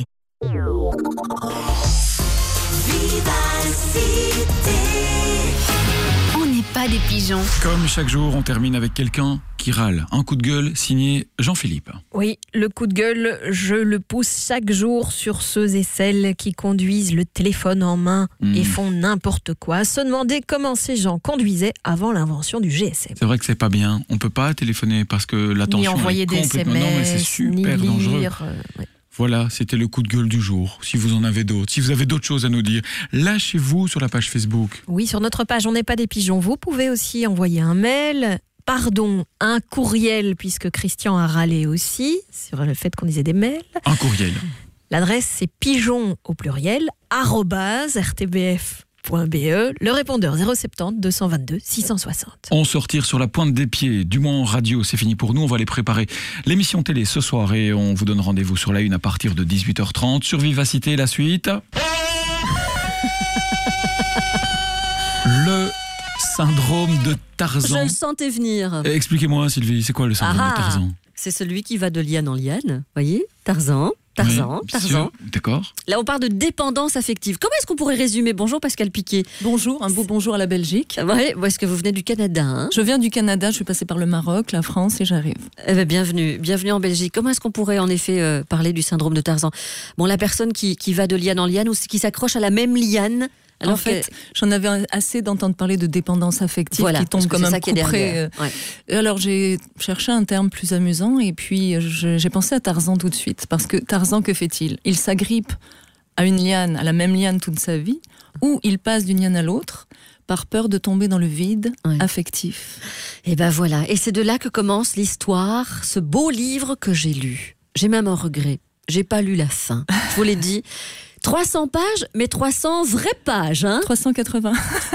On n'est pas des pigeons. Comme chaque jour, on termine avec quelqu'un qui râle. Un coup de gueule signé Jean-Philippe. Oui, le coup de gueule, je le pousse chaque jour sur ceux et celles qui conduisent le téléphone en main Mmh. et font n'importe quoi. Se demander comment ces gens conduisaient avant l'invention du G S M. C'est vrai que c'est pas bien. On peut pas téléphoner parce que l'attention Ni envoyer est des complètement... S M S, non, mais c'est super ni dangereux. lire, euh, ouais. Voilà, c'était le coup de gueule du jour. Si vous en avez d'autres, si vous avez d'autres choses à nous dire, lâchez-vous sur la page Facebook. Oui, sur notre page On n'est pas des pigeons. Vous pouvez aussi envoyer un mail, pardon, un courriel, puisque Christian a râlé aussi sur le fait qu'on disait des mails. Un courriel. L'adresse, c'est pigeon au pluriel, arobase r t b f point b e, le répondeur zéro sept zéro deux cent vingt-deux six cent soixante. On sortir sur la pointe des pieds, du moins en radio, c'est fini pour nous. On va aller préparer l'émission télé ce soir et on vous donne rendez-vous sur la une à partir de dix-huit heures trente. Sur Vivacité, la suite. Le syndrome de Tarzan. Je le sentais venir. Expliquez-moi, Sylvie, c'est quoi le syndrome Ah, de Tarzan? c'est celui qui va de liane en liane, voyez, Tarzan. Tarzan, Oui, Tarzan. sûr. D'accord. Là, on parle de dépendance affective. Comment est-ce qu'on pourrait résumer? Bonjour Pascal Piquet. Bonjour, un beau bonjour à la Belgique. Ouais, où est-ce que vous venez du Canada hein? Je viens du Canada, je suis passée par le Maroc, la France et j'arrive. Eh bien, bienvenue, bienvenue en Belgique. Comment est-ce qu'on pourrait en effet euh, parler du syndrome de Tarzan? Bon, la personne qui, qui va de liane en liane ou qui s'accroche à la même liane. Alors en fait, j'en avais assez d'entendre parler de dépendance affective voilà, qui tombe comme un coup près. Ouais. Alors j'ai cherché un terme plus amusant et puis je, j'ai pensé à Tarzan tout de suite. Parce que Tarzan, que fait-il? Il s'agrippe à une liane, à la même liane toute sa vie, ou il passe d'une liane à l'autre par peur de tomber dans le vide ouais. affectif. Et ben voilà, et c'est de là que commence l'histoire, ce beau livre que j'ai lu. J'ai même un regret, j'ai pas lu la fin. Je vous l'ai dit. trois cents pages, mais trois cents vraies pages. Hein trois cent quatre-vingts.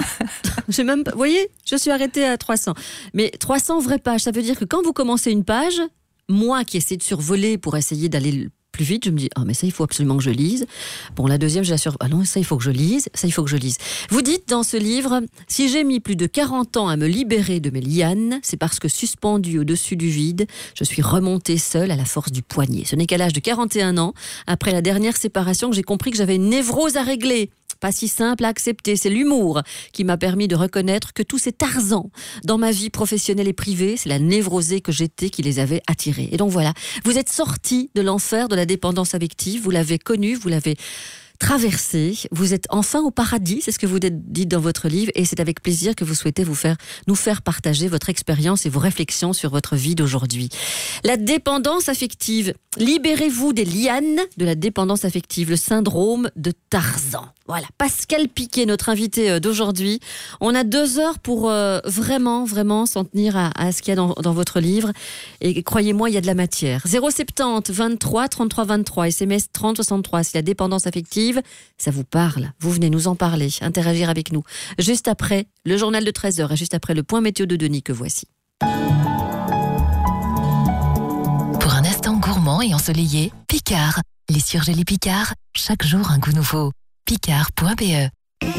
J'ai même, vous voyez, je suis arrêtée à trois cents. Mais trois cents vraies pages, ça veut dire que quand vous commencez une page, moi qui essaie de survoler pour essayer d'aller plus vite, je me dis, ah, mais ça, il faut absolument que je lise. Bon, la deuxième, je la sur... ah non, ça, il faut que je lise. Ça, il faut que je lise. Vous dites dans ce livre, si j'ai mis plus de quarante ans à me libérer de mes lianes, c'est parce que suspendue au-dessus du vide, je suis remontée seule à la force du poignet. Ce n'est qu'à l'âge de quarante et un ans, après la dernière séparation, que j'ai compris que j'avais une névrose à régler. Pas si simple à accepter, c'est l'humour qui m'a permis de reconnaître que tous ces Tarzans dans ma vie professionnelle et privée, c'est la névrosée que j'étais qui les avait attirés. Et donc voilà, vous êtes sortis de l'enfer de la dépendance affective, vous l'avez connu, vous l'avez traversé, vous êtes enfin au paradis, c'est ce que vous dites dans votre livre, et c'est avec plaisir que vous souhaitez vous faire, nous faire partager votre expérience et vos réflexions sur votre vie d'aujourd'hui. La dépendance affective, libérez-vous des lianes de la dépendance affective, le syndrome de Tarzan. Voilà, Pascal Piquet, notre invité d'aujourd'hui. On a deux heures pour euh, vraiment, vraiment s'en tenir à, à ce qu'il y a dans, dans votre livre. Et croyez-moi, il y a de la matière. zéro sept-zéro vingt-trois trente-trois vingt-trois, S M S trente soixante-trois. Si la dépendance affective, ça vous parle, vous venez nous en parler, interagir avec nous. Juste après le journal de treize heures et juste après le point météo de Denis que voici. Pour un instant gourmand et ensoleillé, Picard. Les surgelés Picard, chaque jour un goût nouveau. Picard point B E.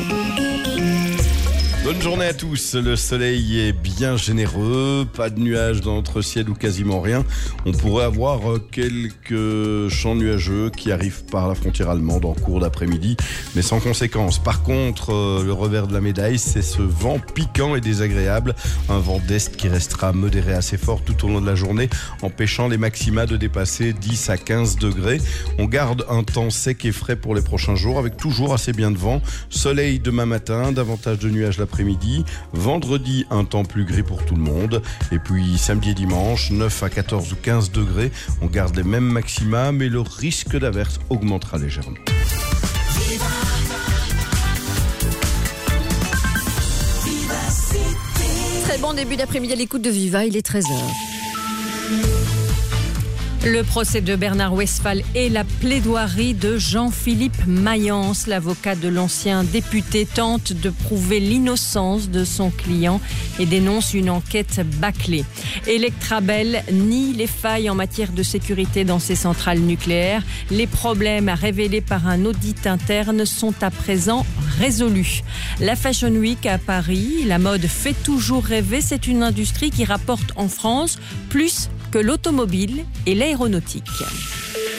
Bonne journée à tous, le soleil est bien généreux, pas de nuages dans notre ciel ou quasiment rien. On pourrait avoir quelques champs nuageux qui arrivent par la frontière allemande en cours d'après-midi, mais sans conséquence. Par contre, le revers de la médaille, c'est ce vent piquant et désagréable, un vent d'est qui restera modéré assez fort tout au long de la journée, empêchant les maxima de dépasser dix à quinze degrés. On garde un temps sec et frais pour les prochains jours, avec toujours assez bien de vent. Soleil demain matin, davantage de nuages l'après-midi. Après-midi. Vendredi, un temps plus gris pour tout le monde. Et puis samedi et dimanche, neuf à quatorze ou quinze degrés. On garde les mêmes maxima, mais le risque d'averse augmentera légèrement. Très bon début d'après-midi à l'écoute de Viva, il est treize heures. Le procès de Bernard Westphal et la plaidoirie de Jean-Philippe Mayence, l'avocat de l'ancien député, tente de prouver l'innocence de son client et dénonce une enquête bâclée. Electrabel nie les failles en matière de sécurité dans ses centrales nucléaires. Les problèmes révélés par un audit interne sont à présent résolus. La Fashion Week à Paris, la mode fait toujours rêver. C'est une industrie qui rapporte en France plus que l'automobile et l'aéronautique.